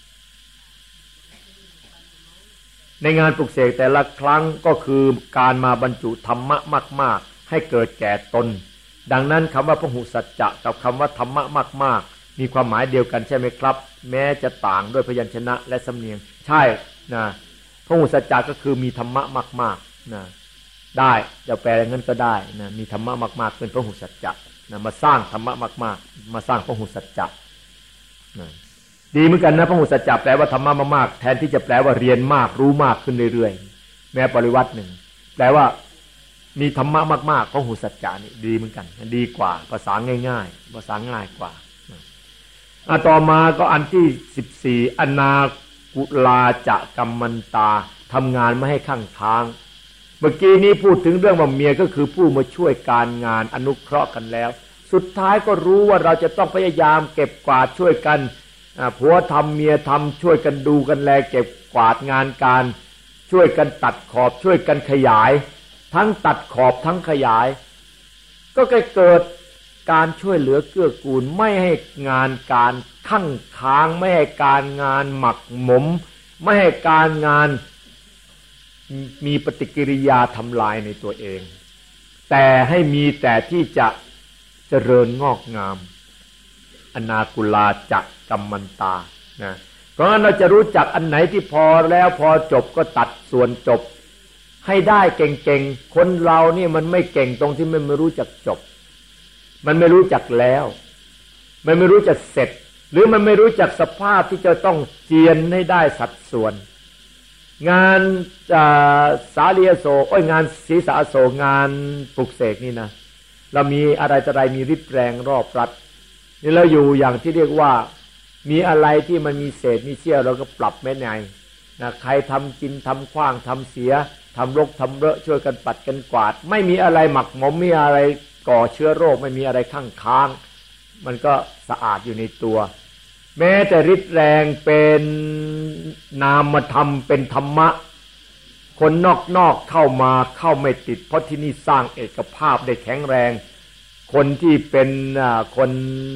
ในงานปลุกเสกแต่ละครั้งก็คือการมาบรรจุธรรมะมากๆให้เกิดแก่ตนดังนั้นคำว่าพหุสัจจะกับคำว่าธรรมะมากๆมีความหมายเดียวกันใช่ไหมครับแม้จะต่างด้วยพยัญชนะและสำเนียงใช่นะพหุสัจจะก็คือมีธรรมะมากๆนะได้จะแปลอย่างนั้นก็ได้นะมีธรรมะมากๆเป็นพหุสัจจะนะมาสร้างธรรมะมากๆมาสร้างพหุสัจจะนะดีเหมือนกันนะพหุสัจจะแปลว่าธรรมะมากๆแทนที่จะแปลว่าเรียนมากรู้มากขึ้นเรื่อยๆแม้ปริวัติหนึ่งแปลว่ามีธรรมะมากๆพหุสัจจะนี่ดีเหมือนกันดีกว่าภาษาง่ายๆภาษาง่ายกว่าอ่ะต่อมาก็อันที่สิบสี่อนากุลาจะกัมมันตาทำงานไม่ให้ข้างทางเมื่อกี้นี้พูดถึงเรื่องว่าเมียก็คือผู้มาช่วยการงานอนุเคราะห์กันแล้วสุดท้ายก็รู้ว่าเราจะต้องพยายามเก็บกวาดช่วยกันผัวทำเมียทำช่วยกันดูกันแลเก็บกวาดงานการช่วยกันตัดขอบช่วยกันขยายทั้งตัดขอบทั้งขยายก็เกิดการช่วยเหลือเกื้อกูลไม่ให้งานการข้างค้างไม่ให้การงานหมักหมมไม่ให้การงานมีปฏิกิริยาทำลายในตัวเองแต่ให้มีแต่ที่จะเจริญงอกงามอนากุลาจะกัมมันตานะเพราะฉะนั้นเราจะรู้จักอันไหนที่พอแล้วพอจบก็ตัดส่วนจบให้ได้เก่งๆคนเรานี่มันไม่เก่งตรงที่มันไม่รู้จักจบมันไม่รู้จักแล้วมันไม่รู้จักเสร็จหรือมันไม่รู้จักสภาพที่จะต้องเจียนให้ได้สัดส่วนงานสาลีอโศกโอ้ยงานศีรษะอโศกงานปลุกเสกนี่นะเรามีอะไรต่ออะไรมีฤทธิ์แรงรอบรัดนี่เราอยู่อย่างที่เรียกว่ามีอะไรที่มันมีเศษมีเสี้ยวเราก็ปรับแม่ในนะใครทำกินทำขว้างทำเสียทำรกทำเลอะช่วยกันปัดกันกวาดไม่มีอะไรหมักหมมไม่มีอะไรก่อเชื้อโรคไม่มีอะไรข้างค้างมันก็สะอาดอยู่ในตัวแม้แต่ฤทธิ์แรงเป็นนามธรรมเป็นธรรมะคนนอกๆเข้ามาเข้าไม่ติดเพราะที่นี่สร้างเอกภาพได้แข็งแรงคนที่เป็นคน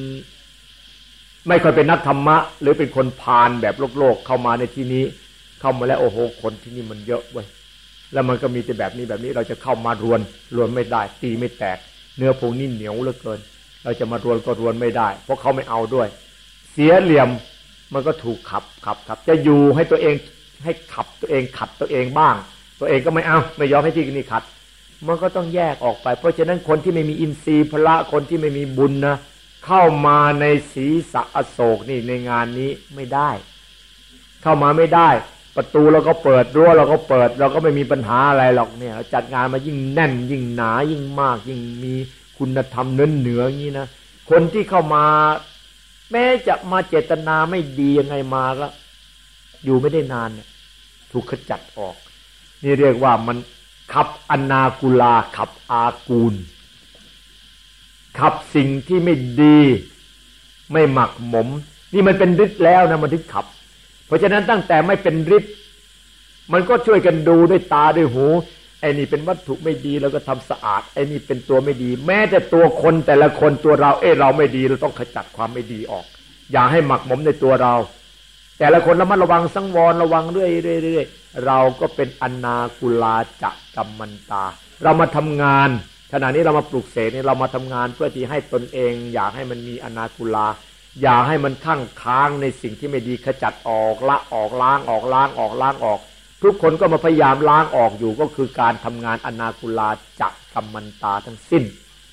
ไม่ค่อยเป็นนักธรรมะหรือเป็นคนพาลแบบโลกๆเข้ามาในที่นี้เข้ามาแล้วโอ้โหคนที่นี่มันเยอะเว้ยแล้วมันก็มีแต่แบบนี้แบบนี้เราจะเข้ามารวนรวนไม่ได้ตีไม่แตกเนื้อพวกนี้เหนียวเหลือเกินเราจะมารวนก็รวนไม่ได้เพราะเขาไม่เอาด้วยเสียเหลี่ยมมันก็ถูกขับขับขับจะอยู่ให้ตัวเองให้ขับตัวเองขัดตัวเองบ้างตัวเองก็ไม่เอาไม่ยอมให้ที่นี่ขัดมันก็ต้องแยกออกไปเพราะฉะนั้นคนที่ไม่มีอินทรีย์พละคนที่ไม่มีบุญนะเข้ามาในศีรษะอโศกนี่ในงานนี้ไม่ได้เข้ามาไม่ได้ประตูเราก็เปิดรั้วเราก็เปิดเราก็ไม่มีปัญหาอะไรหรอกเนี่ยจัดงานมายิ่งแน่นยิ่งหนายิ่งมากยิ่งมีคุณธรรมเนื้อเหนืออย่างนี้นะคนที่เข้ามาแม้จะมาเจตนาไม่ดียังไงมาก็อยู่ไม่ได้นานเนี่ยถูกขจัดออกนี่เรียกว่ามันขับอนากุลาขับอากูลขับสิ่งที่ไม่ดีไม่หมักหมมนี่มันเป็นฤทธิ์แล้วนะมันถึงขับเพราะฉะนั้นตั้งแต่ไม่เป็นฤทธิ์มันก็ช่วยกันดูด้วยตาด้วยหูไอ้นี่เป็นวัตถุไม่ดีแล้วก็ทำสะอาดไอ้นี่เป็นตัวไม่ดีแม้แต่ตัวคนแต่ละคนตัวเราเอ้เราไม่ดีเราต้องขจัดความไม่ดีออกอย่าให้หมักหมมในตัวเราแต่ละคนระมัดระวังสังวรระวังเรื่อยๆเราก็เป็นอนากุลาจะกัมมันตาเรามาทำงานขณะนี้เรามาปลุกเสกนี่เรามาทำงานเพื่อที่ให้ตนเองอยากให้มันมีอนากุลาอย่าให้มันข้างค้างในสิ่งที่ไม่ดีขจัดออกละออกล้างออกล้างออกล้างออกทุกคนก็มาพยายามล้างออกอยู่ก็คือการทำงานอนาคุลาจักกัมมันตาทั้งสิ้น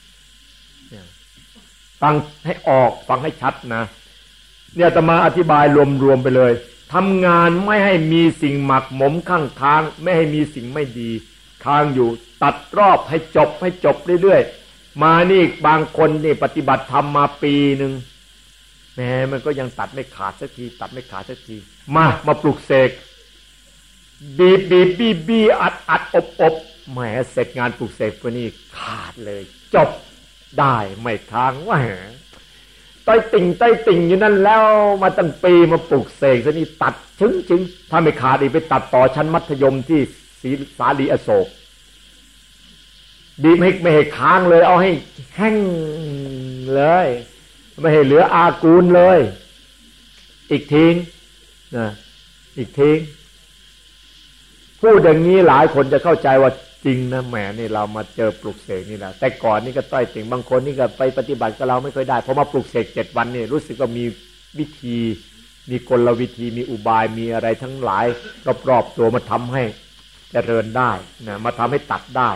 ฟังให้ออกฟังให้ชัดนะเนี่ยอาตมาอธิบายรวมๆไปเลยทำงานไม่ให้มีสิ่งหมักหมมข้างทางไม่ให้มีสิ่งไม่ดีค้างอยู่ตัดรอบให้จบให้จบเรื่อยๆมานี่บางคนนี่ปฏิบัติธรรมมาปีหนึ่งแหมมันก็ยังตัดไม่ขาดสักทีตัดไม่ขาดสักทีมามาปลุกเสกบีบบีบบีบบีอัดอัดอบอบแหมเสร็จงานปลุกเสกตัวนี้ขาดเลยจบได้ไม่ค้างว่าต้อยติ่งต้อยติ่งอยู่นั่นแล้วมาตั้งปีมาปลุกเสกซะนี่ตัดชึ้งชึ้งถ้าไม่ขาดอีกไปตัดต่อชั้นมัธยมที่สาลีอโศกบีบให้ไม่ให้ค้างเลยเอาให้แห้งเลยไม่ให้เหลืออากูลเลยอีกทีนะอีกทีพูดอย่างนี้หลายคนจะเข้าใจว่าจริงนะแหมนี่เรามาเจอปลุกเสกนี่แหละแต่ก่อนนี่ก็ต้อยติ่งบางคนนี่ก็ไปปฏิบัติกับเราไม่ค่อยได้พอมาปลุกเสกเจ็ดวันนี่รู้สึกว่ามีวิธีมีกลวิธีมีอุบายมีอะไรทั้งหลายรอบๆตัวมาทำให้เจริญได้นะมาทำให้ตัดได้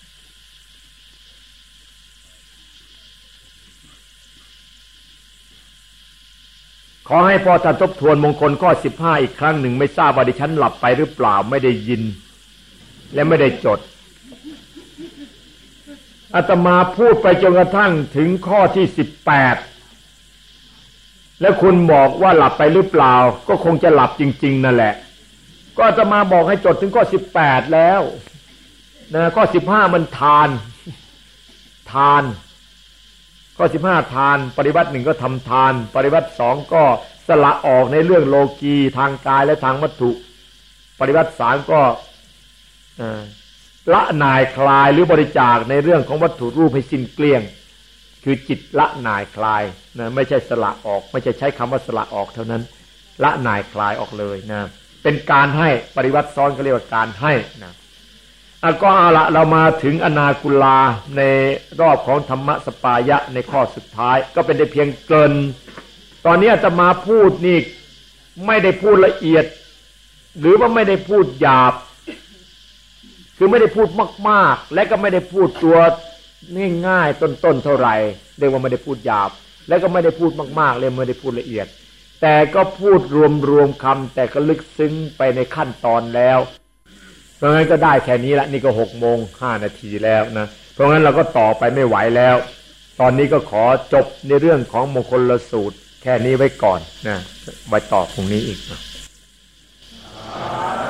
ขอให้พ่อท่านทบทวนมงคลข้อสิบห้าอีกครั้งหนึ่งไม่ทราบว่าดิฉันหลับไปหรือเปล่าไม่ได้ยินและไม่ได้จดอาตมาพูดไปจนกระทั่งถึงข้อที่สิบแปดแล้วคุณบอกว่าหลับไปหรือเปล่าก็คงจะหลับจริงๆนั่นแหละก็อาตมาบอกให้จดถึงข้อสิบแปดแล้วนะข้อสิบห้ามันทานทานข้อสิบห้าทานปฏิบัติหนึ่งก็ทำทานปฏิบัติสองก็สละออกในเรื่องโลกีทางกายและทางวัตถุปฏิบัติสามก็ละหน่ายคลายหรือบริจาคในเรื่องของวัตถุรูปให้สิ้นเกลี้ยงคือจิตละหน่ายคลายนะไม่ใช่สละออกไม่ใช่ใช้คำว่าสละออกเท่านั้นละหน่ายคลายออกเลยนะเป็นการให้ปฏิบัติซ้อนก็เรียกว่าการให้นะก็เอาละเรามาถึงอนาคุลาในรอบของธรรมสปายะในข้อสุดท้ายก็เป็นได้เพียงเกินตอนนี้อาตมาพูดนี่ไม่ได้พูดละเอียดหรือว่าไม่ได้พูดหยาบคือไม่ได้พูดมากๆและก็ไม่ได้พูดตัวง่ายๆต้นๆเท่าไหร่เรียกว่าไม่ได้พูดหยาบและก็ไม่ได้พูดมากๆเลยไม่ได้พูดละเอียดแต่ก็พูดรวมๆคำแต่ก็ลึกซึ้งไปในขั้นตอนแล้วเพราะงั้นก็ได้แค่นี้ละนี่ก็หกโมงห้านาทีแล้วนะเพราะงั้นเราก็ต่อไปไม่ไหวแล้วตอนนี้ก็ขอจบในเรื่องของมงคลสูตรแค่นี้ไว้ก่อนนะไว้ต่อพรุ่งนี้อีกนะ